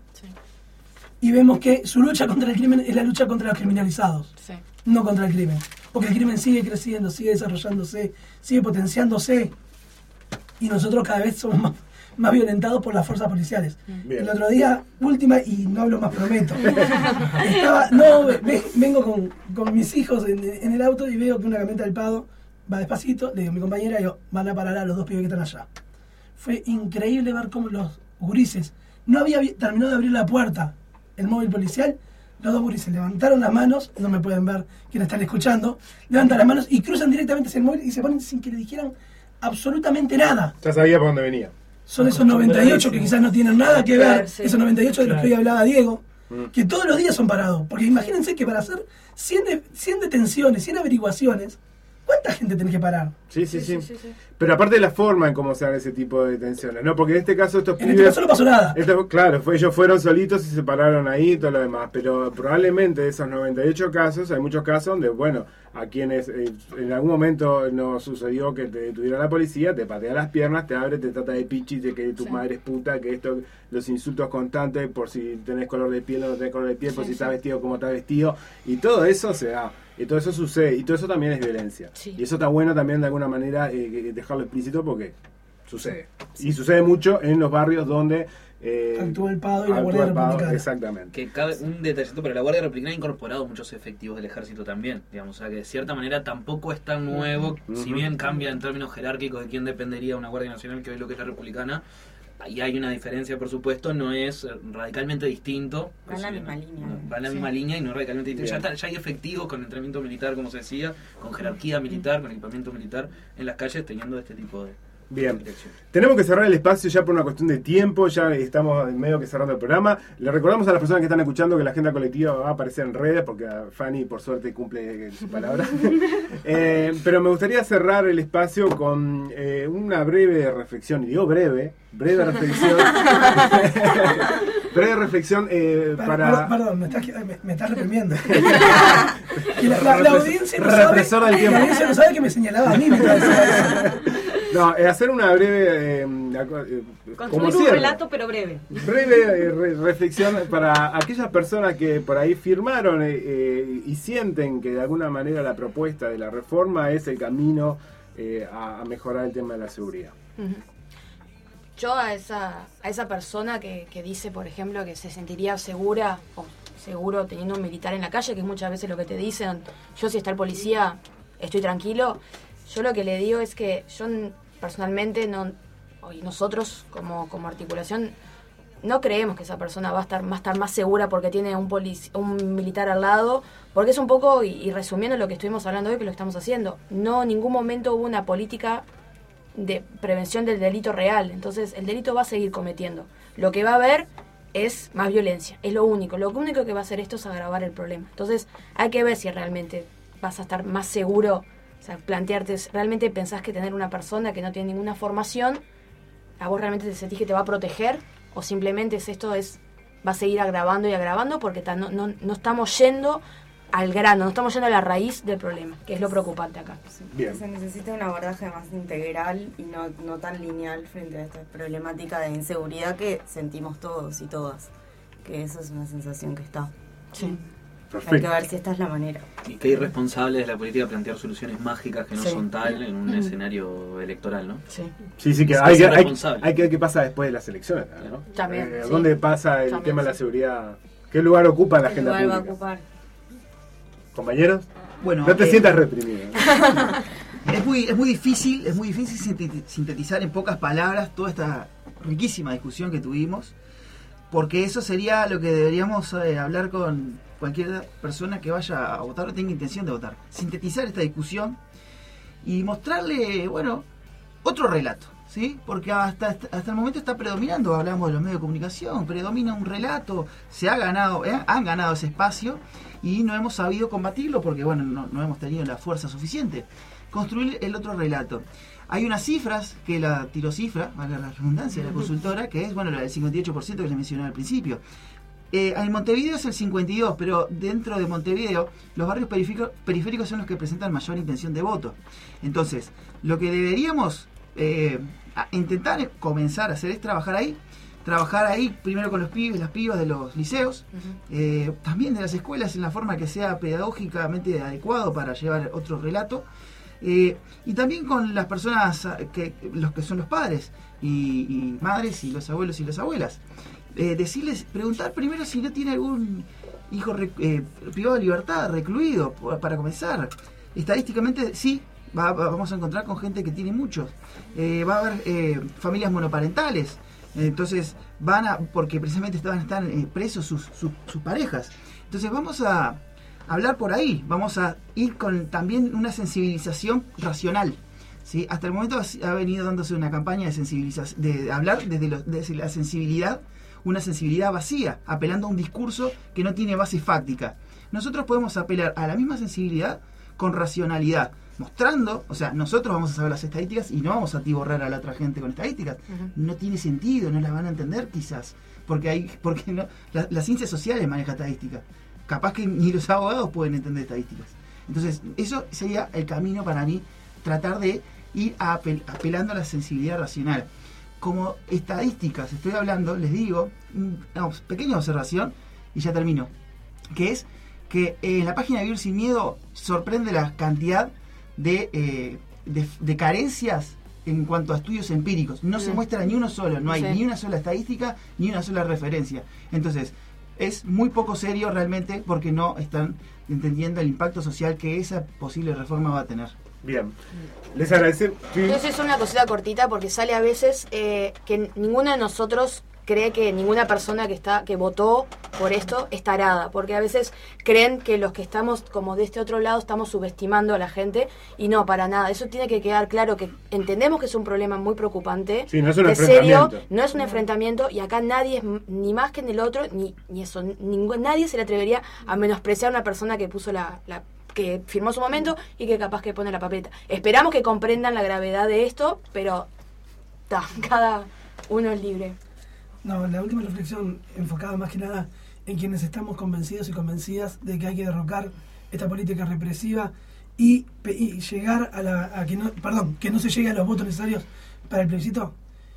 y vemos que su lucha contra el crimen es la lucha contra los criminalizados, Sí. no contra el crimen. Porque el crimen sigue creciendo, sigue desarrollándose, sigue potenciándose, y nosotros cada vez somos más, más violentados por las fuerzas policiales. Bien. El otro día, última, y no hablo más, prometo, estaba, no, ve- vengo con, con mis hijos en, en el auto y veo que una camioneta del Pado va despacito, le digo a mi compañera, y yo, van a parar a los dos pibes que están allá. Fue increíble ver cómo los gurises, no había vi- terminado de abrir la puerta el móvil policial, los dos gurises levantaron las manos, no me pueden ver quienes están escuchando, levantan las manos y cruzan directamente hacia el móvil y se ponen sin que le dijeran absolutamente nada. Ya sabía por dónde venía. Son esos noventa y ocho que quizás no tienen nada que ver, Claro, sí. esos noventa y ocho de los que hoy hablaba Diego, Mm. que todos los días son parados. Porque imagínense que para hacer cien, de- cien detenciones, cien averiguaciones, ¿cuánta gente tenés que parar? Sí, sí, sí. Pero aparte de la forma en cómo se hace ese tipo de detenciones, ¿no? Porque en este caso estos En este caso no pasó nada. Esto- claro, fue, ellos fueron solitos y se pararon ahí y todo lo demás. Pero probablemente de esos noventa y ocho casos, hay muchos casos donde, bueno, a quienes eh, en algún momento nos sucedió que te detuviera la policía, te patea las piernas, te abre, te trata de pichi, de que tu madre es puta, que esto, los insultos constantes por si tenés color de piel o no tenés color de piel, por si Sí, estás sí. vestido como estás vestido. Y todo eso se da. Y todo eso sucede. Y todo eso también es violencia. Sí. Y eso está bueno también de alguna manera eh, que- dejarlo explícito porque sucede. Y sucede mucho en los barrios donde... Eh, Actúa el Pado y la actúa Guardia el Pado, Republicana. Exactamente. Que cabe un detallito, pero la Guardia Republicana ha incorporado muchos efectivos del ejército también, digamos, o sea que de cierta manera tampoco es tan nuevo, Ujú. si bien cambia en términos jerárquicos de quién dependería una Guardia Nacional que hoy lo que es la Republicana, ahí hay una diferencia, por supuesto, no es radicalmente distinto. Va en la Sí, misma no, línea. no, va en la Sí. misma línea y no radicalmente distinto. Ya, Bien. está- ya hay efectivos con entrenamiento militar, como se decía, con jerarquía militar, con equipamiento militar en las calles, teniendo este tipo de... Bien, tenemos que cerrar el espacio ya por una cuestión de tiempo, ya estamos en medio que cerrando el programa. Le recordamos a las personas que están escuchando que la agenda colectiva va a aparecer en redes, porque Fanny por suerte cumple su palabra. Eh, pero me gustaría cerrar el espacio con eh, una breve reflexión, y digo breve, breve reflexión, breve reflexión eh, Per- para... Perdón, perdón, me estás, me, me estás reprimiendo. Que la, la- la audiencia no sabe, Represor del la tiempo. audiencia no sabe que me señalaba a mí. mientras decía eso. No, eh, hacer una breve... eh, aco- eh, como Construir un cierre. relato, pero breve. Breve eh, re- reflexión para aquellas personas que por ahí firmaron eh, eh, y sienten que de alguna manera la propuesta de la reforma es el camino eh, a, a mejorar el tema de la seguridad. Ujú. Yo a esa, a esa persona que, que dice, por ejemplo, que se sentiría segura o seguro teniendo un militar en la calle, que es muchas veces lo que te dicen, yo si está el policía estoy tranquilo, yo lo que le digo es que yo n- personalmente no, y nosotros como, como articulación no creemos que esa persona va a estar, va a estar más segura porque tiene un, polic- un militar al lado, porque es un poco, y, y resumiendo lo que estuvimos hablando hoy, que lo estamos haciendo, no en ningún momento hubo una política de prevención del delito real, entonces el delito va a seguir cometiendo. Lo que va a haber es más violencia, es lo único. Lo único que va a hacer esto es agravar el problema. Entonces hay que ver si realmente vas a estar más seguro, o sea, plantearte, ¿realmente pensás que tener una persona que no tiene ninguna formación, a vos realmente te sentís que te va a proteger? ¿O simplemente es esto es va a seguir agravando y agravando porque ta- no, no, no estamos yendo al grano, no estamos yendo a la raíz del problema, que es lo preocupante acá. Bien. Se necesita un abordaje más integral y no, no tan lineal frente a esta problemática de inseguridad que sentimos todos y todas. Que eso es una sensación que está. Sí. Perfecto. Hay que ver si esta es la manera. Y qué irresponsable es la política plantear soluciones mágicas que no Sí. son tal en un Mm. escenario electoral, ¿no? Sí. Sí, sí, que Es hay que, hay, irresponsable. hay que ver qué pasa después de las elecciones, ¿no? También, Eh, sí. ¿Dónde pasa el También, tema de la sí. seguridad? ¿Qué lugar ocupa en la ¿Qué agenda lugar va a pública? ocupar? ¿Compañeros? Bueno, no te eh, sientas reprimido. Es muy, es muy difícil, es muy difícil sinteti- sintetizar en pocas palabras toda esta riquísima discusión que tuvimos, porque eso sería lo que deberíamos eh, hablar con cualquier persona que vaya a votar o tenga intención de votar. Sintetizar esta discusión y mostrarle, bueno, otro relato, ¿sí? Porque hasta, hasta el momento está predominando, hablamos de los medios de comunicación, predomina un relato, se ha ganado, eh, han ganado ese espacio y no hemos sabido combatirlo porque, bueno, no, no hemos tenido la fuerza suficiente. Construir el otro relato. Hay unas cifras que la tirocifra, valga la redundancia, de la consultora, que es, bueno, la del cincuenta y ocho por ciento que les mencioné al principio. Eh, en Montevideo es el cincuenta y dos por ciento, pero dentro de Montevideo los barrios periféricos, periféricos son los que presentan mayor intención de voto. Entonces, lo que deberíamos eh, a- intentar comenzar a hacer es trabajar ahí, trabajar ahí primero con los pibes, las pibas de los liceos, eh, también de las escuelas en la forma que sea pedagógicamente adecuado para llevar otro relato. Eh, y también con las personas, que los que son los padres y, y madres y los abuelos y las abuelas. Eh, decirles, preguntar primero si no tiene algún hijo rec- eh, privado de libertad, recluido, p- para comenzar. Estadísticamente, sí, va- va- vamos a encontrar con gente que tiene muchos. Eh, va a haber eh, familias monoparentales. Entonces, van a, porque precisamente estaban están eh, presos sus, sus, sus parejas. Entonces, vamos a hablar por ahí, vamos a ir con también una sensibilización racional. ¿Sí? Hasta el momento ha, ha venido dándose una campaña de sensibilización, de, de hablar desde, los, desde la sensibilidad, una sensibilidad vacía, apelando a un discurso que no tiene base fáctica. Nosotros podemos apelar a la misma sensibilidad con racionalidad, mostrando, o sea, nosotros vamos a saber las estadísticas y no vamos a atiborrar a la otra gente con estadísticas. Ujú. No tiene sentido, no las van a entender quizás, porque hay, porque no, la, las ciencias sociales maneja estadísticas. Capaz que ni los abogados pueden entender estadísticas. Entonces, eso sería el camino para mí, tratar de ir apel, apelando a la sensibilidad racional. Como estadísticas, estoy hablando, les digo, una pequeña observación y ya termino, que es que eh, en la página de Vivir Sin Miedo sorprende la cantidad de, eh, de, de carencias en cuanto a estudios empíricos. No se Mm. muestra ni uno solo, no hay Sí. ni una sola estadística, ni una sola referencia. Entonces, es muy poco serio realmente porque no están entendiendo el impacto social que esa posible reforma va a tener. Bien. Les agradecemos. Sí. Entonces es una cosita cortita porque sale a veces eh, que ninguno de nosotros cree que ninguna persona que está que votó por esto es tarada, porque a veces creen que los que estamos como de este otro lado estamos subestimando a la gente y no, para nada. Eso tiene que quedar claro, que entendemos que es un problema muy preocupante, Sí, no es un que serio, enfrentamiento. no es un enfrentamiento y acá nadie es m- ni más que en el otro, ni, ni eso, ningún, nadie se le atrevería a menospreciar a una persona que puso la, la que firmó su momento y que capaz que pone la papeleta. Esperamos que comprendan la gravedad de esto, pero ta, cada uno es libre. No, la última reflexión enfocada más que nada en quienes estamos convencidos y convencidas de que hay que derrocar esta política represiva y, pe- y llegar a la a que no, perdón, que no se llegue a los votos necesarios para el plebiscito.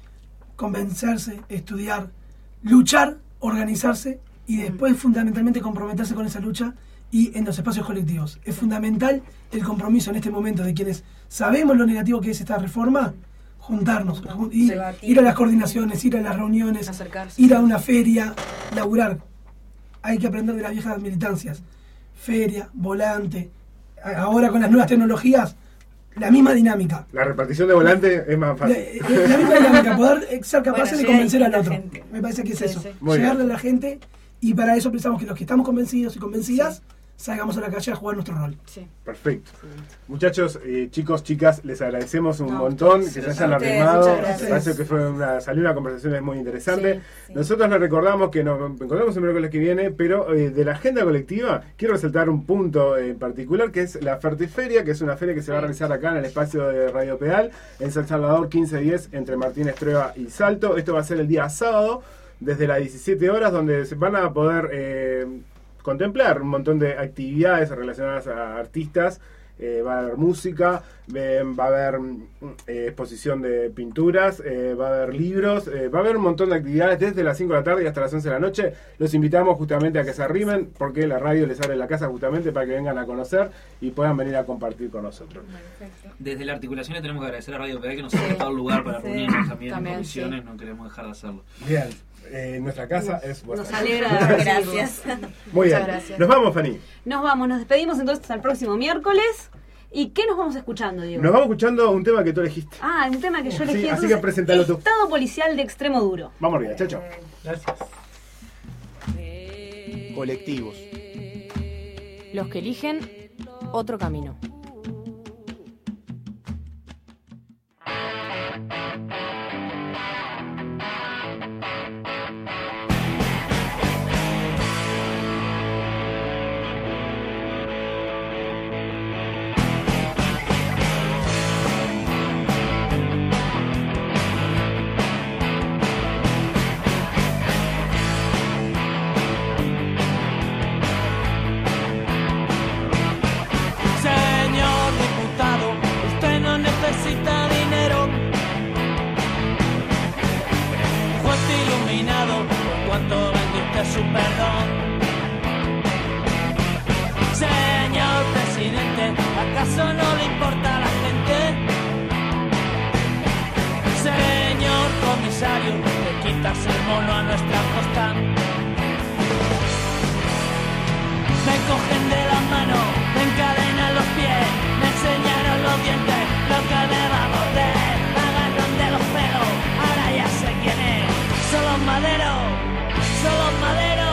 Convencerse, estudiar, luchar, organizarse y después fundamentalmente comprometerse con esa lucha y en los espacios colectivos. Es fundamental el compromiso en este momento de quienes sabemos lo negativo que es esta reforma, juntarnos, jun- ir, Debatir. ir a las coordinaciones, ir a las reuniones, Acercarse. ir a una feria, laburar. Hay que aprender de las viejas militancias. Feria, volante. A- Ahora con las nuevas tecnologías, la misma dinámica. La repartición de volante es más La, fácil. eh, la misma dinámica, poder ser capaces Bueno, de llega convencer a al otro. distinta gente. Me parece que es Sí, eso. sí. Muy Llegarle bien. a la gente y para eso pensamos que los que estamos convencidos y convencidas salgamos a la calle a jugar nuestro rol. Sí. Perfecto. Muchachos, eh, chicos, chicas, les agradecemos un No, montón que ustedes. se hayan A ustedes, arrimado. muchas gracias. Parece que fue una, salió una conversación muy interesante. Sí, sí. Nosotros les recordamos que nos encontramos el miércoles que viene, pero eh, de la agenda colectiva quiero resaltar un punto en particular, que es la Fertiferia, que es una feria que se va a realizar acá en el espacio de Radio Pedal, en San Salvador quince diez, entre Martínez Trueba y Salto. Esto va a ser el día sábado, desde las diecisiete horas, donde se van a poder eh, contemplar un montón de actividades relacionadas a artistas. Eh, va a haber música, eh, va a haber eh, exposición de pinturas, eh, va a haber libros, eh, va a haber un montón de actividades desde las cinco de la tarde y hasta las once de la noche. Los invitamos justamente a que se arrimen, porque la radio les abre la casa justamente para que vengan a conocer y puedan venir a compartir con nosotros. Desde la articulación le tenemos que agradecer a Radio Pedal que nos ha prestado el lugar para Sí, reunirnos también, también, en comisiones, sí. no queremos dejar de hacerlo. Bien, eh, nuestra casa es vuestra Nos casa. alegra. Gracias. Muy bien, Muchas gracias. nos vamos, Fanny. Nos vamos, nos despedimos entonces hasta el próximo miércoles. ¿Y qué nos vamos escuchando, Diego? Nos vamos escuchando un tema que tú elegiste. Ah, un tema que yo Sí, elegí. así entonces, que presentalo tú. Estado policial de extremo duro. Vamos arriba, chao, chao. Gracias. Colectivos. Los que eligen otro camino. Señor diputado, usted no necesita dinero. Juez iluminado, ¿cuánto vende usted su perdón? Señor presidente, ¿acaso no le importa a la gente? Señor comisario, le quitas el mono a nuestra costa. Me cogen de la mano, me encadenan los pies, me enseñaron los dientes, lo que me va a morder, me agarran de los pelos, ahora ya sé quién es, solo Madero, solo Madero.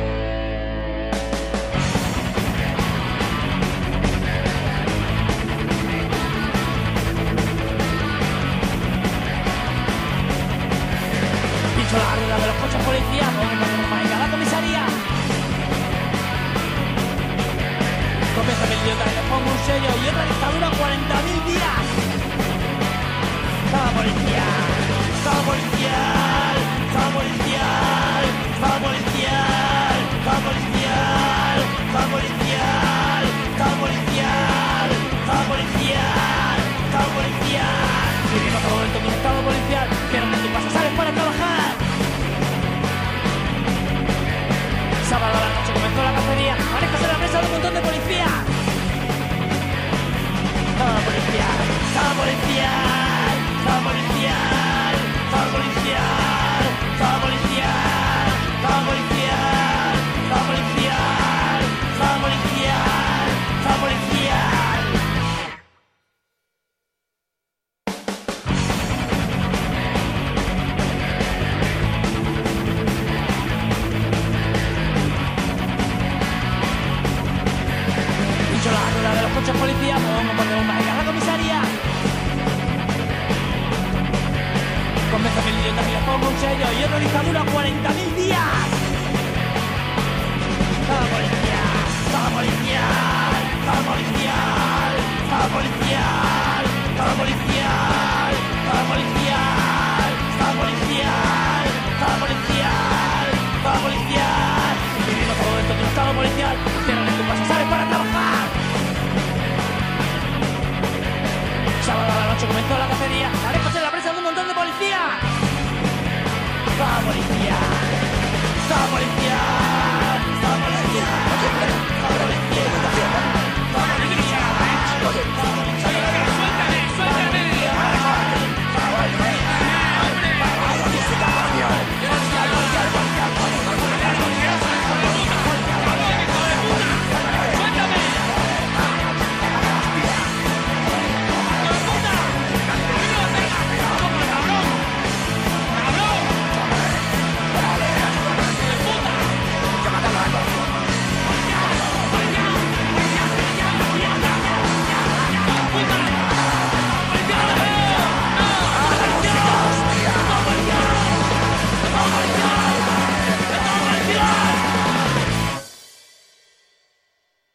Pincho la rueda de los coches policías, ponemos más en la comisaría. Comienza mi idiota y le pongo un sello y otra dictadura cuarenta mil días. Estaba policial, estaba policial, estaba policial, estaba policial, estaba policial, estaba policial, estaba policial, estaba policial, estaba policial. Vivimos todo momento con estado policial, pero en tu casa sales para trabajar. Sábado a la noche comenzó la cacería, manejas en la mesa de un montón de policías. Estaba policial, estaba policial, estaba policial, estaba policial, estaba policial, estaba policial, estaba policial, estaba policial, estaba policial. Pincho la rueda de los coches policías, pongo por bombas en la comisaría. Convenzo a mil idiotas y les pongo un sello y otra dictadura cuarenta mil días. Estaba policial, estaba policial, estaba policial, estaba policial, estaba policial.